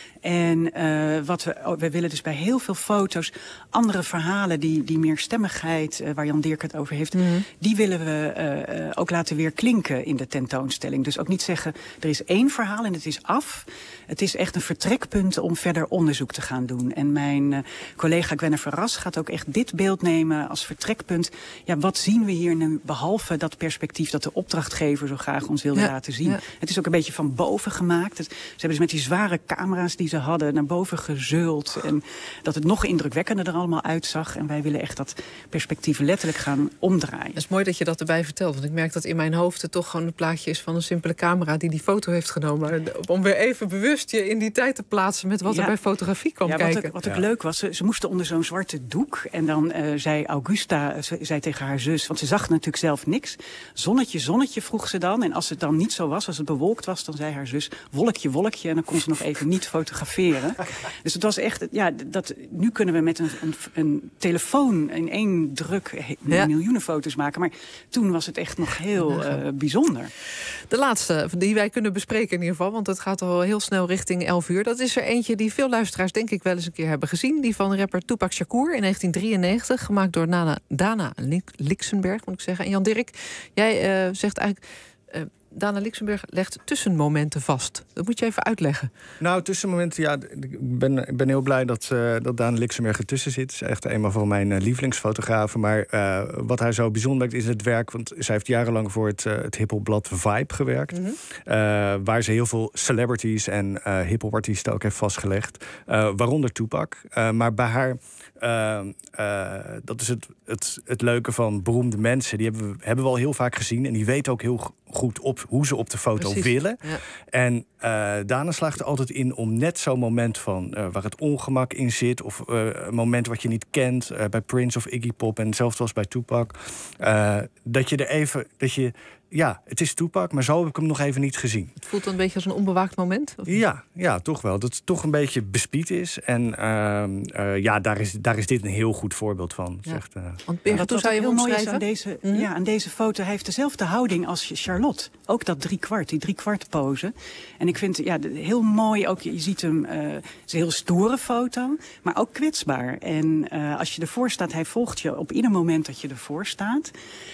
En uh, wat we, oh, we willen dus bij heel veel foto's andere verhalen, die, die meer stemmigheid, uh, waar Jan Dirk het over heeft, mm-hmm. die willen we uh, uh, ook laten weer klinken in de tentoonstelling. Dus ook niet zeggen, er is één verhaal en het is af. Het is echt een vertrekpunt om verder onderzoek te gaan doen. En mijn uh, collega Gwenna Verras gaat ook echt dit beeld nemen als vertrekpunt. Ja, wat zien we hier nu, behalve dat perspectief dat de opdrachtgever zo graag ons wilde ja, laten zien. Ja. Het is ook een beetje van boven gemaakt. Het, ze hebben dus met die zware camera's die ze hadden naar boven gezeuld. En dat het nog indrukwekkender er allemaal uitzag. En wij willen echt dat perspectief letterlijk gaan omdraaien. Het is mooi dat je dat erbij vertelt. Want ik merk dat in mijn hoofd het toch gewoon een plaatje is van een simpele camera die die foto heeft genomen. Om weer even bewust je in die tijd te plaatsen met wat ja. er bij fotografie kwam ja, kijken. Wat ook, wat ook ja. leuk was, ze, ze moesten onder zo'n zwarte doek. En dan uh, zei Augusta, ze, zei tegen haar zus, want ze zag natuurlijk zelf niks. Zonnetje, zonnetje vroeg ze dan. En als het dan niet zo was, als het bewolkt was, dan zei haar zus wolkje, wolkje. En dan kon ze nog even niet fotograferen. Dus het was echt, ja, dat, nu kunnen we met een, een, een telefoon in één druk ja. miljoenen foto's maken. Maar toen was het echt nog heel uh, bijzonder. De laatste die wij kunnen bespreken in ieder geval, want het gaat al heel snel richting elf uur. Dat is er eentje die veel luisteraars denk ik wel eens een keer hebben gezien. Die van rapper Tupac Shakur in negentien drieënnegentig. Gemaakt door Nana, Dana Lixenberg, moet ik zeggen. En Jan Dirk, jij uh, zegt eigenlijk... Uh, Dana Lixenberg legt tussenmomenten vast. Dat moet je even uitleggen. Nou, tussenmomenten, ja, ik ben, ik ben heel blij dat, uh, dat Dana Lixenberg ertussen zit. Het is echt een van mijn uh, lievelingsfotografen. Maar uh, wat hij zo bijzonder maakt is het werk, want zij heeft jarenlang voor het, uh, het hiphopblad Vibe gewerkt. Mm-hmm. uh, waar ze heel veel celebrities en uh, hiphopartiesten ook heeft vastgelegd. Uh, waaronder Tupac. Uh, maar bij haar... Uh, uh, dat is het, het, het leuke van beroemde mensen. Die hebben we, hebben we al heel vaak gezien. En die weten ook heel goed op hoe ze op de foto Precies. willen. Ja. En uh, Dana slaagt er altijd in om net zo'n moment van uh, waar het ongemak in zit. Of uh, een moment wat je niet kent. Uh, bij Prince of Iggy Pop. En hetzelfde was bij Tupac. Uh, dat je er even... Dat je, ja, het is Tupac, maar zo heb ik hem nog even niet gezien. Het voelt een beetje als een onbewaakt moment? Of? Ja, ja, toch wel. Dat het toch een beetje bespied is. En uh, uh, ja, daar is, daar is dit een heel goed voorbeeld van. Ja. Zegt, uh, Want Birgit, wat hoe zou je heel mooi is omschrijven? aan deze, mm-hmm. ja, aan deze foto, hij heeft dezelfde houding als Charlotte. Ook dat drie kwart, die drie kwart pose. En ik vind ja, heel mooi, ook je ziet hem, uh, het is een heel stoere foto, maar ook kwetsbaar. En uh, als je ervoor staat, hij volgt je op ieder moment dat je ervoor staat.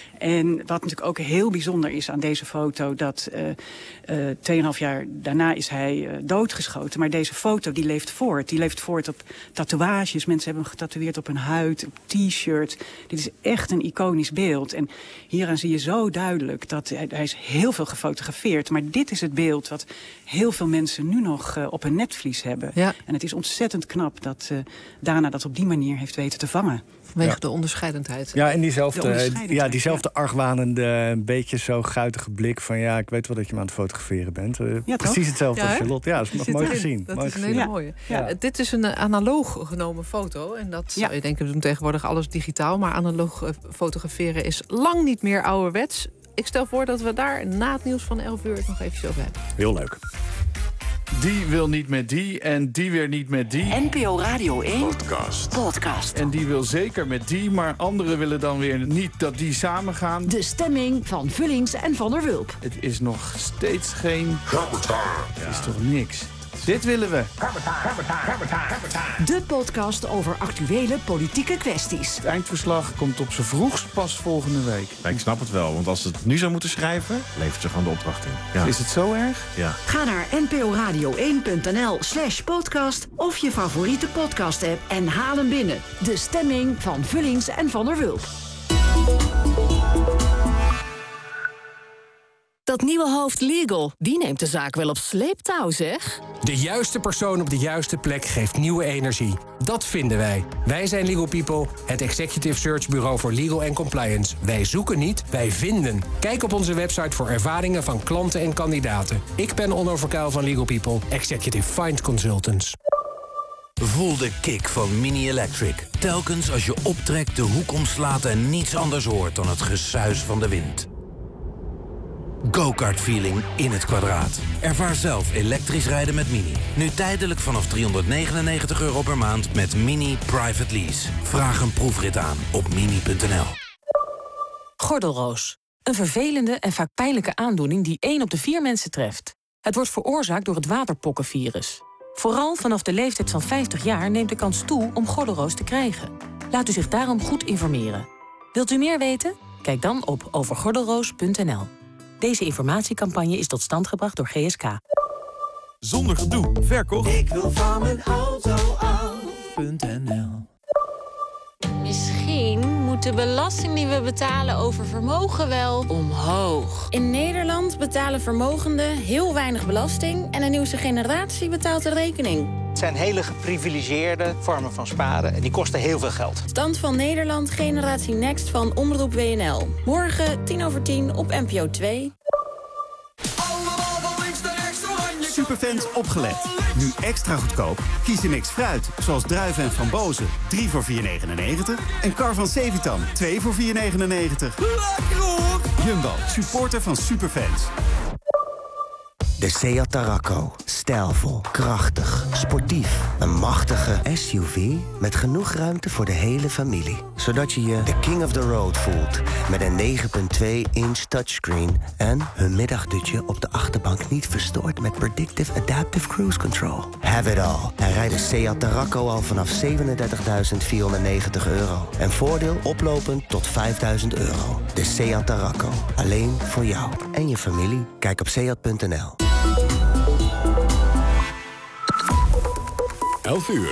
En wat natuurlijk ook heel bijzonder is aan deze foto, dat uh, uh, tweeënhalf jaar daarna is hij uh, doodgeschoten. Maar deze foto die leeft voort. Die leeft voort op tatoeages. Mensen hebben hem getatoeëerd op hun huid, op t-shirts. Dit is echt een iconisch beeld. En hieraan zie je zo duidelijk dat hij, hij is heel veel gefotografeerd. Maar dit is het beeld wat heel veel mensen nu nog uh, op hun netvlies hebben. Ja. En het is ontzettend knap dat uh, Dana dat op die manier heeft weten te vangen. Vanwege ja. de onderscheidendheid. Ja, en diezelfde, de onderscheidendheid, ja, diezelfde ja. argwanende, een beetje zo guitige blik van ja, ik weet wel dat je me aan het fotograferen bent. Uh, ja, precies hetzelfde ja, als Charlotte. Ja, dat is nog mooi erin. gezien. Dat mooi is een gezien. hele mooie. Ja. Ja. Dit is een uh, analoog genomen foto. En dat ja. zou je denken, we doen tegenwoordig alles digitaal. Maar analoog uh, fotograferen is lang niet meer ouderwets. Ik stel voor dat we daar na het nieuws van elf uur het nog eventjes over hebben. Heel leuk. Die wil niet met die en die weer niet met die. N P O Radio één Podcast. Podcast. En die wil zeker met die, maar anderen willen dan weer niet dat die samen gaan. De stemming van Vullings en Van der Wulp. Het is nog steeds geen... Het is toch niks. Dit willen we. De podcast over actuele politieke kwesties. Het eindverslag komt op z'n vroegst pas volgende week. Ja, ik snap het wel, want als ze het nu zou moeten schrijven, levert ze gewoon de opdracht in. Ja. Is het zo erg? Ja. Ga naar nporadio één punt n l slash podcast of je favoriete podcast-app en haal hem binnen. De stemming van Vullings en Van der Wulp. Dat nieuwe hoofd Legal, die neemt de zaak wel op sleeptouw, zeg. De juiste persoon op de juiste plek geeft nieuwe energie. Dat vinden wij. Wij zijn Legal People, het executive search bureau voor legal en compliance. Wij zoeken niet, wij vinden. Kijk op onze website voor ervaringen van klanten en kandidaten. Ik ben Onno Verkuil van Legal People, Executive Find Consultants. Voel de kick van Mini Electric. Telkens als je optrekt, de hoek omslaat en niets anders hoort dan het gesuis van de wind. Go-kart feeling in het kwadraat. Ervaar zelf elektrisch rijden met Mini. Nu tijdelijk vanaf driehonderdnegenennegentig euro per maand met Mini Private Lease. Vraag een proefrit aan op mini punt n l. Gordelroos. Een vervelende en vaak pijnlijke aandoening die één op de vier mensen treft. Het wordt veroorzaakt door het waterpokkenvirus. Vooral vanaf de leeftijd van vijftig jaar neemt de kans toe om gordelroos te krijgen. Laat u zich daarom goed informeren. Wilt u meer weten? Kijk dan op over gordelroos punt n l. Deze informatiecampagne is tot stand gebracht door G S K. Zonder gedoe, verkocht. Ik wil van mijn auto af.nl. Misschien moet de belasting die we betalen over vermogen wel omhoog. In Nederland betalen vermogenden heel weinig belasting en de nieuwste generatie betaalt de rekening. Het zijn hele geprivilegeerde vormen van sparen en die kosten heel veel geld. Stand van Nederland, generatie Next van Omroep W N L. Morgen tien over tien op N P O twee. Superfans opgelet. Nu extra goedkoop. Kies je niks fruit, zoals druiven en frambozen. drie voor vier negenennegentig. En Car van Sevitan, twee voor vier negenennegentig. Lekker hoor! Jumbo, supporter van Superfans. De Seat Tarraco. Stijlvol, krachtig, sportief. Een machtige S U V met genoeg ruimte voor de hele familie. Zodat je je de king of the road voelt. Met een negen komma twee inch touchscreen en een middagdutje op de achterbank niet verstoord met Predictive Adaptive Cruise Control. Have it all. En rijd de Seat Tarraco al vanaf zevenendertigduizend vierhonderdnegentig euro. En voordeel oplopend tot vijfduizend euro. De Seat Tarraco. Alleen voor jou en je familie. Kijk op seat punt n l. elf uur.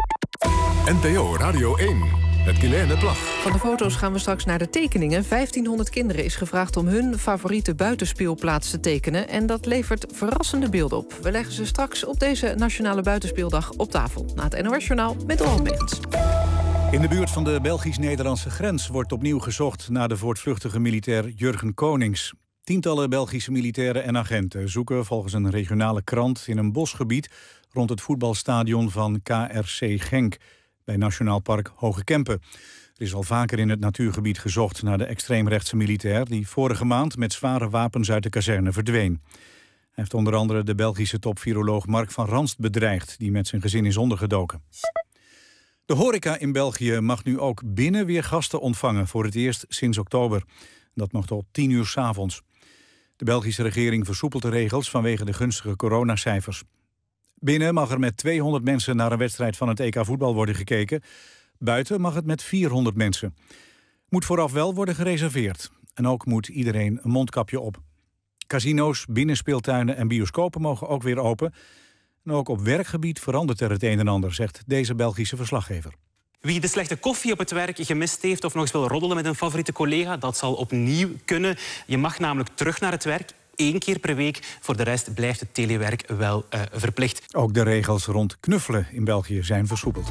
N P O Radio één. Met Guilaine Plag. Van de foto's gaan we straks naar de tekeningen. vijftienhonderd kinderen is gevraagd om hun favoriete buitenspeelplaats te tekenen. En dat levert verrassende beelden op. We leggen ze straks op deze Nationale Buitenspeeldag op tafel. Na het N O S-journaal met Roland Megens. In de buurt van de Belgisch-Nederlandse grens wordt opnieuw gezocht naar de voortvluchtige militair Jurgen Konings. Tientallen Belgische militairen en agenten zoeken volgens een regionale krant in een bosgebied rond het voetbalstadion van K R C Genk bij Nationaal Park Hoge Kempen. Er is al vaker in het natuurgebied gezocht naar de extreemrechtse militair die vorige maand met zware wapens uit de kazerne verdween. Hij heeft onder andere de Belgische topviroloog Mark van Ranst bedreigd, die met zijn gezin is ondergedoken. De horeca in België mag nu ook binnen weer gasten ontvangen, voor het eerst sinds oktober. Dat mag tot tien uur 's avonds. De Belgische regering versoepelt de regels vanwege de gunstige coronacijfers. Binnen mag er met tweehonderd mensen naar een wedstrijd van het E K voetbal worden gekeken. Buiten mag het met vierhonderd mensen. Moet vooraf wel worden gereserveerd. En ook moet iedereen een mondkapje op. Casino's, binnenspeeltuinen en bioscopen mogen ook weer open. En ook op werkgebied verandert er het een en ander, zegt deze Belgische verslaggever. Wie de slechte koffie op het werk gemist heeft of nog eens wil roddelen met een favoriete collega, dat zal opnieuw kunnen. Je mag namelijk terug naar het werk, één keer per week. Voor de rest blijft het telewerk wel uh, verplicht. Ook de regels rond knuffelen in België zijn versoepeld.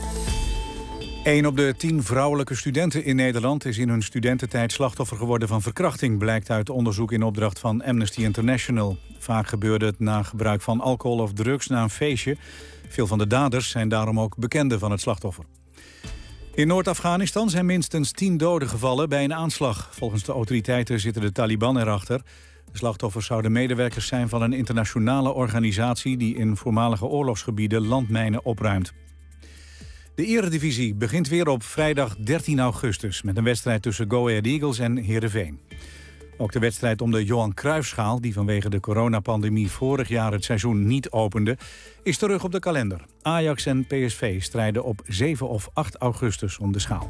Een op de tien vrouwelijke studenten in Nederland is in hun studententijd slachtoffer geworden van verkrachting, blijkt uit onderzoek in opdracht van Amnesty International. Vaak gebeurde het na gebruik van alcohol of drugs na een feestje. Veel van de daders zijn daarom ook bekenden van het slachtoffer. In Noord-Afghanistan zijn minstens tien doden gevallen bij een aanslag. Volgens de autoriteiten zitten de Taliban erachter. De slachtoffers zouden medewerkers zijn van een internationale organisatie die in voormalige oorlogsgebieden landmijnen opruimt. De Eredivisie begint weer op vrijdag dertien augustus... met een wedstrijd tussen Go Ahead Eagles en Heerenveen. Ook de wedstrijd om de Johan Cruijffschaal, die vanwege de coronapandemie vorig jaar het seizoen niet opende, is terug op de kalender. Ajax en P S V strijden op zeven of acht augustus om de schaal.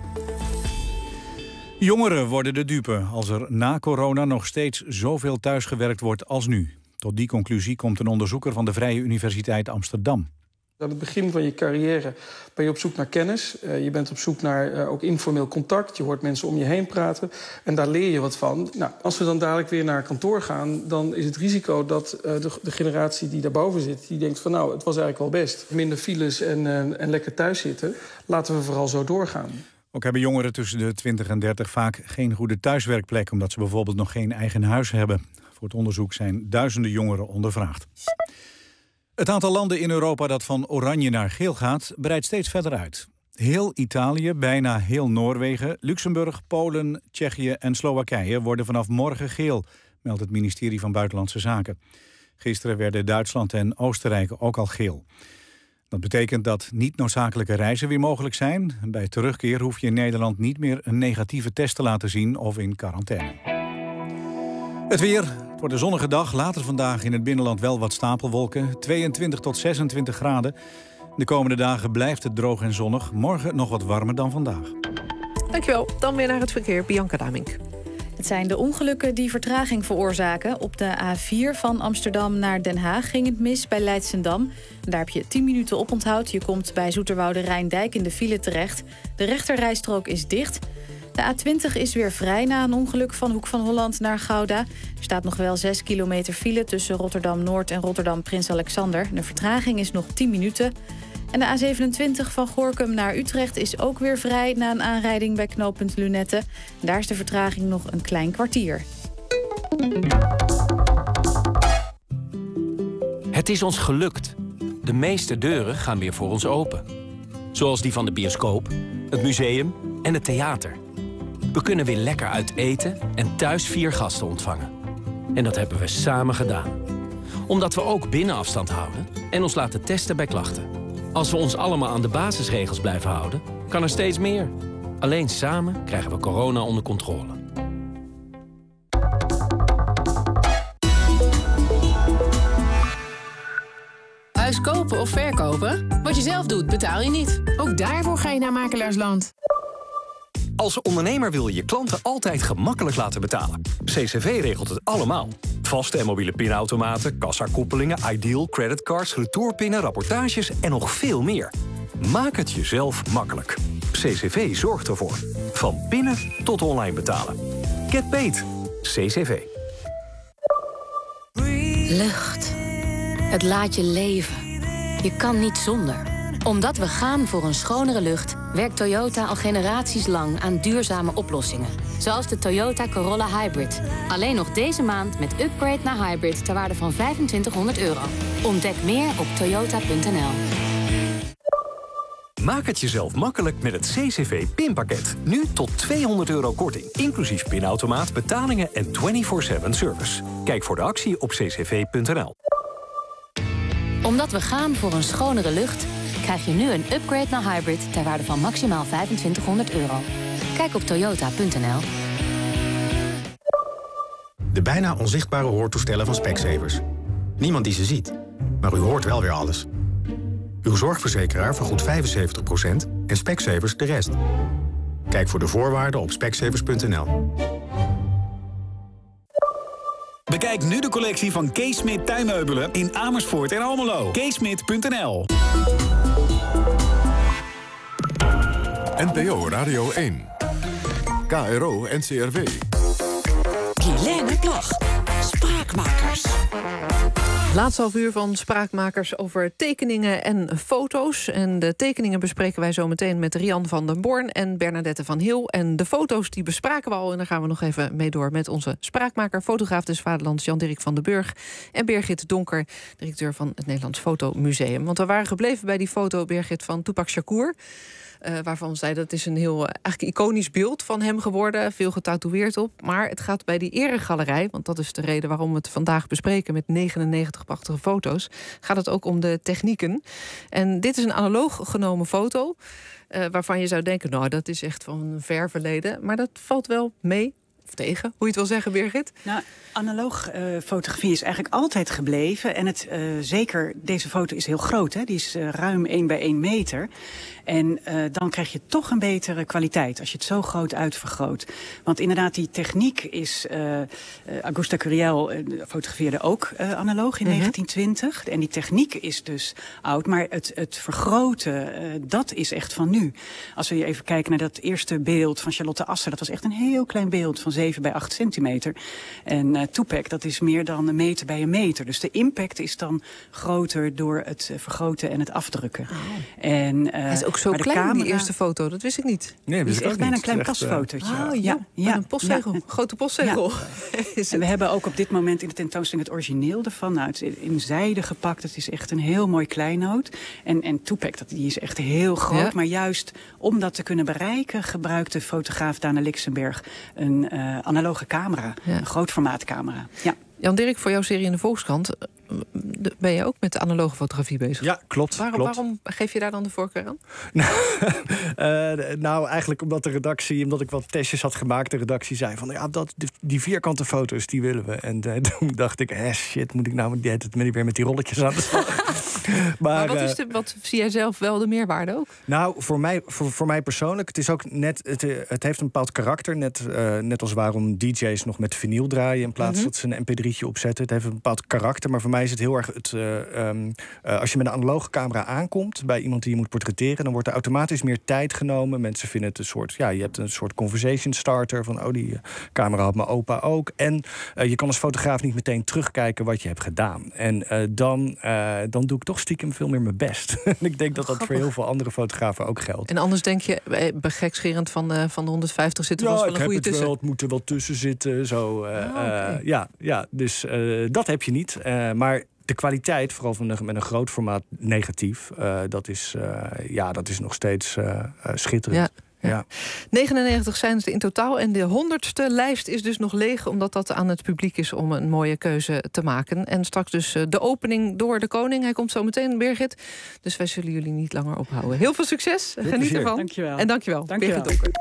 Jongeren worden de dupe als er na corona nog steeds zoveel thuisgewerkt wordt als nu. Tot die conclusie komt een onderzoeker van de Vrije Universiteit Amsterdam. Aan het begin van je carrière ben je op zoek naar kennis. Uh, je bent op zoek naar uh, ook informeel contact. Je hoort mensen om je heen praten. En daar leer je wat van. Nou, als we dan dadelijk weer naar kantoor gaan, dan is het risico dat uh, de, de generatie die daarboven zit, die denkt van nou, het was eigenlijk wel best. Minder files en, uh, en lekker thuis zitten. Laten we vooral zo doorgaan. Ook hebben jongeren tussen de twintig en dertig vaak geen goede thuiswerkplek, omdat ze bijvoorbeeld nog geen eigen huis hebben. Voor het onderzoek zijn duizenden jongeren ondervraagd. Het aantal landen in Europa dat van oranje naar geel gaat, breidt steeds verder uit. Heel Italië, bijna heel Noorwegen, Luxemburg, Polen, Tsjechië en Slowakije worden vanaf morgen geel, meldt het ministerie van Buitenlandse Zaken. Gisteren werden Duitsland en Oostenrijk ook al geel. Dat betekent dat niet noodzakelijke reizen weer mogelijk zijn. Bij terugkeer hoef je in Nederland niet meer een negatieve test te laten zien of in quarantaine. Het weer. Het wordt een zonnige dag. Later vandaag in het binnenland wel wat stapelwolken. tweeëntwintig tot zesentwintig graden. De komende dagen blijft het droog en zonnig. Morgen nog wat warmer dan vandaag. Dankjewel. Dan weer naar het verkeer. Bianca Damink. Het zijn de ongelukken die vertraging veroorzaken. Op de A vier van Amsterdam naar Den Haag ging het mis bij Leidsendam. Daar heb je tien minuten oponthoud. Je komt bij Zoeterwoude Rijndijk in de file terecht. De rechterrijstrook is dicht. De A twintig is weer vrij na een ongeluk van Hoek van Holland naar Gouda. Er staat nog wel zes kilometer file tussen Rotterdam-Noord en Rotterdam-Prins Alexander. De vertraging is nog tien minuten. En de A zevenentwintig van Gorinchem naar Utrecht is ook weer vrij na een aanrijding bij knooppunt Lunette. Daar is de vertraging nog een klein kwartier. Het is ons gelukt. De meeste deuren gaan weer voor ons open. Zoals die van de bioscoop, het museum en het theater. We kunnen weer lekker uit eten en thuis vier gasten ontvangen. En dat hebben we samen gedaan. Omdat we ook binnen afstand houden en ons laten testen bij klachten. Als we ons allemaal aan de basisregels blijven houden, kan er steeds meer. Alleen samen krijgen we corona onder controle. Huis kopen of verkopen? Wat je zelf doet, betaal je niet. Ook daarvoor ga je naar Makelaarsland. Als ondernemer wil je je klanten altijd gemakkelijk laten betalen. C C V regelt het allemaal. Vaste en mobiele pinautomaten, kassakoppelingen, Ideal, creditcards, retourpinnen, rapportages en nog veel meer. Maak het jezelf makkelijk. C C V zorgt ervoor. Van pinnen tot online betalen. Get paid. C C V. Lucht. Het laat je leven. Je kan niet zonder. Omdat we gaan voor een schonere lucht, werkt Toyota al generaties lang aan duurzame oplossingen. Zoals de Toyota Corolla Hybrid. Alleen nog deze maand met upgrade naar hybrid ter waarde van vijfentwintighonderd euro. Ontdek meer op toyota punt n l. Maak het jezelf makkelijk met het C C V-pinpakket. Nu tot tweehonderd euro korting, inclusief pinautomaat, betalingen en vierentwintig zeven service. Kijk voor de actie op c c v punt n l. Omdat we gaan voor een schonere lucht, krijg je nu een upgrade naar hybrid ter waarde van maximaal vijfentwintighonderd euro. Kijk op toyota punt n l. De bijna onzichtbare hoortoestellen van Specsavers. Niemand die ze ziet, maar u hoort wel weer alles. Uw zorgverzekeraar vergoedt vijfenzeventig procent en Specsavers de rest. Kijk voor de voorwaarden op specsavers punt n l. Bekijk nu de collectie van Kees Smit tuinmeubelen in Amersfoort en Almelo. keesmit punt n l. N P O Radio één. K R O N C R W. Guilaine Plag. Spraakmakers. Laatste half uur van Spraakmakers over tekeningen en foto's. En de tekeningen bespreken wij zo meteen met Rian van den Born en Bernadette van Heel. En de foto's die bespraken we al. En daar gaan we nog even mee door met onze spraakmaker, fotograaf des Vaderlands Jan-Dirk van den Burg. En Birgit Donker, directeur van het Nederlands Fotomuseum. Want we waren gebleven bij die foto, Birgit, van Tupac Shakur. Uh, waarvan we zeiden dat is een heel uh, eigenlijk iconisch beeld van hem geworden. Veel getatoeëerd op. Maar het gaat bij die eregalerij, want dat is de reden waarom we het vandaag bespreken met negenennegentig prachtige foto's, gaat het ook om de technieken. En dit is een analoog genomen foto, uh, waarvan je zou denken, nou, dat is echt van een ver verleden. Maar dat valt wel mee. Of tegen, hoe je het wil zeggen, Birgit? Nou, analoog uh, fotografie is eigenlijk altijd gebleven. En het, uh, zeker, deze foto is heel groot. Hè? Die is uh, ruim één bij één meter. En uh, dan krijg je toch een betere kwaliteit als je het zo groot uitvergroot. Want inderdaad, die techniek is... Uh, uh, Augusta Curiel uh, fotografeerde ook uh, analoog in mm-hmm. negentien twintig. En die techniek is dus oud. Maar het, het vergroten, uh, dat is echt van nu. Als we even kijken naar dat eerste beeld van Charlotte Asser. Dat was echt een heel klein beeld van zeven bij acht centimeter. En uh, Tupac, dat is meer dan een meter bij een meter. Dus de impact is dan groter door het uh, vergroten en het afdrukken. Oh. En, uh, Hij is ook zo klein, camera... die eerste foto. Dat wist ik niet. Nee, dat is echt bijna een klein pasfotootje. Oh, ja, ja. Een postzegel. Ja. Grote postzegel. Ja. En we hebben ook op dit moment in de tentoonstelling het origineel ervan. Nou, het is in zijde gepakt. Het is echt een heel mooi kleinood. En, en Tupac, dat, die is echt heel groot. Ja. Maar juist om dat te kunnen bereiken... gebruikte fotograaf Dana Lixenberg een uh, analoge camera. Ja. Een grootformaatcamera. Ja. Jan-Dirk, voor jouw serie in de Volkskrant... ben je ook met de analoge fotografie bezig? Ja, klopt. Waarom, klopt. waarom geef je daar dan de voorkeur aan? uh, nou, eigenlijk omdat de redactie... omdat ik wat testjes had gemaakt, de redactie zei van... ja, dat, die vierkante foto's, die willen we. En uh, toen dacht ik, eh, shit, moet ik nou met, weer met die rolletjes aan de slag? maar, maar wat, is de, wat zie jij zelf wel de meerwaarde ook? Nou, voor mij, voor, voor mij persoonlijk... het is ook net, het, het heeft een bepaald karakter. Net, uh, net als waarom D J's nog met vinyl draaien... in plaats mm-hmm. dat ze een M P drietje opzetten. Het heeft een bepaald karakter, maar voor mij is het heel erg... Het, uh, um, uh, als je met een analoge camera aankomt bij iemand die je moet portretteren... dan wordt er automatisch meer tijd genomen. Mensen vinden het een soort... ja, je hebt een soort conversation starter... van, oh, die uh, camera had mijn opa ook. En uh, je kan als fotograaf niet meteen terugkijken wat je hebt gedaan. En uh, dan, uh, dan doe ik toch stiekem veel meer mijn best. En ik denk dat dat Grappig. voor heel veel andere fotografen ook geldt. En anders denk je, gekscherend van de, van de honderdvijftig zitten ja, wel een goede tussen. Wel, het moet er wel tussen zitten. Zo, uh, oh, okay. uh, ja, ja, dus uh, dat heb je niet. Uh, maar de kwaliteit, vooral van de, met een groot formaat negatief... Uh, dat, is, uh, ja, dat is nog steeds uh, uh, schitterend. Ja. Ja. negenennegentig zijn het in totaal en de honderdste lijst is dus nog leeg... omdat dat aan het publiek is om een mooie keuze te maken. En straks dus de opening door de koning. Hij komt zo meteen, Birgit. Dus wij zullen jullie niet langer ophouden. Heel veel succes, Heel geniet plezier. ervan. Dankjewel. En dankjewel, dankjewel. Birgit Donker.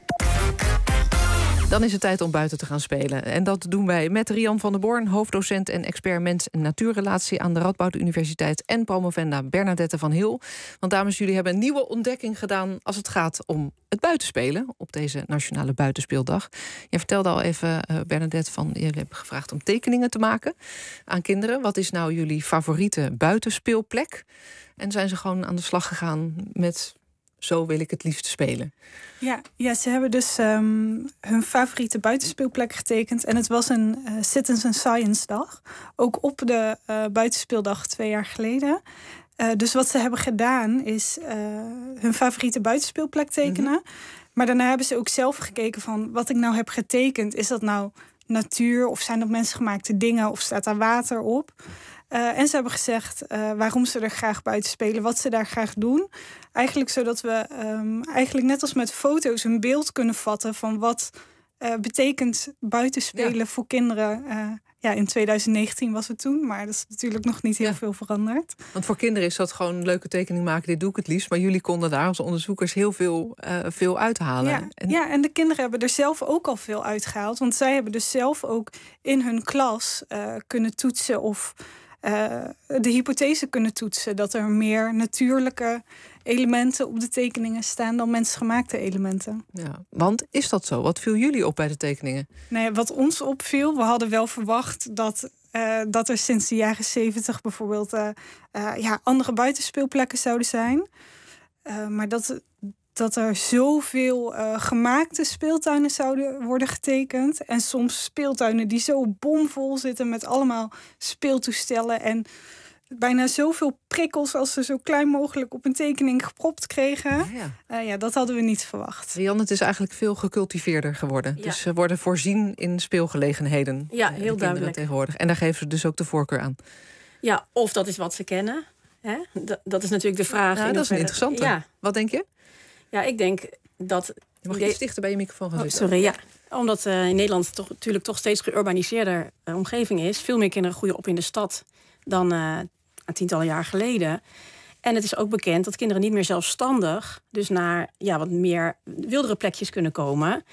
Dan is het tijd om buiten te gaan spelen. En dat doen wij met Rian van der Born, hoofddocent en expert mens- en natuurrelatie aan de Radboud Universiteit en promovenda Bernadette van Heel. Want dames, jullie hebben een nieuwe ontdekking gedaan als het gaat om het buitenspelen op deze Nationale Buitenspeeldag. Je vertelde al even, uh, Bernadette, van jullie hebben gevraagd om tekeningen te maken aan kinderen. Wat is nou jullie favoriete buitenspeelplek? En zijn ze gewoon aan de slag gegaan met... zo wil ik het liefst spelen. Ja, ja ze hebben dus um, hun favoriete buitenspeelplek getekend. En het was een uh, Citizen Science dag. Ook op de uh, buitenspeeldag twee jaar geleden. Uh, dus wat ze hebben gedaan is uh, hun favoriete buitenspeelplek tekenen. Mm-hmm. Maar daarna hebben ze ook zelf gekeken van... wat ik nou heb getekend, is dat nou natuur... of zijn dat mensgemaakte dingen of staat daar water op... Uh, en ze hebben gezegd uh, waarom ze er graag buiten spelen, wat ze daar graag doen. Eigenlijk zodat we um, eigenlijk net als met foto's een beeld kunnen vatten van wat uh, betekent buitenspelen ja. voor kinderen. Uh, ja, in twintig negentien was het toen, maar dat is natuurlijk nog niet heel ja. veel veranderd. Want voor kinderen is dat gewoon een leuke tekening maken, dit doe ik het liefst. Maar jullie konden daar als onderzoekers heel veel, uh, veel uithalen. Ja. En... ja, en de kinderen hebben er zelf ook al veel uitgehaald. Want zij hebben dus zelf ook in hun klas uh, kunnen toetsen of... Uh, de hypothese kunnen toetsen dat er meer natuurlijke elementen op de tekeningen staan dan mensgemaakte elementen. Ja, want is dat zo? Wat viel jullie op bij de tekeningen? Nee, wat ons opviel, we hadden wel verwacht dat, uh, dat er sinds de jaren zeventig bijvoorbeeld uh, uh, ja, andere buitenspeelplekken zouden zijn. Uh, maar dat, dat er zoveel uh, gemaakte speeltuinen zouden worden getekend. En soms speeltuinen die zo bomvol zitten met allemaal speeltoestellen. En bijna zoveel prikkels als ze zo klein mogelijk op een tekening gepropt kregen. Ja, ja. Uh, ja dat hadden we niet verwacht. Rian, het is eigenlijk veel gecultiveerder geworden. Ja. Dus ze worden voorzien in speelgelegenheden. Ja, heel duidelijk. Tegenwoordig. En daar geven ze dus ook de voorkeur aan. Ja, of dat is wat ze kennen. Hè? Dat, dat is natuurlijk de vraag. Ja, dat is een interessante. Ja. Wat denk je? Ja, ik denk dat... Je mag iets dichter bij je microfoon gaan zitten. Oh, sorry, ja. Omdat uh, in Nederland toch natuurlijk toch steeds geurbaniseerder uh, omgeving is. Veel meer kinderen groeien op in de stad dan uh, een tientallen jaar geleden. En het is ook bekend dat kinderen niet meer zelfstandig... dus naar ja, wat meer wildere plekjes kunnen komen.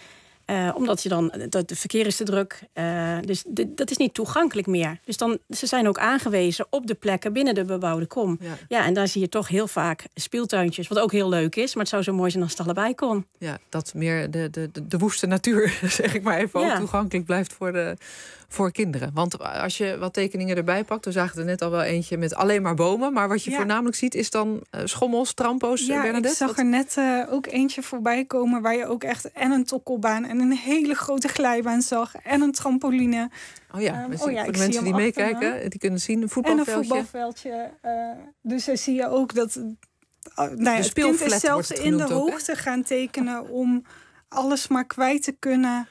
Uh, omdat je dan, de, de verkeer is te druk. Uh, dus de, dat is niet toegankelijk meer. Dus dan, ze zijn ook aangewezen op de plekken binnen de bebouwde kom. Ja. ja, en daar zie je toch heel vaak speeltuintjes. Wat ook heel leuk is, maar het zou zo mooi zijn als het allebei kon. Ja, dat meer de, de, de, de woeste natuur, zeg ik maar even, ja. ook toegankelijk blijft voor, de, voor kinderen. Want als je wat tekeningen erbij pakt, we zagen er net al wel eentje met alleen maar bomen. Maar wat je ja. voornamelijk ziet is dan uh, schommels, trampo's, ja, Bernadette? Ik zag er net uh, ook eentje voorbij komen waar je ook echt en een tokkelbaan en een hele grote glijbaan zag en een trampoline. Oh ja, um, mensen, oh ja voor de mensen die meekijken, die kunnen zien een voetbalveldje. En een voetbalveldje. Uh, dus dan zie je ook dat uh, nou ja, het kind is zelfs in de hoogte ook, gaan tekenen om alles maar kwijt te kunnen.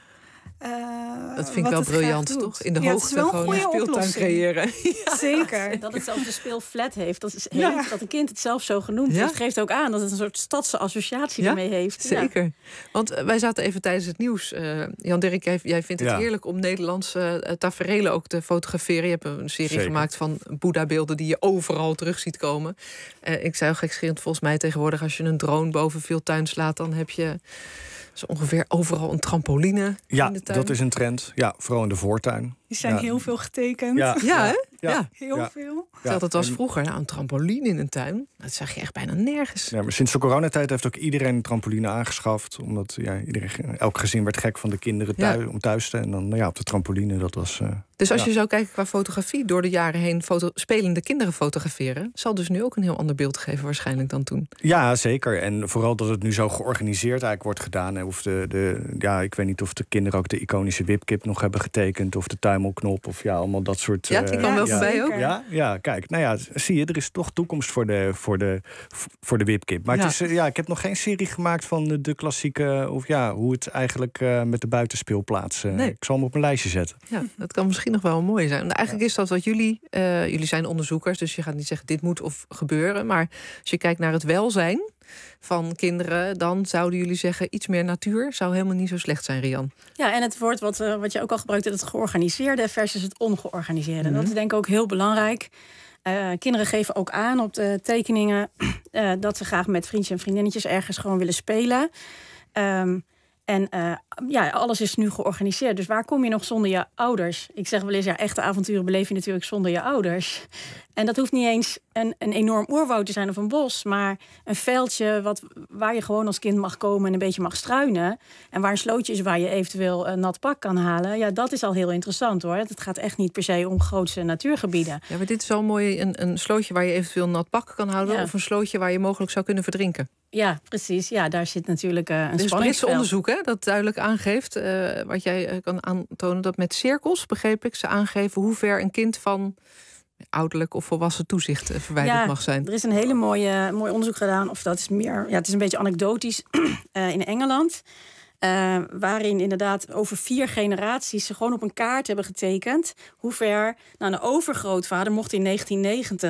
Uh, dat vind ik wel briljant, toch? In de ja, hoogte gewoon een speeltuin oplossing. creëren. Ja. Zeker. Dat het zelfs de speelflat heeft. Dat, is, ja. heeft, dat een kind het zelf zo genoemd ja. heeft, geeft ook aan dat het een soort stadse associatie ja, ermee heeft. Zeker. Ja. Want uh, wij zaten even tijdens het nieuws. Uh, Jan-Dirk, jij, jij vindt het ja. heerlijk om Nederlandse uh, taferelen ook te fotograferen. Je hebt een serie Zeker. gemaakt van Boeddha-beelden die je overal terug ziet komen. Uh, ik zei al gekscherend, volgens mij tegenwoordig, als je een drone boven veel tuin slaat, dan heb je zo ongeveer overal een trampoline ja, in de tuin. Dat is een trend. Ja, vooral in de voortuin. Die zijn ja. heel veel getekend. Ja, ja, hè? Ja. ja. Heel ja. veel. Ja. Dat was vroeger nou, een trampoline in een tuin. Dat zag je echt bijna nergens. Ja, maar sinds de coronatijd heeft ook iedereen een trampoline aangeschaft. Omdat ja, iedereen, elk gezin werd gek van de kinderen thuis, ja. om thuis te. En dan nou ja, op de trampoline, dat was... Uh, dus als ja. je zou kijken qua fotografie, door de jaren heen foto- spelende kinderen fotograferen, zal dus nu ook een heel ander beeld geven waarschijnlijk dan toen. Ja, zeker. En vooral dat het nu zo georganiseerd eigenlijk wordt gedaan. Of de, de, ja, ik weet niet of de kinderen ook de iconische wipkip nog hebben getekend. Of de tuimelknop. Of ja, allemaal dat soort... Ja, die kwam uh, wel ja, voorbij ook. Ja, ja, kijk. Nou ja, zie je, er is toch toekomst voor de, voor de, voor de wipkip. Maar ja. Het is, ja, ik heb nog geen serie gemaakt van de, de klassieke... of ja, hoe het eigenlijk uh, met de buitenspeelplaats... Uh, nee. Ik zal hem op een lijstje zetten. Ja, dat kan misschien nog wel mooi zijn. Eigenlijk is dat wat jullie... Uh, jullie zijn onderzoekers, dus je gaat niet zeggen dit moet of gebeuren. Maar als je kijkt naar het welzijn van kinderen, dan zouden jullie zeggen iets meer natuur zou helemaal niet zo slecht zijn, Rian. Ja, en het woord wat, uh, wat je ook al gebruikt hebt, het georganiseerde versus het ongeorganiseerde. Mm-hmm. Dat is denk ik ook heel belangrijk. Uh, kinderen geven ook aan op de tekeningen uh, dat ze graag met vriendjes en vriendinnetjes ergens gewoon willen spelen. Um, En uh, ja, alles is nu georganiseerd. Dus waar kom je nog zonder je ouders? Ik zeg wel eens, ja, echte avonturen beleef je natuurlijk zonder je ouders. En dat hoeft niet eens een, een enorm oerwoud te zijn of een bos, maar een veldje wat, waar je gewoon als kind mag komen en een beetje mag struinen. En waar een slootje is waar je eventueel een nat pak kan halen. Ja, dat is al heel interessant hoor. Het gaat echt niet per se om grootse natuurgebieden. Ja, maar dit is wel mooi, een, een slootje waar je eventueel een nat pak kan houden. Ja. Of een slootje waar je mogelijk zou kunnen verdrinken. Ja, precies. Ja, daar zit natuurlijk uh, een spanningsveld. Er is Brits onderzoek hè, dat duidelijk aangeeft, uh, wat jij uh, kan aantonen, dat met cirkels, begreep ik, ze aangeven hoe ver een kind van ouderlijk of volwassen toezicht uh, verwijderd ja, mag zijn. Er is een hele mooie, mooi onderzoek gedaan, of dat is meer, ja, het is een beetje anekdotisch, uh, in Engeland. Uh, waarin inderdaad over vier generaties ze gewoon op een kaart hebben getekend hoe ver. Nou, een overgrootvader mocht in negentien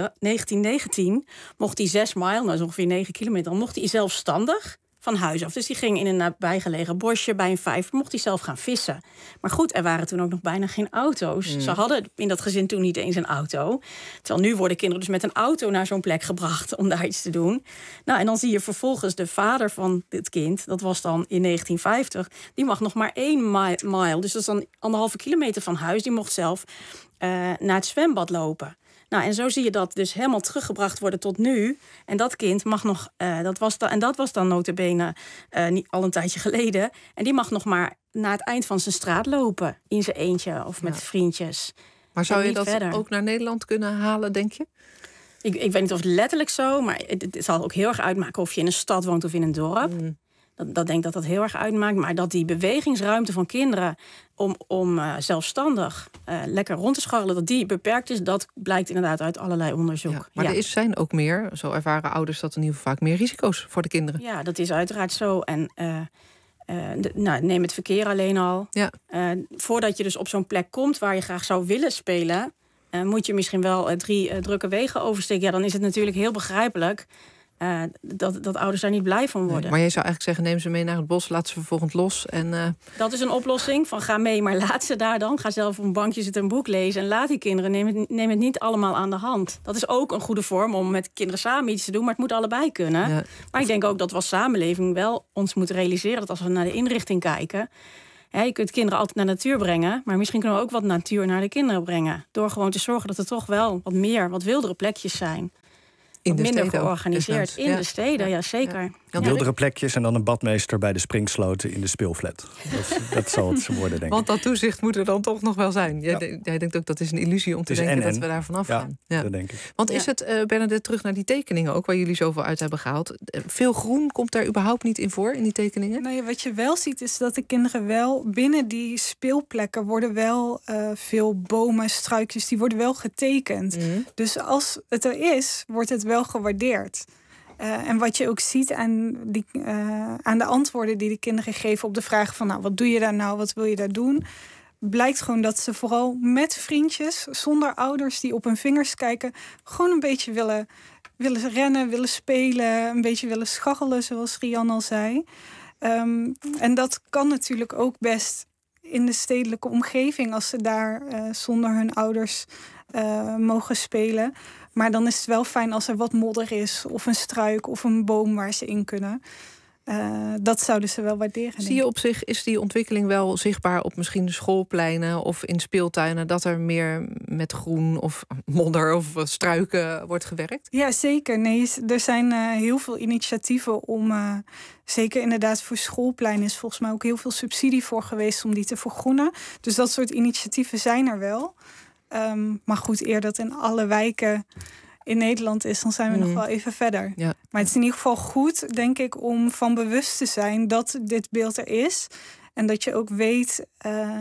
negentien mocht hij zes mijl, nou dat is ongeveer negen kilometer, dan mocht hij zelfstandig van huis af. Dus die ging in een nabijgelegen bosje bij een vijver, mocht hij zelf gaan vissen. Maar goed, er waren toen ook nog bijna geen auto's. Mm. Ze hadden in dat gezin toen niet eens een auto. Terwijl nu worden kinderen dus met een auto naar zo'n plek gebracht om daar iets te doen. Nou, en dan zie je vervolgens de vader van dit kind, dat was dan in negentien vijftig, die mag nog maar één mile, dus dat is dan anderhalve kilometer van huis, die mocht zelf uh, naar het zwembad lopen. Nou, en zo zie je dat dus helemaal teruggebracht worden tot nu. En dat kind mag nog, uh, dat was dan, en dat was dan nota bene uh, niet al een tijdje geleden. En die mag nog maar naar het eind van zijn straat lopen. In zijn eentje of met ja. vriendjes. Maar zou je dat verder. ook naar Nederland kunnen halen, denk je? Ik, ik weet niet of het letterlijk zo, maar het, het zal ook heel erg uitmaken of je in een stad woont of in een dorp. Mm. Dat, dat denk ik dat dat heel erg uitmaakt. Maar dat die bewegingsruimte van kinderen om, om uh, zelfstandig uh, lekker rond te scharrelen, dat die beperkt is, dat blijkt inderdaad uit allerlei onderzoek. Ja, maar ja. er is, zijn ook meer, zo ervaren ouders dat in ieder geval vaak meer risico's voor de kinderen. Ja, dat is uiteraard zo. En uh, uh, de, nou, neem het verkeer alleen al. Ja. Uh, voordat je dus op zo'n plek komt waar je graag zou willen spelen, uh, moet je misschien wel uh, drie uh, drukke wegen oversteken. Ja, dan is het natuurlijk heel begrijpelijk Uh, dat, dat ouders daar niet blij van worden. Nee, maar jij zou eigenlijk zeggen, neem ze mee naar het bos, laat ze vervolgens los. En, uh... dat is een oplossing, van ga mee, maar laat ze daar dan. Ga zelf op een bankje zitten, een boek lezen en laat die kinderen, neem het, neem het niet allemaal aan de hand. Dat is ook een goede vorm om met kinderen samen iets te doen, maar het moet allebei kunnen. Ja. Maar ik denk ook dat we als samenleving wel ons moeten realiseren dat als we naar de inrichting kijken, Ja, je kunt kinderen altijd naar de natuur brengen, maar misschien kunnen we ook wat natuur naar de kinderen brengen. Door gewoon te zorgen dat er toch wel wat meer, wat wildere plekjes zijn. In de minder steden georganiseerd. In ja. de steden, ja, zeker. Ja. Ja, wildere plekjes en dan een badmeester bij de springsloten in de speelflat. Dat, dat zal het worden, denk ik. Want dat toezicht moet er dan toch nog wel zijn. Jij, ja. jij denkt ook dat is een illusie om te denken en, en. dat we daar vanaf ja, gaan. Ja, dat denk ik. Want ja. is het, uh, Bernadette, terug naar die tekeningen ook, waar jullie zoveel uit hebben gehaald. Veel groen komt daar überhaupt niet in voor, in die tekeningen? Nou ja, wat je wel ziet is dat de kinderen wel binnen die speelplekken worden wel uh, veel bomen, struikjes, die worden wel getekend. Mm. Dus als het er is, wordt het wel gewaardeerd. Uh, en wat je ook ziet aan, die, uh, aan de antwoorden die de kinderen geven op de vraag van, nou, wat doe je daar nou, wat wil je daar doen? Blijkt gewoon dat ze vooral met vriendjes, zonder ouders die op hun vingers kijken, gewoon een beetje willen, willen rennen, willen spelen, een beetje willen scharrelen, zoals Rian al zei. Um, en dat kan natuurlijk ook best in de stedelijke omgeving, als ze daar uh, zonder hun ouders uh, mogen spelen. Maar dan is het wel fijn als er wat modder is, of een struik of een boom waar ze in kunnen. Uh, dat zouden ze wel waarderen. Zie je op zich, is die ontwikkeling wel zichtbaar op misschien schoolpleinen of in speeltuinen, dat er meer met groen of modder of struiken wordt gewerkt? Ja, zeker. Nee, er zijn uh, heel veel initiatieven om, uh, zeker inderdaad voor schoolpleinen is volgens mij ook heel veel subsidie voor geweest om die te vergroenen. Dus dat soort initiatieven zijn er wel. Um, maar goed, eer dat in alle wijken in Nederland is, dan zijn we mm. nog wel even verder. Ja. Maar het is in ieder geval goed, denk ik, om van bewust te zijn dat dit beeld er is. En dat je ook weet uh,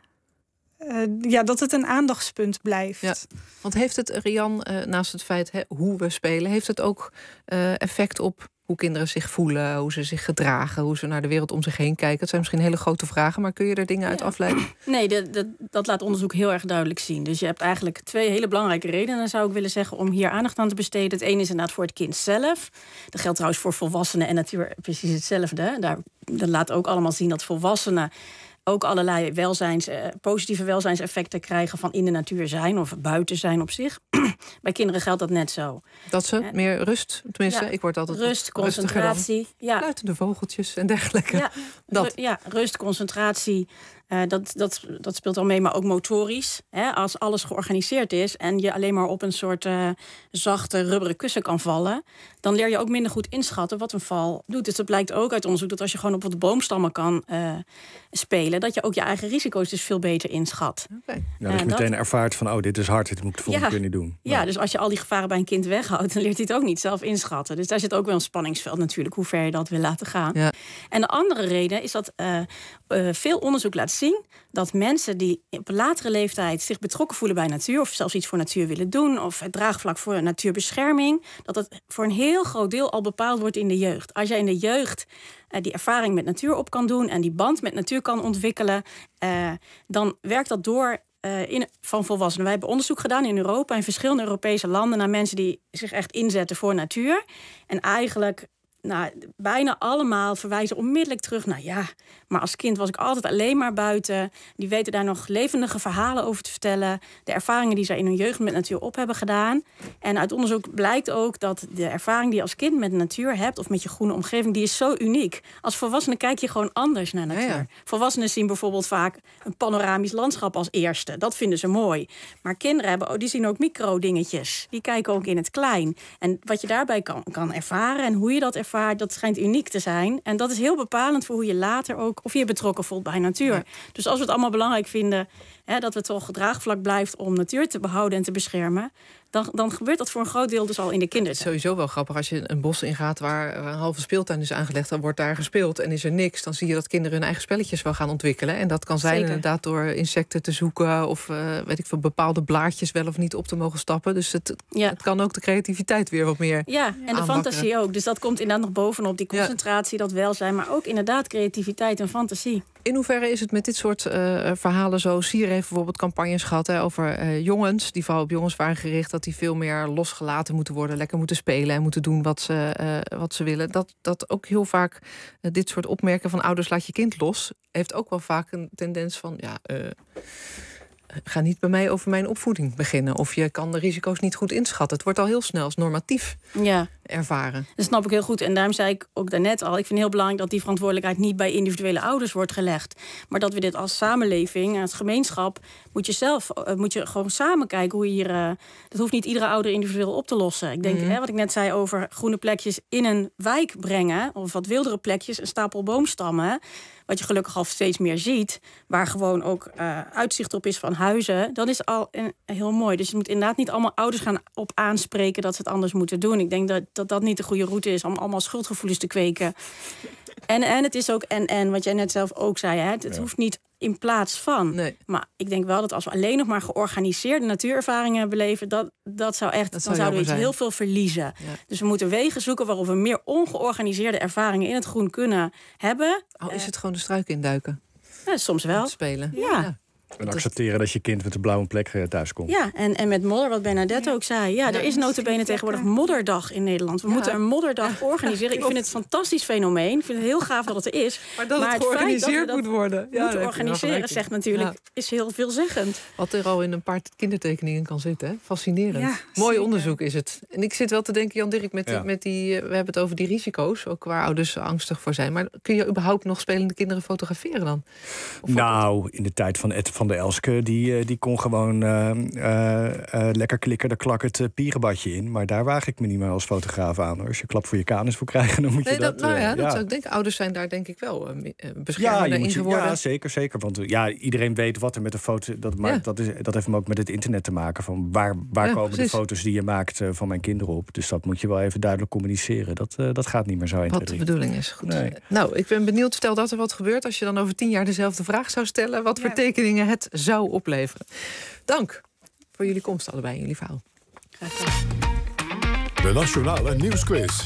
uh, ja, dat het een aandachtspunt blijft. Ja. Want heeft het, Rian, uh, naast het feit he, hoe we spelen, heeft het ook uh, effect op hoe kinderen zich voelen, hoe ze zich gedragen, hoe ze naar de wereld om zich heen kijken? Het zijn misschien hele grote vragen, maar kun je er dingen uit ja. afleiden? Nee, de, de, dat laat onderzoek heel erg duidelijk zien. Dus je hebt eigenlijk twee hele belangrijke redenen, zou ik willen zeggen, om hier aandacht aan te besteden. Het ene is inderdaad voor het kind zelf. Dat geldt trouwens voor volwassenen en natuurlijk precies hetzelfde. Daar, dat laat ook allemaal zien dat volwassenen ook allerlei welzijns, uh, positieve welzijnseffecten krijgen van in de natuur zijn of buiten zijn op zich. Bij kinderen geldt dat net zo. Dat ze uh, meer rust, tenminste, ja, ik word altijd rust, concentratie, ja, fluitende vogeltjes en dergelijke. Ja, dat. ja rust, concentratie. Uh, dat, dat, dat speelt al mee, maar ook motorisch. Hè? Als alles georganiseerd is en je alleen maar op een soort uh, zachte rubberen kussen kan vallen, dan leer je ook minder goed inschatten wat een val doet. Dus dat blijkt ook uit onderzoek dat als je gewoon op wat boomstammen kan uh, spelen, dat je ook je eigen risico's dus veel beter inschat. Okay. Ja, dat je uh, meteen dat... ervaart van, oh, dit is hard, dit moet ik de volgende ja, keer niet doen. Ja, ja, dus als je al die gevaren bij een kind weghoudt, dan leert hij het ook niet zelf inschatten. Dus daar zit ook wel een spanningsveld natuurlijk, hoe ver je dat wil laten gaan. Ja. En de andere reden is dat uh, uh, veel onderzoek laat zien dat mensen die op een latere leeftijd zich betrokken voelen bij natuur, of zelfs iets voor natuur willen doen, of het draagvlak voor natuurbescherming, dat het voor een heel groot deel al bepaald wordt in de jeugd. Als jij in de jeugd uh, die ervaring met natuur op kan doen en die band met natuur kan ontwikkelen, uh, dan werkt dat door uh, in, van volwassenen. Wij hebben onderzoek gedaan in Europa, in verschillende Europese landen, naar mensen die zich echt inzetten voor natuur. En eigenlijk Nou, bijna allemaal verwijzen onmiddellijk terug naar ja, maar als kind was ik altijd alleen maar buiten. Die weten daar nog levendige verhalen over te vertellen. De ervaringen die zij in hun jeugd met natuur op hebben gedaan. En uit onderzoek blijkt ook dat de ervaring die je als kind met de natuur hebt, of met je groene omgeving, die is zo uniek. Als volwassene kijk je gewoon anders naar natuur. Ja, ja. Volwassenen zien bijvoorbeeld vaak een panoramisch landschap als eerste. Dat vinden ze mooi. Maar kinderen hebben, oh, die zien ook micro-dingetjes. Die kijken ook in het klein. En wat je daarbij kan, kan ervaren en hoe je dat ervaart, dat schijnt uniek te zijn. En dat is heel bepalend voor hoe je later ook, of je je betrokken voelt bij natuur. Ja. Dus als we het allemaal belangrijk vinden, hè, dat het toch draagvlak blijft om natuur te behouden en te beschermen, Dan, dan gebeurt dat voor een groot deel dus al in de kindertijd. Het is sowieso wel grappig als je een bos ingaat waar een halve speeltuin is aangelegd, dan wordt daar gespeeld en is er niks. Dan zie je dat kinderen hun eigen spelletjes wel gaan ontwikkelen. En dat kan zijn Zeker. inderdaad door insecten te zoeken of uh, weet ik veel, bepaalde blaadjes wel of niet op te mogen stappen. Dus het, ja. het kan ook de creativiteit weer wat meer Ja, en de aanbakken. fantasie ook. Dus dat komt inderdaad nog bovenop die concentratie, ja. dat welzijn, maar ook inderdaad creativiteit en fantasie. In hoeverre is het met dit soort uh, verhalen zo? Sier heeft bijvoorbeeld campagnes gehad hè, over uh, jongens, die vooral op jongens waren gericht, dat die veel meer losgelaten moeten worden, lekker moeten spelen en moeten doen wat ze, uh, wat ze willen. Dat, dat ook heel vaak uh, dit soort opmerken van ouders laat je kind los, heeft ook wel vaak een tendens van ja, uh, ga niet bij mij over mijn opvoeding beginnen. Of je kan de risico's niet goed inschatten. Het wordt al heel snel als normatief ja. ervaren. Dat snap ik heel goed. En daarom zei ik ook daarnet al, ik vind het heel belangrijk dat die verantwoordelijkheid niet bij individuele ouders wordt gelegd. Maar dat we dit als samenleving, als gemeenschap, moet je zelf, uh, moet je gewoon samen kijken hoe je hier. Uh, dat hoeft niet iedere ouder individueel op te lossen. Ik denk, mm-hmm. hè, wat ik net zei over groene plekjes in een wijk brengen, of wat wildere plekjes, een stapel boomstammen. Wat je gelukkig al steeds meer ziet, waar gewoon ook uh, uitzicht op is van huizen, dat is al een, heel mooi. Dus je moet inderdaad niet allemaal ouders gaan op aanspreken dat ze het anders moeten doen. Ik denk dat dat, dat niet de goede route is om allemaal schuldgevoelens te kweken. En, en het is ook en en wat jij net zelf ook zei, hè, het, het ja. hoeft niet in plaats van. Nee. Maar ik denk wel dat als we alleen nog maar georganiseerde natuurervaringen beleven, dat, dat zou echt, dat dan zou zouden we iets heel veel verliezen. Ja. Dus we moeten wegen zoeken waarop we meer ongeorganiseerde ervaringen in het groen kunnen hebben. Oh, is het gewoon de struiken induiken? Ja, soms wel. Spelen. Ja. ja. En accepteren dat je kind met een blauwe plek thuis komt. Ja, en, en met modder, wat Bernadette ook zei. Ja, er is nota bene tegenwoordig modderdag in Nederland. We ja. moeten een modderdag organiseren. Ik vind het een fantastisch fenomeen. Ik vind het heel gaaf dat het er is. Maar dat maar het georganiseerd moet worden. Ja, moeten organiseren, zegt natuurlijk, ja. is heel veelzeggend. Wat er al in een paar kindertekeningen kan zitten. Hè? Fascinerend. Ja, Mooi zeker. onderzoek is het. En ik zit wel te denken, Jan Dirk, met, ja. met die, we hebben het over die risico's. Ook waar ouders angstig voor zijn. Maar kun je überhaupt nog spelende kinderen fotograferen dan? Of nou, in de tijd van Ed van der Elske, die Die, die kon gewoon uh, uh, uh, lekker klikken, daar klak het uh, pierenbadje in. Maar daar waag ik me niet meer als fotograaf aan. Hoor. Als je klap voor je kanus wil krijgen, dan moet nee, je dat... dat... Nou ja, uh, dat ja. zou ik denken. Ouders zijn daar denk ik wel uh, beschermender ja, in je, geworden. Ja, zeker, zeker. Want uh, ja, iedereen weet wat er met de foto... Dat, maar, ja. dat, is, dat heeft hem ook met het internet te maken. Van waar waar ja, komen precies. de foto's die je maakt uh, van mijn kinderen op? Dus dat moet je wel even duidelijk communiceren. Dat, uh, dat gaat niet meer zo één, wat twee, de bedoeling is. Goed. Nee. Nou, ik ben benieuwd. Stel dat er wat gebeurt. Als je dan over tien jaar dezelfde vraag zou stellen, wat ja. voor tekeningen het zou opleveren. Dank voor jullie komst allebei in jullie verhaal. Graag gedaan. De Nationale Nieuwsquiz.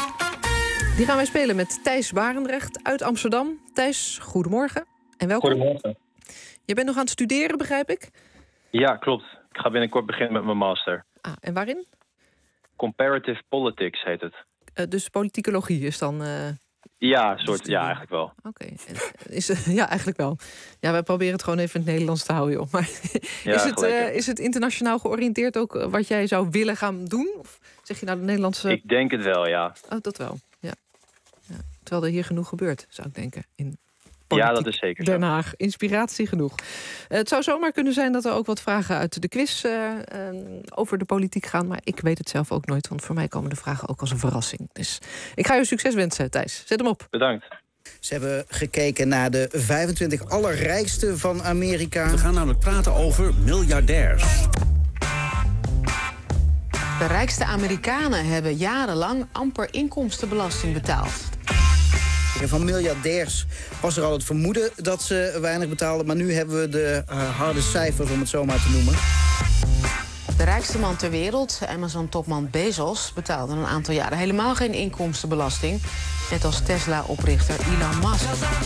Die gaan wij spelen met Thijs Barendrecht uit Amsterdam. Thijs, goedemorgen en welkom. Goedemorgen. Je bent nog aan het studeren, begrijp ik? Ja, klopt. Ik ga binnenkort beginnen met mijn master. Ah, en waarin? Comparative Politics heet het. Uh, dus politicologie is dan... Uh... Ja, soort, ja, eigenlijk wel. Oké, okay. Ja, eigenlijk wel. Ja, wij proberen het gewoon even in het Nederlands te houden, joh. Maar ja, is, het, uh, is het internationaal georiënteerd ook uh, wat jij zou willen gaan doen? Of zeg je nou de Nederlandse... Ik denk het wel, ja. Oh, dat wel, ja. ja. Terwijl er hier genoeg gebeurt, zou ik denken. In ja, dat is zeker zo. Den Haag, inspiratie genoeg. Uh, het zou zomaar kunnen zijn dat er ook wat vragen uit de quiz uh, uh, over de politiek gaan. Maar ik weet het zelf ook nooit, want voor mij komen de vragen ook als een verrassing. Dus ik ga je succes wensen, Thijs. Zet hem op. Bedankt. Ze hebben gekeken naar de vijfentwintig allerrijkste van Amerika. We gaan namelijk praten over miljardairs. De rijkste Amerikanen hebben jarenlang amper inkomstenbelasting betaald. Van miljardairs was er al het vermoeden dat ze weinig betaalden. Maar nu hebben we de uh, harde cijfers, om het zo maar te noemen. De rijkste man ter wereld, Amazon-topman Bezos, betaalde een aantal jaren helemaal geen inkomstenbelasting. Net als Tesla-oprichter Elon Musk.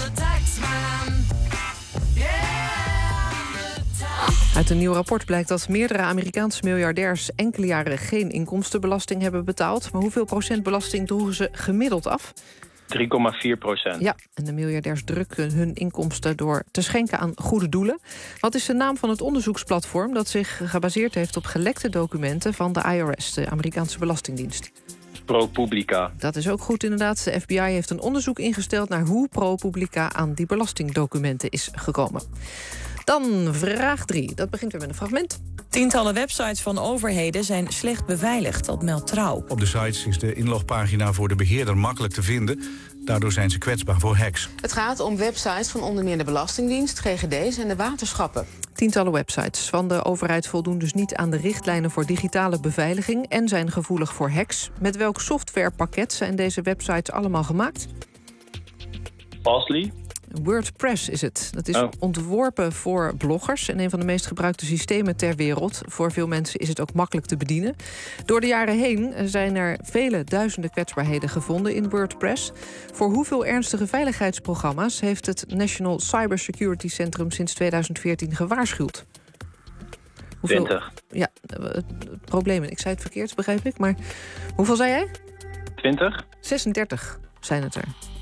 Uit een nieuw rapport blijkt dat meerdere Amerikaanse miljardairs enkele jaren geen inkomstenbelasting hebben betaald. Maar hoeveel procent belasting droegen ze gemiddeld af? drie komma vier procent. Ja, en de miljardairs drukken hun inkomsten door te schenken aan goede doelen. Wat is de naam van het onderzoeksplatform dat zich gebaseerd heeft op gelekte documenten van de I R S, de Amerikaanse Belastingdienst? ProPublica. Dat is ook goed inderdaad. De F B I heeft een onderzoek ingesteld naar hoe ProPublica aan die belastingdocumenten is gekomen. Dan vraag drie. Dat begint weer met een fragment. Tientallen websites van overheden zijn slecht beveiligd, dat meldt Trouw. Op de sites is de inlogpagina voor de beheerder makkelijk te vinden. Daardoor zijn ze kwetsbaar voor hacks. Het gaat om websites van onder meer de Belastingdienst, G G D's en de waterschappen. Tientallen websites van de overheid voldoen dus niet aan de richtlijnen voor digitale beveiliging en zijn gevoelig voor hacks. Met welk softwarepakket zijn deze websites allemaal gemaakt? Fastly. WordPress is het. Dat is oh. ontworpen voor bloggers en een van de meest gebruikte systemen ter wereld. Voor veel mensen is het ook makkelijk te bedienen. Door de jaren heen zijn er vele duizenden kwetsbaarheden gevonden in WordPress. Voor hoeveel ernstige veiligheidsprogramma's heeft het National Cybersecurity Centrum sinds tweeduizend veertien gewaarschuwd? Hoeveel... twintig. Ja, het probleem, ik zei het verkeerd, begrijp ik. Maar hoeveel zei jij? twintig. zesendertig zijn het er. Ja.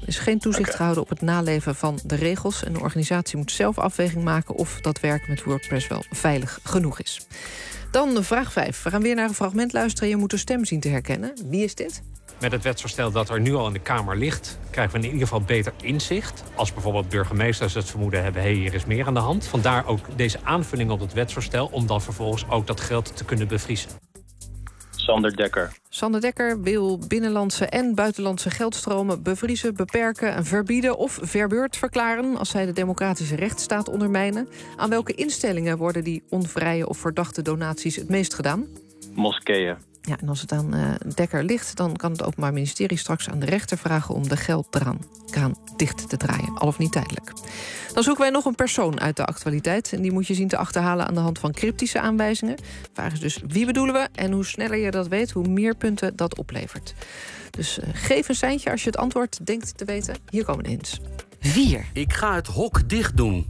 Er is geen toezicht okay. gehouden op het naleven van de regels. En de organisatie moet zelf afweging maken of dat werk met WordPress wel veilig genoeg is. Dan vraag vijf. We gaan weer naar een fragment luisteren. Je moet de stem zien te herkennen. Wie is dit? Met het wetsvoorstel dat er nu al in de Kamer ligt, krijgen we in ieder geval beter inzicht. Als bijvoorbeeld burgemeesters het vermoeden hebben, hé, hier is meer aan de hand. Vandaar ook deze aanvulling op het wetsvoorstel, om dan vervolgens ook dat geld te kunnen bevriezen. Sander Dekker. Sander Dekker wil binnenlandse en buitenlandse geldstromen bevriezen, beperken en verbieden of verbeurd verklaren als zij de democratische rechtsstaat ondermijnen. Aan welke instellingen worden die onvrije of verdachte donaties het meest gedaan? Moskeeën. Ja, en als het aan uh, Dekker ligt, dan kan het Openbaar Ministerie straks aan de rechter vragen om de geldkraan dicht te draaien, al of niet tijdelijk. Dan zoeken wij nog een persoon uit de actualiteit en die moet je zien te achterhalen aan de hand van cryptische aanwijzingen. De vraag is dus wie bedoelen we en hoe sneller je dat weet, hoe meer punten dat oplevert. Dus uh, geef een seintje als je het antwoord denkt te weten. Hier komen de hints. vier. Ik ga het hok dicht doen.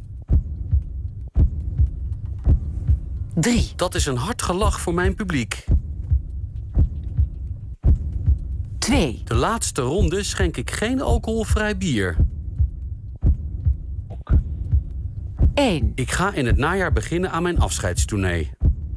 drie. Dat is een hard gelach voor mijn publiek. twee. De laatste ronde schenk ik geen alcoholvrij bier. één. Ik ga in het najaar beginnen aan mijn afscheidstournee.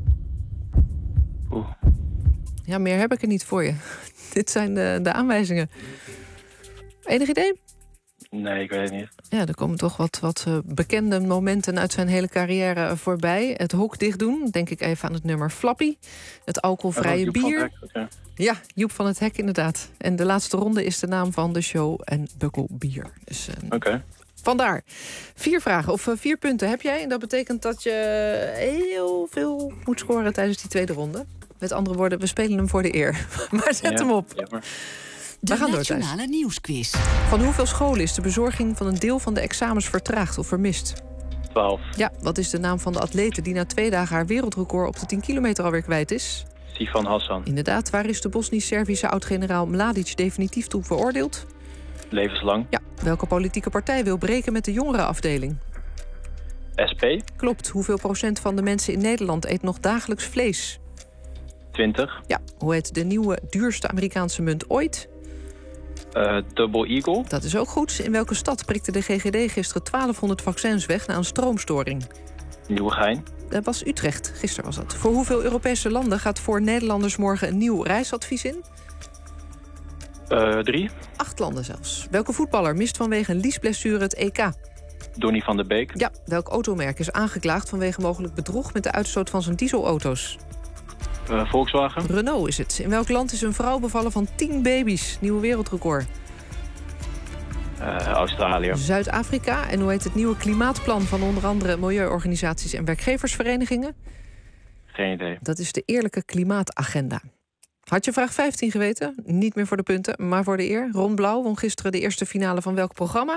Ja, meer heb ik er niet voor je. Dit zijn de, de aanwijzingen. Enig idee? Nee, ik weet het niet. Ja, er komen toch wat, wat uh, bekende momenten uit zijn hele carrière voorbij. Het hok dicht doen, denk ik even aan het nummer Flappy. Het alcoholvrije oh, bier. Okay. Ja, Joep van het Hek inderdaad. En de laatste ronde is de naam van de show en Bukkelbier. Dus, uh, Oké. Okay. Vandaar. Vier vragen of uh, vier punten heb jij. En dat betekent dat je heel veel moet scoren tijdens die tweede ronde. Met andere woorden, we spelen hem voor de eer. Maar zet ja, hem op. Ja, maar... De gaan Nationale door, Nieuwsquiz. Van hoeveel scholen is de bezorging van een deel van de examens vertraagd of vermist? twaalf. Ja, wat is de naam van de atlete die na twee dagen haar wereldrecord op de tien kilometer alweer kwijt is? Sivan Hassan. Inderdaad, waar is de Bosnisch-Servische oud-generaal Mladic definitief toe veroordeeld? Levenslang. Ja, welke politieke partij wil breken met de jongerenafdeling? S P. Klopt, hoeveel procent van de mensen in Nederland eet nog dagelijks vlees? twintig. Ja, hoe heet de nieuwe duurste Amerikaanse munt ooit? Uh, Double Eagle. Dat is ook goed. In welke stad prikte de G G D gisteren twaalfhonderd vaccins weg na een stroomstoring? Nieuwegein. Dat was Utrecht. Gisteren was dat. Voor hoeveel Europese landen gaat voor Nederlanders morgen een nieuw reisadvies in? Uh, drie. Acht landen zelfs. Welke voetballer mist vanwege een liesblessure het E K? Donny van der Beek. Ja, welk automerk is aangeklaagd vanwege mogelijk bedrog met de uitstoot van zijn dieselauto's? Uh, Volkswagen. Renault is het. In welk land is een vrouw bevallen van tien baby's? Nieuwe wereldrecord. Uh, Australië. Zuid-Afrika. En hoe heet het nieuwe klimaatplan van onder andere milieuorganisaties en werkgeversverenigingen? Geen idee. Dat is de Eerlijke Klimaatagenda. Had je vraag vijftien geweten? Niet meer voor de punten, maar voor de eer. Ron Blauw won gisteren de eerste finale van welk programma?